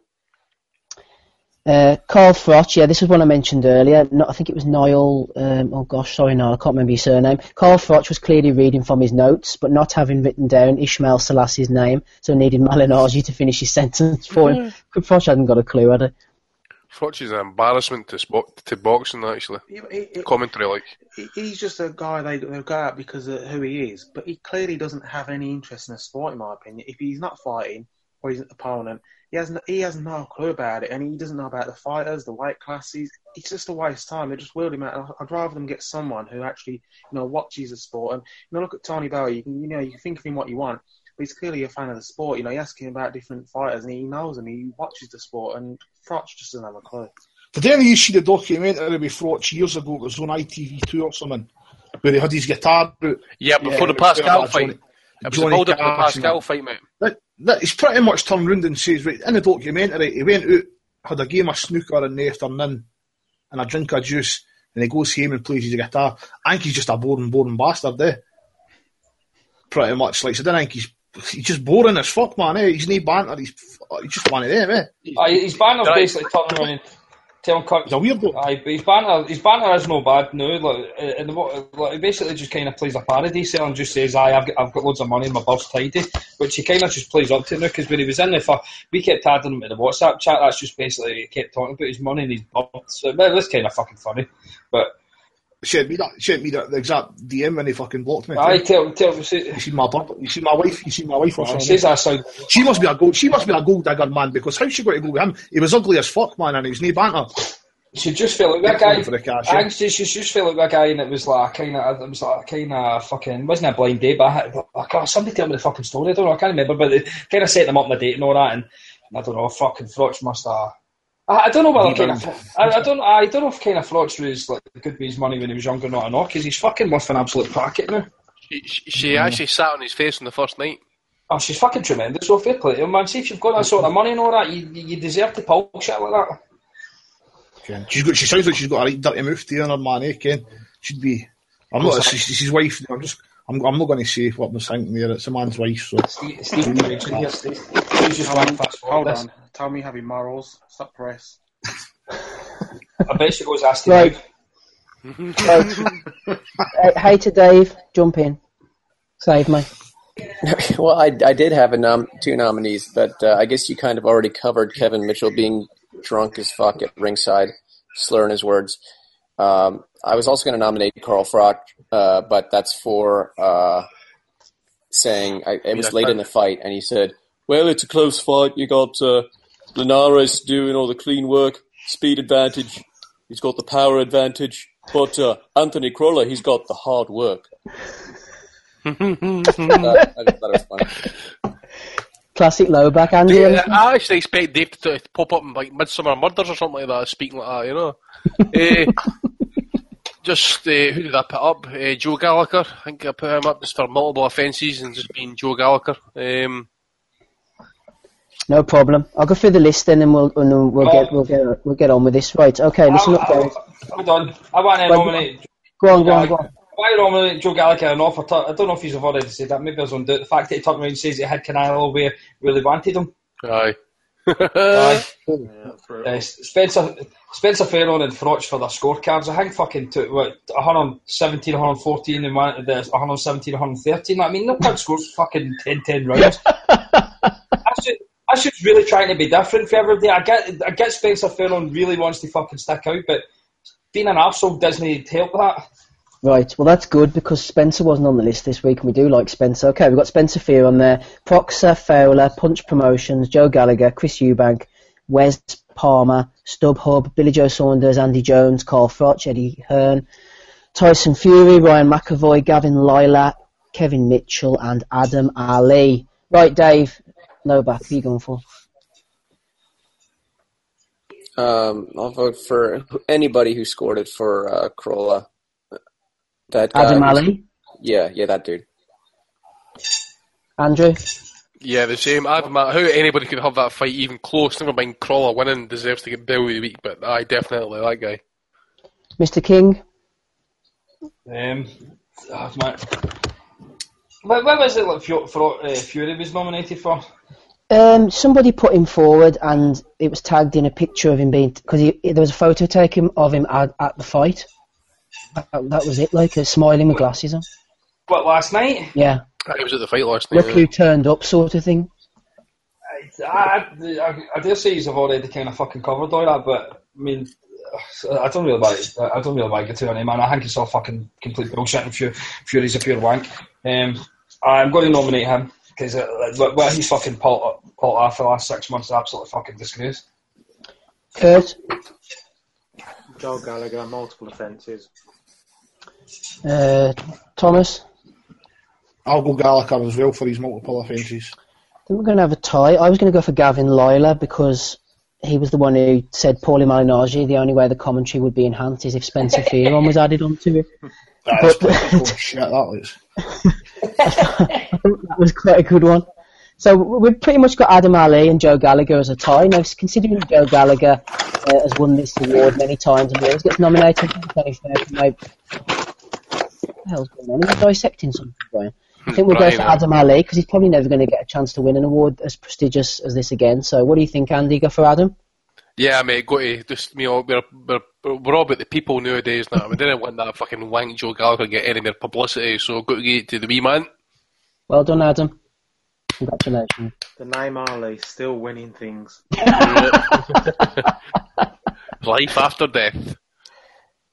Carl Froch, yeah, this was one I mentioned earlier. I think it was Niall. Niall, I can't remember your surname. Carl Froch was clearly reading from his notes, but not having written down Ismail Selassie's name, so needed Malignaggi to finish his sentence for him. Froch hadn't got a clue, had he? Froch is an embarrassment to boxing, actually. Commentary, like. He's just a guy they go out because of who he is, but he clearly doesn't have any interest in the sport, in my opinion. If he's not fighting, or he's an opponent, he has no clue about it, and he doesn't know about the fighters, the weight classes. It's just a waste of time. They just wheel him out. I'd rather them get someone who actually, watches the sport. And look at Tony Bowie. You can think of him what you want, but he's clearly a fan of the sport. You ask him about different fighters, and he knows them. He watches the sport, and Froch just doesn't have a clue. Did any of you see the documentary with Froch years ago? It was on ITV2 or something, where he had his guitar out. Yeah, before the Pascal fight. It was the build-up to the Pascal fight, mate. He's pretty much turned round and says, right, in the documentary, he went out, had a game of snooker in the afternoon and a drink of juice, and he goes home and plays his guitar. I think he's just a boring bastard, eh? Pretty much. So I don't think he's just boring as fuck, man, eh? He's no banter, he's just one of them, eh? His banter's basically turning around and telling cunts. He's a weirdo. Aye, but his banter is no bad now. He basically just kind of plays a parody cell and just says, I've got loads of money and my bird's tidy, which he kind of just plays up to now, because when he was in the we kept adding him to the WhatsApp chat. That's just basically, he kept talking about his money and his bird. So that's kind of fucking funny. But sent me the exact DM when he fucking blocked me. Aye, tell me. You seen my wife? You seen my wife or something? Says that sound. She must be a gold digger, man. Because how's she got to go with him? He was ugly as fuck, man, and he was no banter. She just felt like that guy. For the cash, I think she just felt like that guy, and it was like kind of fucking, wasn't a blind date, but somebody tell me the fucking story. I don't know, I can't remember, but they kind of set them up on a date and all that, and I don't know, fucking Frotch must have. I don't know whether kind of. I don't know if kind of Frotch was like good with his money when he was younger, not or not, because he's fucking worth an absolute packet now. She actually sat on his face on the first night. Oh, she's fucking tremendous. So fair play to her, man. See if you've got that sort of money and all that, you deserve to pull shit like that. She sounds like she's got a right dirty mouth to her, man. Eh, Ken? She'd be. I'm not. It's his wife. I'm not going to say what was thinking there. It's a man's wife. So. Steve just went fast forward. Hold on. Tell me having morals. Stop press. I bet she goes ask Right. Hey to Dave, jump in. Save me. Well, I did have two nominees, but I guess you kind of already covered Kevin Mitchell being drunk as fuck at ringside, slurring his words. I was also going to nominate Carl Froch, but that's for saying it was late in the fight, and he said, well, it's a close fight. You got Linares doing all the clean work, speed advantage. He's got the power advantage. But Anthony Crawler, he's got the hard work. that was funny. Classic low back, Andy. Yeah, I actually expect Dave to pop up in like Midsummer Murders or something like that, speaking like that, you know. Who did I put up? Joe Gallagher. I think I put him up just for multiple offences and just being Joe Gallagher. No problem. I'll go through the list then, and we'll get on with this. Right? Okay. Listen up, guys. Hold on. I want to nominate. Go on. I want to nominate Joe Gallagher and offer. I don't know if he's already said that. Maybe I was on the fact that he turned around and says he had Canelo where they wanted him. Aye. Spencer Fairlawn and Frotch for their scorecards. I think fucking took 117, 114 and 117, 113. I mean, no one scores fucking 10 rounds. That's just really trying to be different for everybody. I get Spencer Fairlawn really wants to fucking stick out, but being an arsehole doesn't help that. Right, well that's good because Spencer wasn't on the list this week and we do like Spencer. Okay, we've got Spencer Fear on there, Proxer, Fowler, Punch Promotions, Joe Gallagher, Chris Eubank, Wes Palmer, StubHub, Billy Joe Saunders, Andy Jones, Carl Froch, Eddie Hearn, Tyson Fury, Ryan McAvoy, Gavin Lila, Kevin Mitchell and Adam Ali. Right, Dave, no back, who are you going for? I'll vote for anybody who scored it for Corolla. That guy Adam Ali? Yeah, that dude. Andrew? Yeah, the same. Adam, how anybody could have that fight even close, never mind Crawler winning, deserves to get Bill of the Week, but I definitely that guy. Mr. King? What was it like Fury was nominated for? Somebody put him forward and it was tagged in a picture of him being... Because there was a photo taken of him at the fight. That was it, like a smiling with glasses on. What, last night? Yeah. I was at the fight last night. Look who turned up, sort of thing. I dare say he's already kind of fucking covered all that, but I mean, I don't really like it to any man. I think it's all fucking complete bullshit and Fury's a pure wank. I'm going to nominate him because what he's fucking pulled off for the last 6 months is absolutely fucking disgrace. Kurt? Joe Gallagher, multiple offences. Thomas? I'll go Gallagher as well for his multiple offences. I think we're going to have a tie. I was going to go for Gavin Lila because he was the one who said Paulie Malignaggi, the only way the commentary would be enhanced is if Spencer Fearon was added onto it. That's shit, that was. That was quite a good one. So we've pretty much got Adam Ali and Joe Gallagher as a tie. Now, considering Joe Gallagher has won this award many times and he always gets nominated, what the hell's going on? He's dissecting something, Brian. I think we'll go for Adam Ali because he's probably never going to get a chance to win an award as prestigious as this again. So what do you think, Andy? Go for Adam? Yeah, mate, go to just, you know, we're all about the people nowadays now. We didn't want that fucking wank Joe Gallagher to get any more publicity, so go to get to the wee man. Well done, Adam. Congratulations. The name Ali, still winning things. Life after death.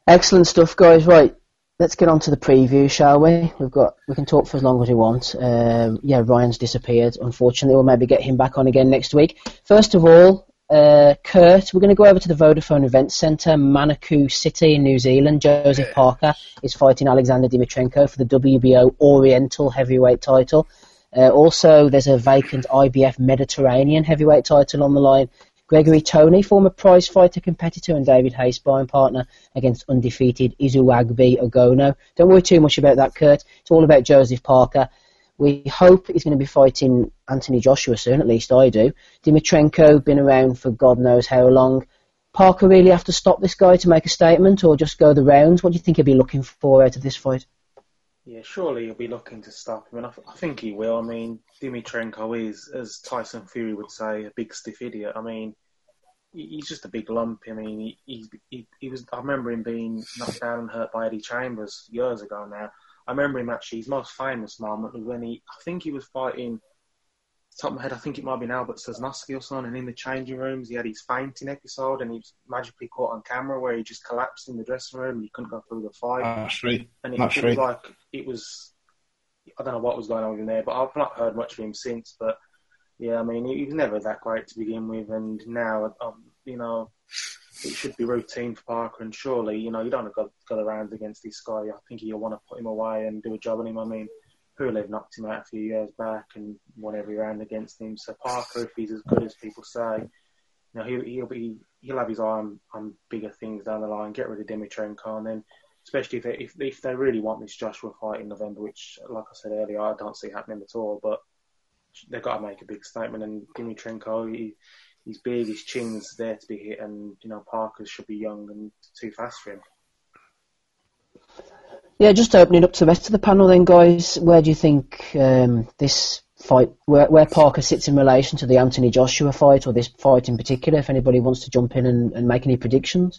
Excellent stuff, guys. Right, let's get on to the preview, shall we? We can talk for as long as we want. Ryan's disappeared. Unfortunately, we'll maybe get him back on again next week. First of all, Kurt, we're going to go over to the Vodafone Events Centre, Manukau City in New Zealand. Joseph Parker is fighting Alexander Dimitrenko for the WBO Oriental Heavyweight title. Also, there's a vacant IBF Mediterranean Heavyweight title on the line. Gregory Toney, former prize fighter competitor and David Hay sparring partner against undefeated Izuagbe Ogono. Don't worry too much about that, Kurt. It's all about Joseph Parker. We hope he's going to be fighting Anthony Joshua soon, at least I do. Dimitrenko, been around for God knows how long. Parker really have to stop this guy to make a statement or just go the rounds? What do you think he'll be looking for out of this fight? Yeah, surely he'll be looking to stop him, and I think he will. I mean, Dimitrenko is, as Tyson Fury would say, a big stiff idiot. I mean, he's just a big lump. I mean, he was. I remember him being knocked down and hurt by Eddie Chambers years ago now. I remember him actually, his most famous moment was when I think he was fighting, top of my head, I think it might have been Albert Sosnowski or something, and in the changing rooms he had his fainting episode and he was magically caught on camera where he just collapsed in the dressing room and he couldn't go through the fight. That's right. And it was like, I don't know what was going on with him there, but I've not heard much of him since. But yeah, I mean, he was never that great to begin with, and now, it should be routine for Parker, and surely, you don't have to go around against this guy. I think he'll want to put him away and do a job on him. I mean, Pulev knocked him out a few years back and won every round against him. So Parker, if he's as good as people say, he'll have his eye on bigger things down the line. Get rid of Dimitrenko, and then especially if they really want this Joshua fight in November, which, like I said earlier, I don't see happening at all. But they've got to make a big statement. And Dimitrenko, he's big, his chin's there to be hit, and Parker should be young and too fast for him. Yeah, just opening up to the rest of the panel then, guys. Where do you think this fight, where Parker sits in relation to the Anthony Joshua fight, or this fight in particular, if anybody wants to jump in and make any predictions?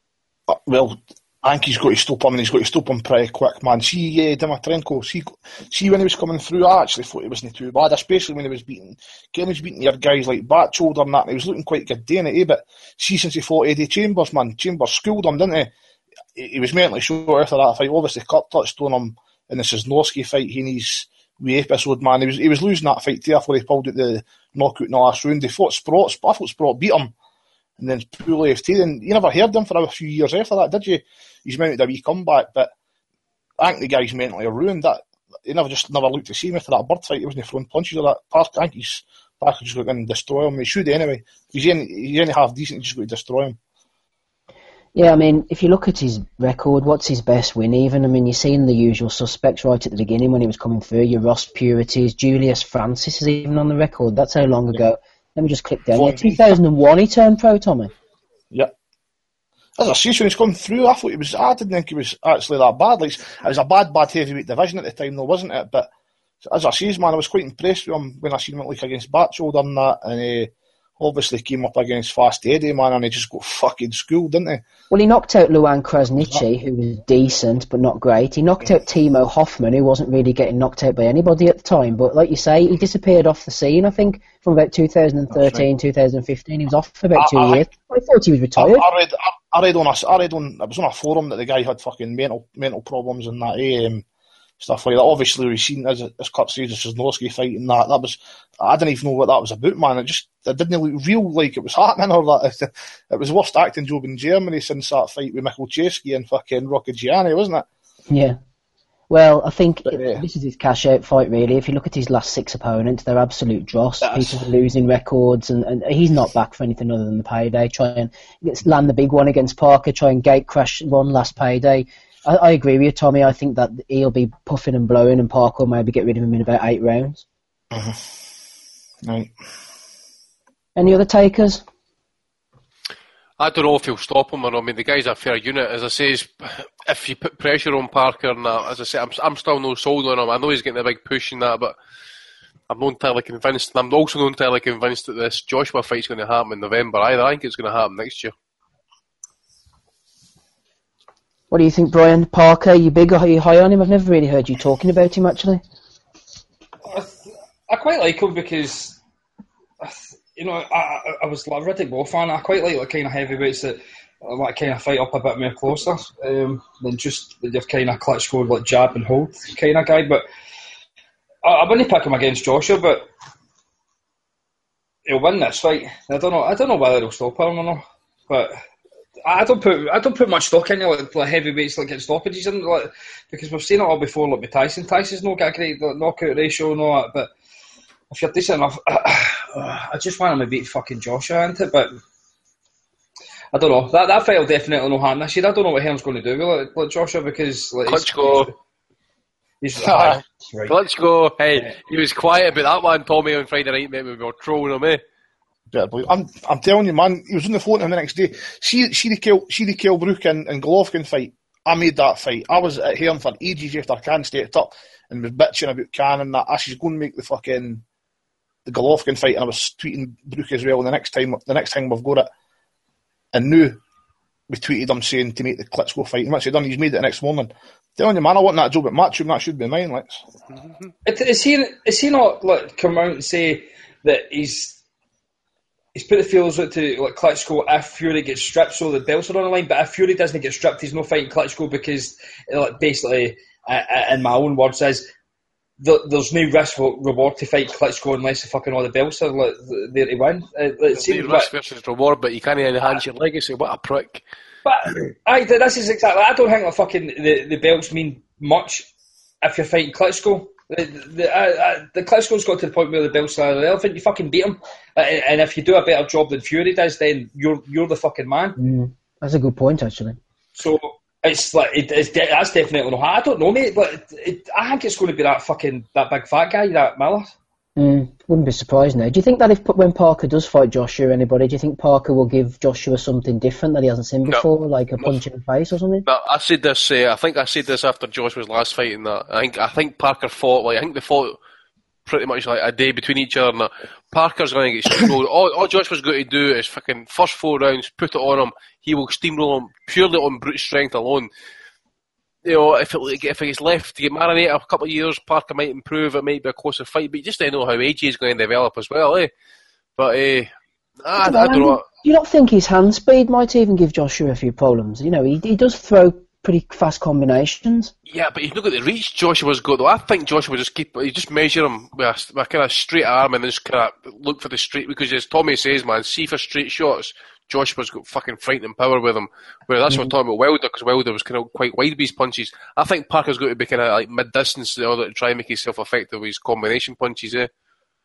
Well, I think he's got to stop him, and he's got to stop him pretty quick, man. Dimitrenko, see when he was coming through, I actually thought he wasn't too bad, especially when he was beating your guys like Batchelder and that, and he was looking quite good doing it, but see, since he fought Eddie Chambers, man, Chambers schooled him, didn't he? He was mentally sure after that fight. Obviously, touched on him in the Sosnowski fight in his wee episode, man. He was losing that fight too before he pulled out the knockout in the last round. He fought Sprott, but I thought Sprott beat him. And then Pulev too. And you never heard him for a few years after that, did you? He's mounted a wee comeback, but I think the guy's mentally ruined. That he never looked to see him after that Bird fight. He wasn't throwing punches or that. I think he's Parker just going to destroy him. He should anyway. If he's any half decent, he's just going to destroy him. Yeah, I mean, if you look at his record, what's his best win even? I mean, you're seeing the usual suspects right at the beginning when he was coming through. Your Ross Purities, Julius Francis is even on the record. That's how long ago. Let me just click down. Yeah, 2001 he turned pro, Tommy. Yeah. As I say, when he's come through, I didn't think he was actually that bad. Like, it was a bad heavyweight division at the time, though, wasn't it? But as I say, man, I was quite impressed with him when I seen him like against Batchelder and that, and obviously came up against Fast Eddie, man, and he just got fucking schooled, didn't he? Well, he knocked out Luan Krasniqi, who was decent but not great. He knocked out Timo Hoffman, who wasn't really getting knocked out by anybody at the time. But like you say, he disappeared off the scene, I think, from about 2013, 2015. He was off for about 2 years. I thought he was retired. I read on it was on a forum that the guy had fucking mental problems and that, stuff like that. Obviously, we've seen, as Kurt says, the Sosnowski fight and that was, I didn't even know what that was about, man. It didn't look real like it was happening, or that it was the worst acting job in Germany since that fight with Michalczewski and fucking Rocky Gianni, wasn't it? Yeah. Well, I think this is his cash-out fight, really. If you look at his last 6 opponents, they're absolute dross. People are losing records, and he's not back for anything other than the payday. Try and land the big one against Parker, try and gate crash one last payday. I agree with you, Tommy. I think that he'll be puffing and blowing, and Parker will maybe get rid of him in about 8 rounds. Right. Any other takers? I don't know if he'll stop him or not. I mean, the guy's a fair unit. As I say, if you put pressure on Parker and that, as I say, I'm still no sold on him. I know he's getting a big push in that, but I'm not entirely convinced. And I'm also not entirely convinced that this Joshua fight's going to happen in November either. I think it's going to happen next year. What do you think, Brian? Parker, are you big or are you high on him? I've never really heard you talking about him, actually. I quite like him because, I was a Riddick Bowe fan. I quite like the kind of heavyweights that I want to kind of fight up a bit more closer than just your kind of Klitschko like jab and hold kind of guy. But I wouldn't pick him against Joshua, but he'll win this fight. I don't know whether he'll stop him or not, but I don't put much stock into like heavyweights like getting stoppages in, like, because we've seen it all before, like with Tyson. Tyson's not got a great knockout ratio and all that, but if you're decent enough, I just want him to beat fucking Joshua into it, but I don't know. That fight will definitely no harm this year. I don't know what Helm's going to do with like Joshua, because like, Klitschko. Right. Klitschko. Hey, he was quiet about that one, Tommy, on Friday night, mate, we were trolling him, eh? Yeah, I'm telling you, man, he was on the phone to him the next day. See the Kell Brook and Golovkin fight. I made that fight. I was at him for ages after Khan stayed up and was bitching about Khan and that. She's going to make the Golovkin fight, and I was tweeting Brook as well. And the next time we've got it, and now we tweeted him saying to make the Klitschko fight. And once he's done, he's made it the next morning. I'm telling you, man, I want that job at Matchroom. That should be mine, Lex. Is he not like come out and say that he's put the feelers out to like Klitschko if Fury gets stripped, so the belts are on the line? But if Fury doesn't get stripped, he's not fighting Klitschko because, like, basically, in my own words, is there's no risk reward to fight Klitschko unless fucking all the belts are like, there to win. There's no risk versus reward, but you can't enhance your legacy. What a prick! But this is exactly. I don't think that fucking the belts mean much if you're fighting Klitschko. The Klitschko's got to the point where the belts are irrelevant. You fucking beat him, and if you do a better job than Fury does, then you're the fucking man. That's a good point, actually. So it's like that's definitely not. I don't know, mate, but I think it's going to be that big fat guy, that Miller. Wouldn't be surprised now. Do you think that when Parker does fight Joshua or anybody, do you think Parker will give Joshua something different that he hasn't seen before, like a punch in the face or something? No, I said this. I think I said this after Joshua's last fight, and that I think Parker fought like I think they fought pretty much like a day between each other. And that Parker's going to get steamrolled. all Joshua's got to do is fucking first 4 rounds, put it on him. He will steamroll him purely on brute strength alone. You know, if it gets left to get marinated a couple of years, Parker might improve. It might be a closer fight, but you just don't know how AJ is going to develop as well, eh? But I don't know. Do you not think his hand speed might even give Joshua a few problems? You know, he does throw pretty fast combinations. Yeah, but he's not got the reach Joshua's got, though. I think Joshua just measure him with a kind of straight arm and then just kind of look for the straight, because as Tommy says, man, see for straight shots. Joshua's got fucking frightening power with him. Whereas that's what we're talking about Wilder, because Wilder was kind of quite wide with his punches. I think Parker's got to be kind of like mid-distance in order to try and make himself effective with his combination punches, eh?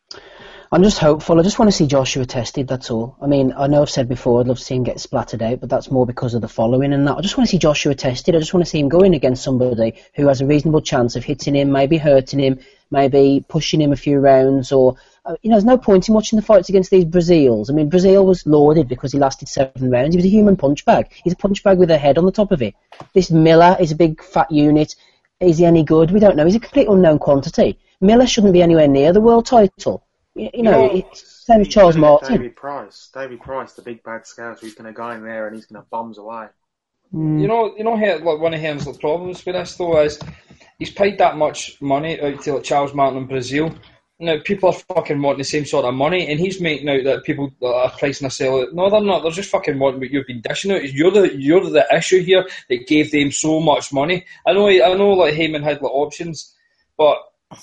I'm just hopeful. I just want to see Joshua tested, that's all. I mean, I know I've said before I'd love to see him get splattered out, but that's more because of the following and that. I just want to see Joshua tested. I just want to see him go in against somebody who has a reasonable chance of hitting him, maybe hurting him, maybe pushing him a few rounds, or... there's no point in watching the fights against these Brazils. I mean, Brazil was lauded because he lasted 7 rounds. He was a human punch bag. He's a punch bag with a head on the top of it. This Miller is a big fat unit. Is he any good? We don't know. He's a complete unknown quantity. Miller shouldn't be anywhere near the world title. You know, same as Charles Martin. David Price, the big bad scout, who's going to go in there and he's going to bums away. You know, like one of his problems with this though is he's paid that much money out to like Charles Martin in Brazil. Now, people are fucking wanting the same sort of money, and he's making out that people are pricing a sell out. No, they're not. They're just fucking wanting what you've been dishing out. You're the issue here that gave them so much money. I know. Like Heyman had like options, but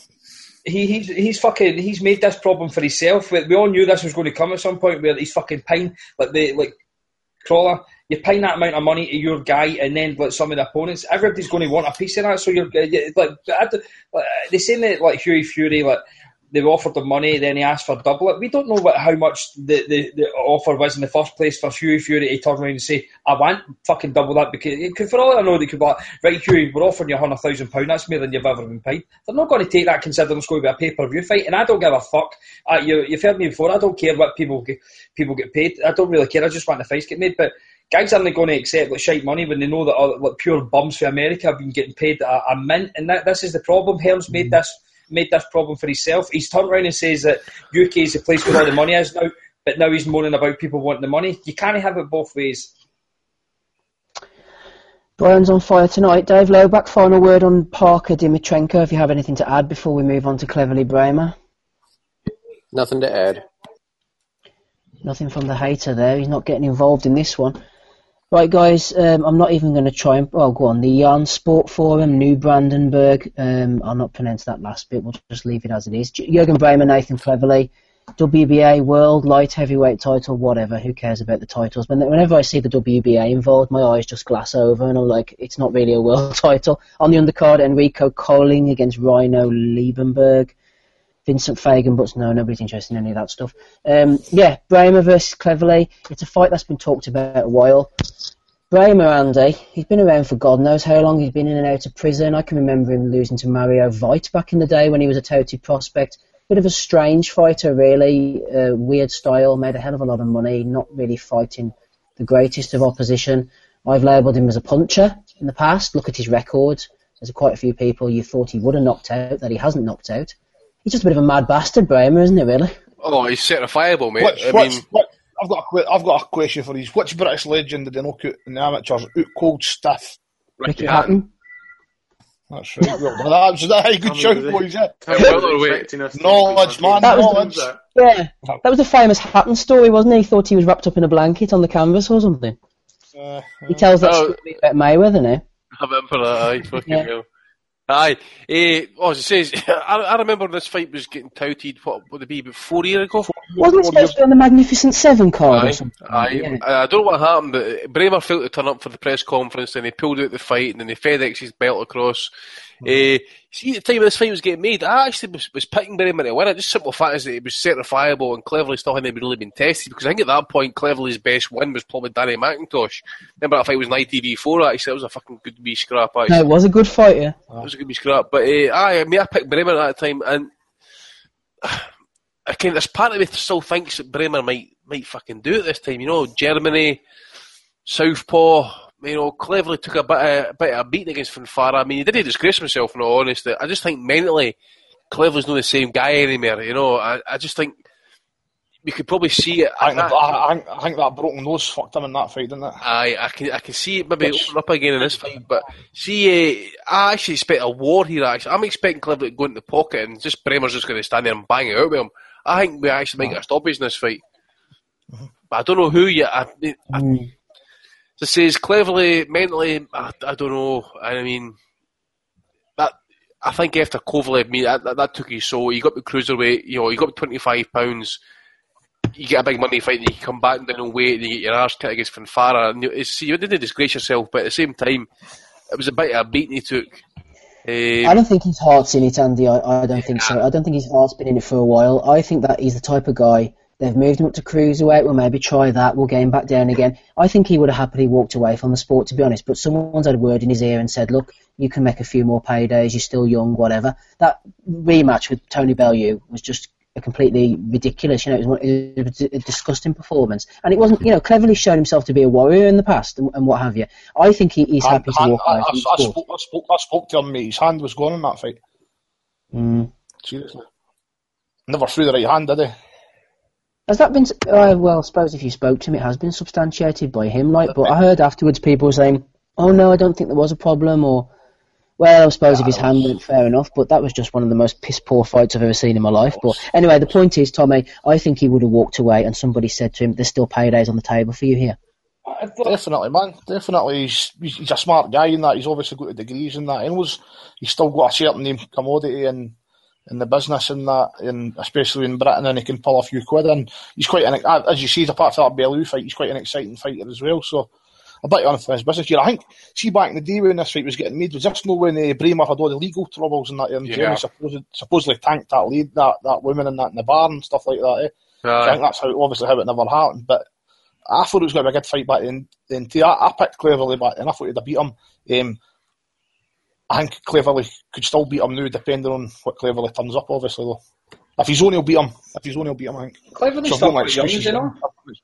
he's made this problem for himself. We all knew this was going to come at some point, where he's fucking paying like Crawler. You're paying that amount of money to your guy, and then like some of the opponents, everybody's going to want a piece of that. So you're like they saying that like Hughie Fury like. They've offered him money, then he asked for double it. We don't know how much the offer was in the first place for Hughie Fury to turn around and say, I want fucking double that, because for all I know, they could be like, right, Hughie, we're offering you £100,000, that's more than you've ever been paid. They're not going to take that considering it's going to be a pay-per-view fight, and I don't give a fuck. You've heard me before, I don't care what people get paid. I don't really care, I just want the fights get made, but guys aren't going to accept like shite money when they know that like pure bums for America have been getting paid a mint, and this is the problem. Helm's made this problem for himself. He's turned around and says that UK is the place where all the money is now, but now he's moaning about people wanting the money. You can't have it both ways. Brian's on fire tonight. Dave Loback, final word on Parker Dimitrenko, if you have anything to add before we move on to Cleverly Bramer. Nothing to add. Nothing from the hater there. He's not getting involved in this one. Right, guys, I'm not even going to try and... Well, go on. The Jan Sport Forum, New Brandenburg. I'll not pronounce that last bit. We'll just leave it as it is. Jürgen Bremer, Nathan Cleverly. WBA World Light Heavyweight title, whatever. Who cares about the titles? But whenever I see the WBA involved, my eyes just glass over, and I'm like, it's not really a world title. On the undercard, Enrico Colling against Rhino Liebenberg. Vincent Fagan, but no, nobody's interested in any of that stuff. Bremer versus Cleverly. It's a fight that's been talked about a while. Bremer, Andy, he's been around for God knows how long. He's been in and out of prison. I can remember him losing to Mario Veit back in the day when he was a touted prospect. Bit of a strange fighter, really. Weird style, made a hell of a lot of money, not really fighting the greatest of opposition. I've labelled him as a puncher in the past. Look at his records. There's quite a few people you thought he would have knocked out that he hasn't knocked out. He's just a bit of a mad bastard, Bremer, isn't he, really? Oh, he's certifiable, mate. I've got a question for you. Which British legend did they knock out in the amateurs out cold stiff? Ricky Hatton. That's right. Well, that a good shout, boys. Knowledge, man. Knowledge. Yeah, that was a famous Hatton story, wasn't it? He thought he was wrapped up in a blanket on the canvas or something. He tells that story about Mayweather now. I remember that, fucking hell. Aye, as it says, I remember this fight was getting touted, what would it be, about 4 years ago? Wasn't it supposed to be on the Magnificent Seven card or something? Aye. I don't know what happened, but Bremer failed to turn up for the press conference, and they pulled out the fight, and then they FedExed his belt across. See, at the time this fight was getting made, I actually was picking Bremer to win it. Just simple fact is that it was certifiable, and Cleverly still hadn't really been tested, because I think at that point, Cleverly's best win was probably Danny McIntosh. Remember that fight was an ITV4, actually. That was a fucking good wee scrap, actually. No, it was a good fight, yeah. It was a good wee scrap. But, I picked Bremer at that time, and there's part of me still thinks that Bremer might fucking do it this time. You know, Germany, Southpaw, you know, Cleverly took a bit of a beating against Fanfara. I mean, he didn't disgrace himself, in all honesty. I just think mentally, Cleverly's not the same guy anymore, you know. I just think we could probably see it. I think that broken nose fucked him in that fight, didn't it? I can see it maybe open up again in this fight, but see, I actually expect a war here, actually. I'm expecting Cleverly to go into the pocket and just Bremer's just going to stand there and bang it out with him. I think we actually might get a stoppage in this fight. Mm-hmm. But I don't know who yet. It says Cleverly, mentally, I don't know. I mean, I think after Kovalev, that took his soul. You got the cruiserweight, you know, you got 25 pounds, you get a big money fight, and you come back down on weight, and you get your arse kicked against Fanfara. And you didn't disgrace yourself, but at the same time, it was a bit of a beating he took. I don't think his heart's in it, Andy. I don't think so. I don't think his heart's been in it for a while. I think that he's the type of guy. They've moved him up to cruiserweight. We'll maybe try that. We'll get him back down again. I think he would have happily walked away from the sport, to be honest. But someone's had a word in his ear and said, look, you can make a few more paydays. You're still young, whatever. That rematch with Tony Bellew was just a completely ridiculous. You know, it was a disgusting performance. And it wasn't, you know, Cleverly shown himself to be a warrior in the past and what have you. I think he's happy to walk away from the sport. I spoke to him, mate. His hand was gone in that fight. Seriously. Never threw the right hand, did he? Has that been... well, I suppose if you spoke to him, it has been substantiated by him, like. But I heard afterwards people saying, oh, no, I don't think there was a problem, or... Well, I suppose if his hand went, fair enough, but that was just one of the most piss-poor fights I've ever seen in my life. But anyway, the point is, Tommy, I think he would have walked away and somebody said to him, there's still paydays on the table for you here. Definitely, man. Definitely. He's a smart guy in that. He's obviously got the degrees in that. He's still got a certain commodity in the business and that, and especially in Britain, and he can pull a few quid in. He's quite as you see, apart from that Bellew fight, he's quite an exciting fighter as well. So a bit unfinished business here. I think, see, back in the day when this fight was getting made, was this no when Bremer had all the legal troubles and that, and Jeremy supposedly tanked that woman in the bar and stuff like that. So I think that's how it never happened. But I thought it was going to be a good fight back then. I picked Cleverly back then. I thought he'd have beat him. I think Cleverly could still beat him now, depending on what Cleverly turns up, obviously, though. If he's only will beat him, I think. Cleverly's still quite young, you know?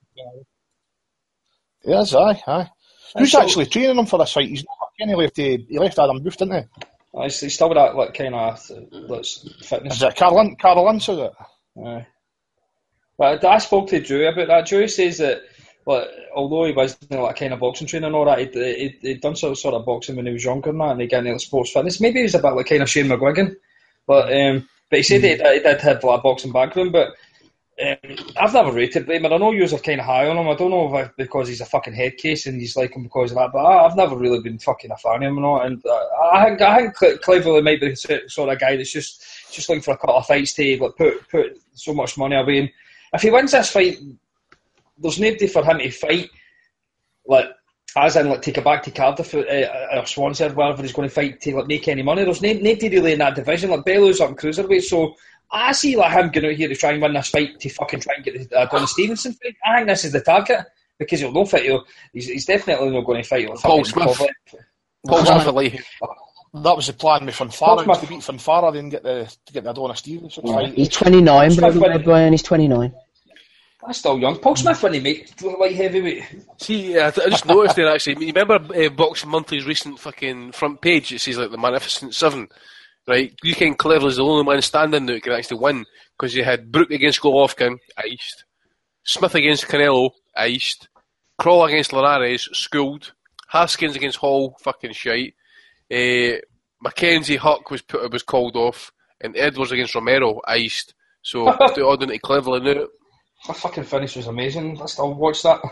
Yes, aye. Who's actually training him for this fight? He left Adam Booth, didn't he? He's still got that kind of fitness. Is it Carl Ince, is it? Aye. But I spoke to Drew about that. Drew says that, although he wasn't like kind of boxing training and all that, he'd done sort of boxing when he was younger and that, and he got into sports fitness. Maybe he was a bit like kind of Shane McGuigan, but he said he did have like a boxing background. But I've never rated Braemar. I know you are kind of high on him. I don't know if because he's a fucking head case and he's like him because of that, but I've never really been fucking a fan of him. And I think Cleverly might be the sort of guy that's just looking for a couple of fights to like put so much money away. And if he wins this fight, there's nobody for him to fight. Like, as in, like, take it back to Cardiff or Swansea, wherever he's going to fight to like make any money. There's nobody really in that division. Like, Bellow's up in cruiserweight, so I see like him going out here to try and win this fight to fucking try and get the Adonis Stevenson fight. I think this is the target because he'll not fight you. He's definitely not going to fight you. Paul Smith. Paul Smith. That was the plan with Fanfara, to beat Fanfara and get the Adonis Stevenson fight. He's 29, Brian. He's 29. That's still young. Paul Smith when he made light heavyweight. See, I just noticed there actually. You remember Boxing Monthly's recent fucking front page? It says like the Magnificent Seven, right? You think Cleverly's the only man standing now who can actually win because you had Brook against Golovkin, iced. Smith against Canelo, iced. Crawl against Linares, schooled. Haskins against Hall, fucking shite. Mackenzie Huck was called off, and Edwards against Romero, iced. So if they odd into Cleverly now. That fucking finish was amazing. I still watch that.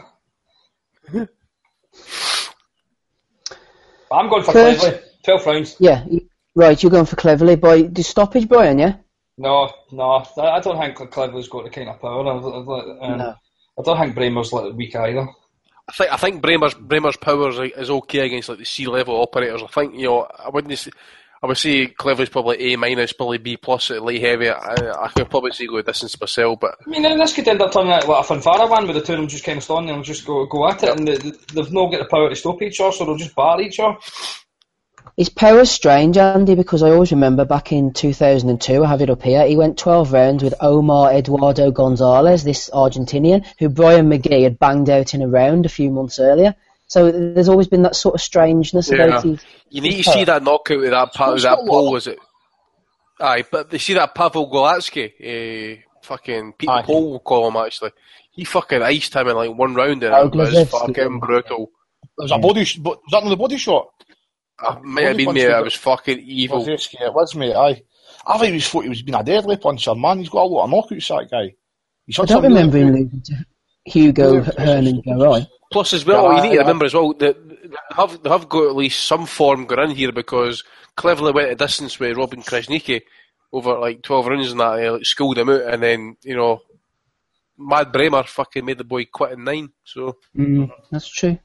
I'm going for Cleverly. 12 rounds. Yeah, right. You're going for Cleverly by the stoppage, Brian. Yeah. No. I don't think Cleverly's got the kind of power. No. I don't think Braemer's like weak either. I think Braemer's power is okay against like the C-level operators. I think I would say Cleverly's probably A-, probably B+ at light heavy. I could probably see go distance myself, but I mean, this could end up turning out like a Fanfara one, where the two of them just kind of stand there and just go at it, and they've not got the power to stop each other, so they'll just bar each other. His power's strange, Andy, because I always remember back in 2002, I have it up here, he went 12 rounds with Omar Eduardo Gonzalez, this Argentinian, who Brian McGee had banged out in a round a few months earlier. So there's always been that sort of strangeness about his... You need to see that knockout with that Paul, was it? Aye, but they see that Pavel Golatsky, fucking Peter Paul will call him actually. He fucking iced him in like one round and it was fucking brutal. Was that not the body shot? Might have been, mate. It was fucking evil. It was, mate. Aye. I think he was being a deadly puncher, man. He's got a lot of knockouts, that guy. I don't remember him losing to Hugo Hernan Garay. Plus, as well, you need to remember as well that they have got at least some form going in here because Cleverly went a distance with Robin Krasniqi over like 12 rounds and that, like schooled him out, and then Mad Braemar fucking made the boy quit in 9. So that's true.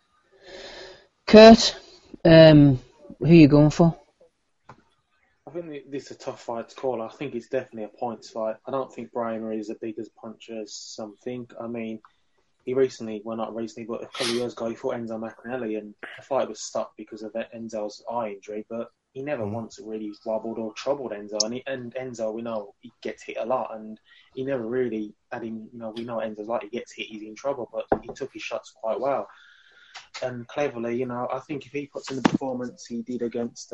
Kurt. Who are you going for? I think this is a tough fight to call. I think it's definitely a points fight. I don't think Braemar is as big as puncher as some think. I mean, he recently, well not recently, but a couple of years ago, he fought Enzo Maccarinelli and the fight was stopped because of Enzo's eye injury, but he never once really wobbled or troubled Enzo. And Enzo, we know, he gets hit a lot and he never really had him, we know Enzo's like, he gets hit, he's in trouble, but he took his shots quite well. And Cleverly, I think if he puts in the performance he did against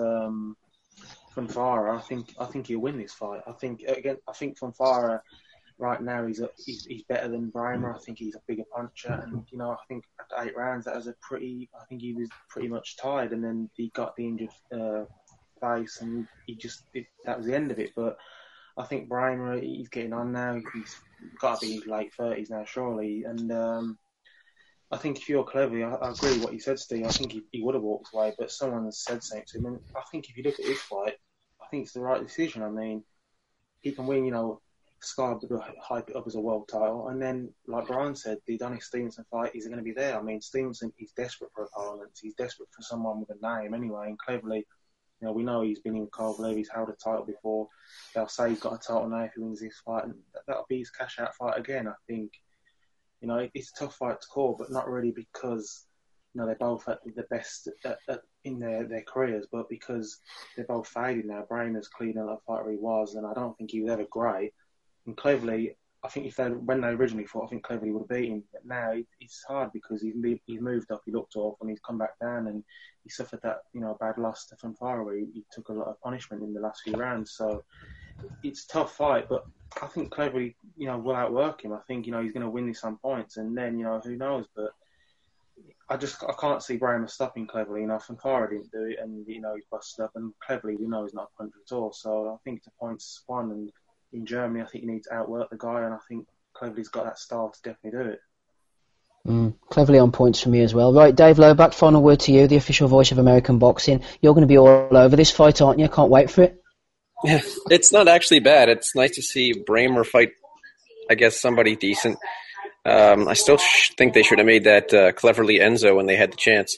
Fanfara, I think he'll win this fight. I think Fanfara right now he's better than Braemar. I think he's a bigger puncher, and I think at 8 rounds I think he was pretty much tied, and then he got the injured face, and that was the end of it. But I think Braemar, he's getting on now. He's got to be late 30s now, surely, and. I think if you're Cleverly, I agree with what you said, Steve. I think he would have walked away, but someone has said something to him. And I think if you look at this fight, I think it's the right decision. I mean, he can win, Sky hype it up as a world title. And then, like Brian said, the Adonis Stevenson fight is going to be there. I mean, Stevenson, he's desperate for opponents. He's desperate for someone with a name anyway. And Cleverly, we know he's been in Kovalev. He's held a title before. They'll say he's got a title now if he wins this fight. And that'll be his cash-out fight again, I think. It's a tough fight to call, but not really because, they're both at the best in their careers, but because they're both faded now. Braemar's clean out of the fighter he was, and I don't think he was ever great. And Cleverly, I think when they originally fought, I think Cleverly would have beaten him. But now it's hard because he's moved up, he looked off, and he's come back down, and he suffered that bad loss to Fanfara where he took a lot of punishment in the last few rounds. So it's a tough fight, but I think Cleverly, will outwork him. I think, he's going to win this on points, and then, who knows. But I can't see Braemar stopping Cleverly. Fanfara didn't do it, and, he's busted up. And Cleverly, we know he's not a puncher at all. So I think the points won, and in Germany, I think you need to outwork the guy, and I think Cleverly's got that style to definitely do it. Cleverly on points from me as well. Right, Dave Loback, final word to you, the official voice of American boxing. You're going to be all over this fight, aren't you? Can't wait for it. Yeah, it's not actually bad. It's nice to see Bramer fight, I guess, somebody decent. I still think they should have made that Cleverly Enzo when they had the chance.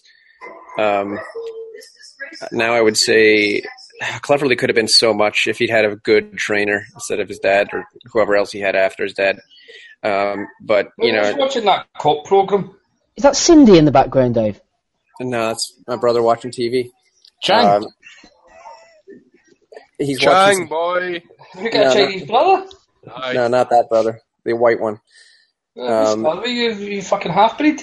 Now I would say Cleverly could have been so much if he'd had a good trainer instead of his dad or whoever else he had after his dad. But, you know... I was watching that cop program. Is that Cindy in the background, Dave? No, that's my brother watching TV. Chang. He's Chang, watching... boy. You got a Chinese brother? Aye. No, not that brother. The white one. You fucking half-breed?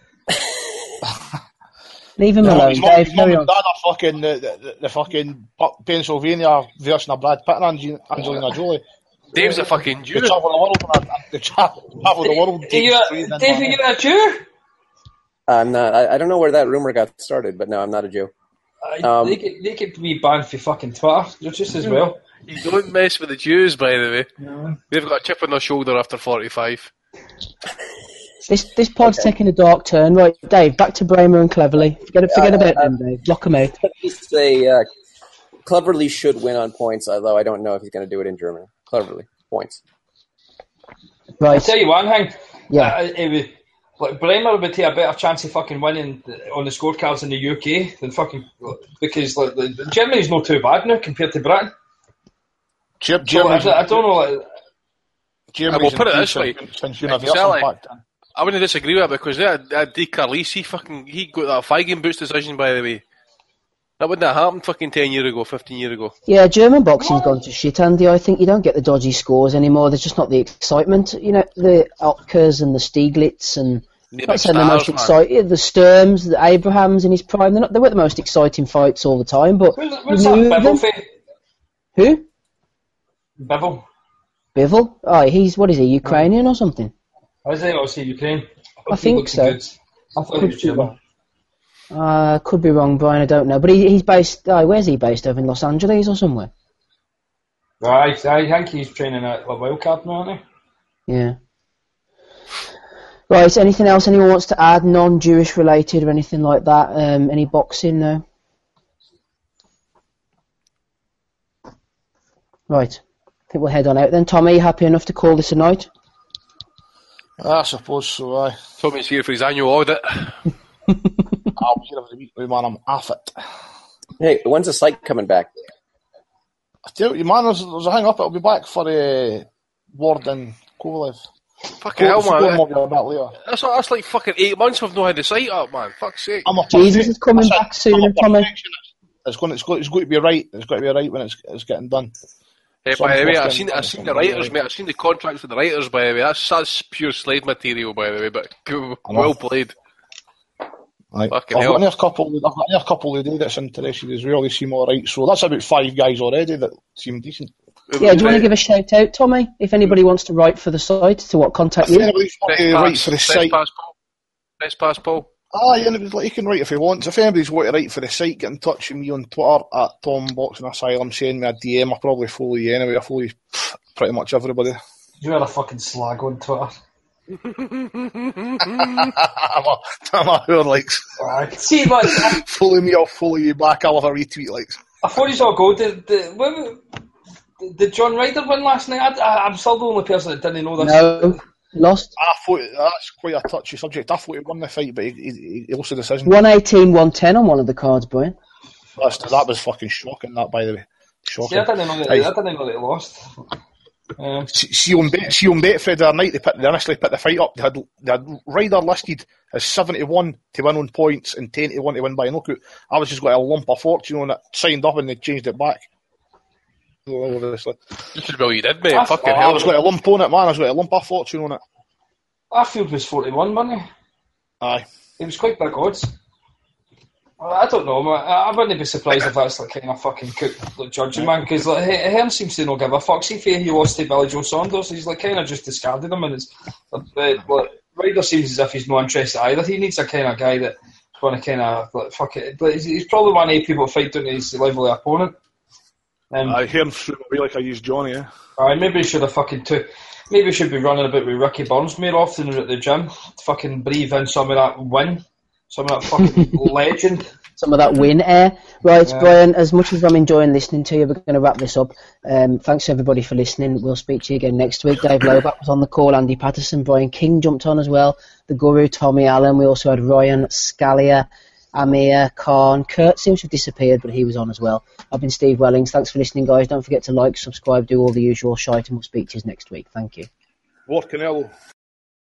Leave him alone, Dave. Carry on. Dad are fucking the fucking Pennsylvania version of Brad Pitt and Angelina Jolie. Dave's a fucking Jew. They travel the world. They travel the world. Dave, are you a Jew? I'm not. I don't know where that rumor got started, but no, I'm not a Jew. They could be banned for fucking Twitter. They're just as well. You don't mess with the Jews, by the way. No. They've got a chip on their shoulder after 45. This pod's taking a dark turn. Right, Dave, back to Bramer and Cleverly. Forget about them, Dave. Lock them out. Say, Cleverly should win on points, although I don't know if he's going to do it in Germany. Cleverly, points. Right. I'll tell you one thing. Yeah. Bramer would take a better chance of fucking winning on the scorecards in the UK than fucking... Because Germany's not too bad now compared to Britain. I don't know... I will put it this way. I wouldn't disagree with it because that Di Carlisi, he got that Feigenbutz decision, by the way. That wouldn't have happened fucking 10 years ago, 15 years ago. Yeah, German boxing's gone to shit, Andy. I think you don't get the dodgy scores anymore. There's just not the excitement. You know, the Otkers and the Stieglitz and the most exciting. The Sturms, the Abrahams in his prime. They were the most exciting fights all the time. But where's that Bivol for? Who? Bivol. Bivol? Oh, what is he, Ukrainian or something? Is he obviously Ukraine? I think so. I thought he was German. Could be wrong, Brian, I don't know. But he's based, where's he based? Over in Los Angeles or somewhere? Right, I think he's training at a Wildcard now, isn't he? Yeah. Right, anything else anyone wants to add, non-Jewish related or anything like that? Any boxing? No? Right. I think we'll head on out then. Tom, are you happy enough to call this a night? I suppose so, aye. Tommy's here for his annual audit. I'll be here every week, man. I'm off it. Hey, when's the site coming back? I tell you, man, there's a hang up. It'll be back for Ward and Kovalev. Fucking hell, man. A bit later. That's like fucking 8 months we've not had the site up, man. Fuck's sake. Jesus is coming back sooner, Tommy. It's going to be right. It's got to be right when it's getting done. Hey, by the way, I've seen the writers, mate. I've seen the contracts with the writers, by the way. That's pure slave material, by the way, but well played. Right. I've got another couple of days that's interested as well. They seem alright. So that's about 5 guys already that seem decent. Yeah, do you want to give a shout out, Tommy? If anybody wants to write for the site, to what, contact you? If anybody's want to write for the site. Best pass, Paul. He can write if he wants. If anybody's want to write for the site, get in touch with me on Twitter at Tom Boxing Asylum. Send me a DM. I probably follow you anyway. I follow you pretty much everybody. You're a fucking slag on Twitter. I'm a who likes. Right. See, like, follow me, I'll follow you back. I'll have a retweet likes. I thought he's all good. Did John Ryder win last night? I'm still the only person that didn't know this. No. Lost. I thought that's quite a touchy subject. I thought he won the fight, but he lost the decision. 118-110 on one of the cards, Brian. That was fucking shocking. That, by the way, shocking. See, I didn't know that he lost. See on Betfred the other night, they initially put the fight up. They had Ryder listed as 71 to win on points and 10 to 1 to win by knockout. I was just got a lump of fortune on it, signed up, and they changed it back. This is what you did, mate. Fucking hell. I was got a lump on it, man. I was got a lump of fortune on it. Arfield was 41, wasn't he? Aye. He was quite big odds. I don't know, man. I wouldn't be surprised if that's like kind of fucking cooked judging, man, because like, Hearn seems to not give a fuck. See, if he lost to Billy Joe Saunders, he's like kind of just discarded him, and it's Ryder seems as if he's not interested either. He needs a kind of guy that's going to kind of like fuck it. But he's probably one of the people fight down his level of opponent. I hear him through away like I used Johnny, eh? Maybe he should have maybe he should be running about with Ricky Burns more often at the gym. Fucking breathe in some of that win. Some of that fucking legend. Some of that win air. Right, Yeah. Brian, as much as I'm enjoying listening to you, we're going to wrap this up. Thanks everybody for listening. We'll speak to you again next week. Dave Loback was on the call, Andy Patterson, Brian King jumped on as well, the Guru, Tommy Allen. We also had Ryan Scalia, Amir Khan. Kurt seems to have disappeared, but he was on as well. I've been Steve Wellings. Thanks for listening, guys. Don't forget to like, subscribe, do all the usual shite, and we'll speak to you next week. Thank you. Lord Canelo.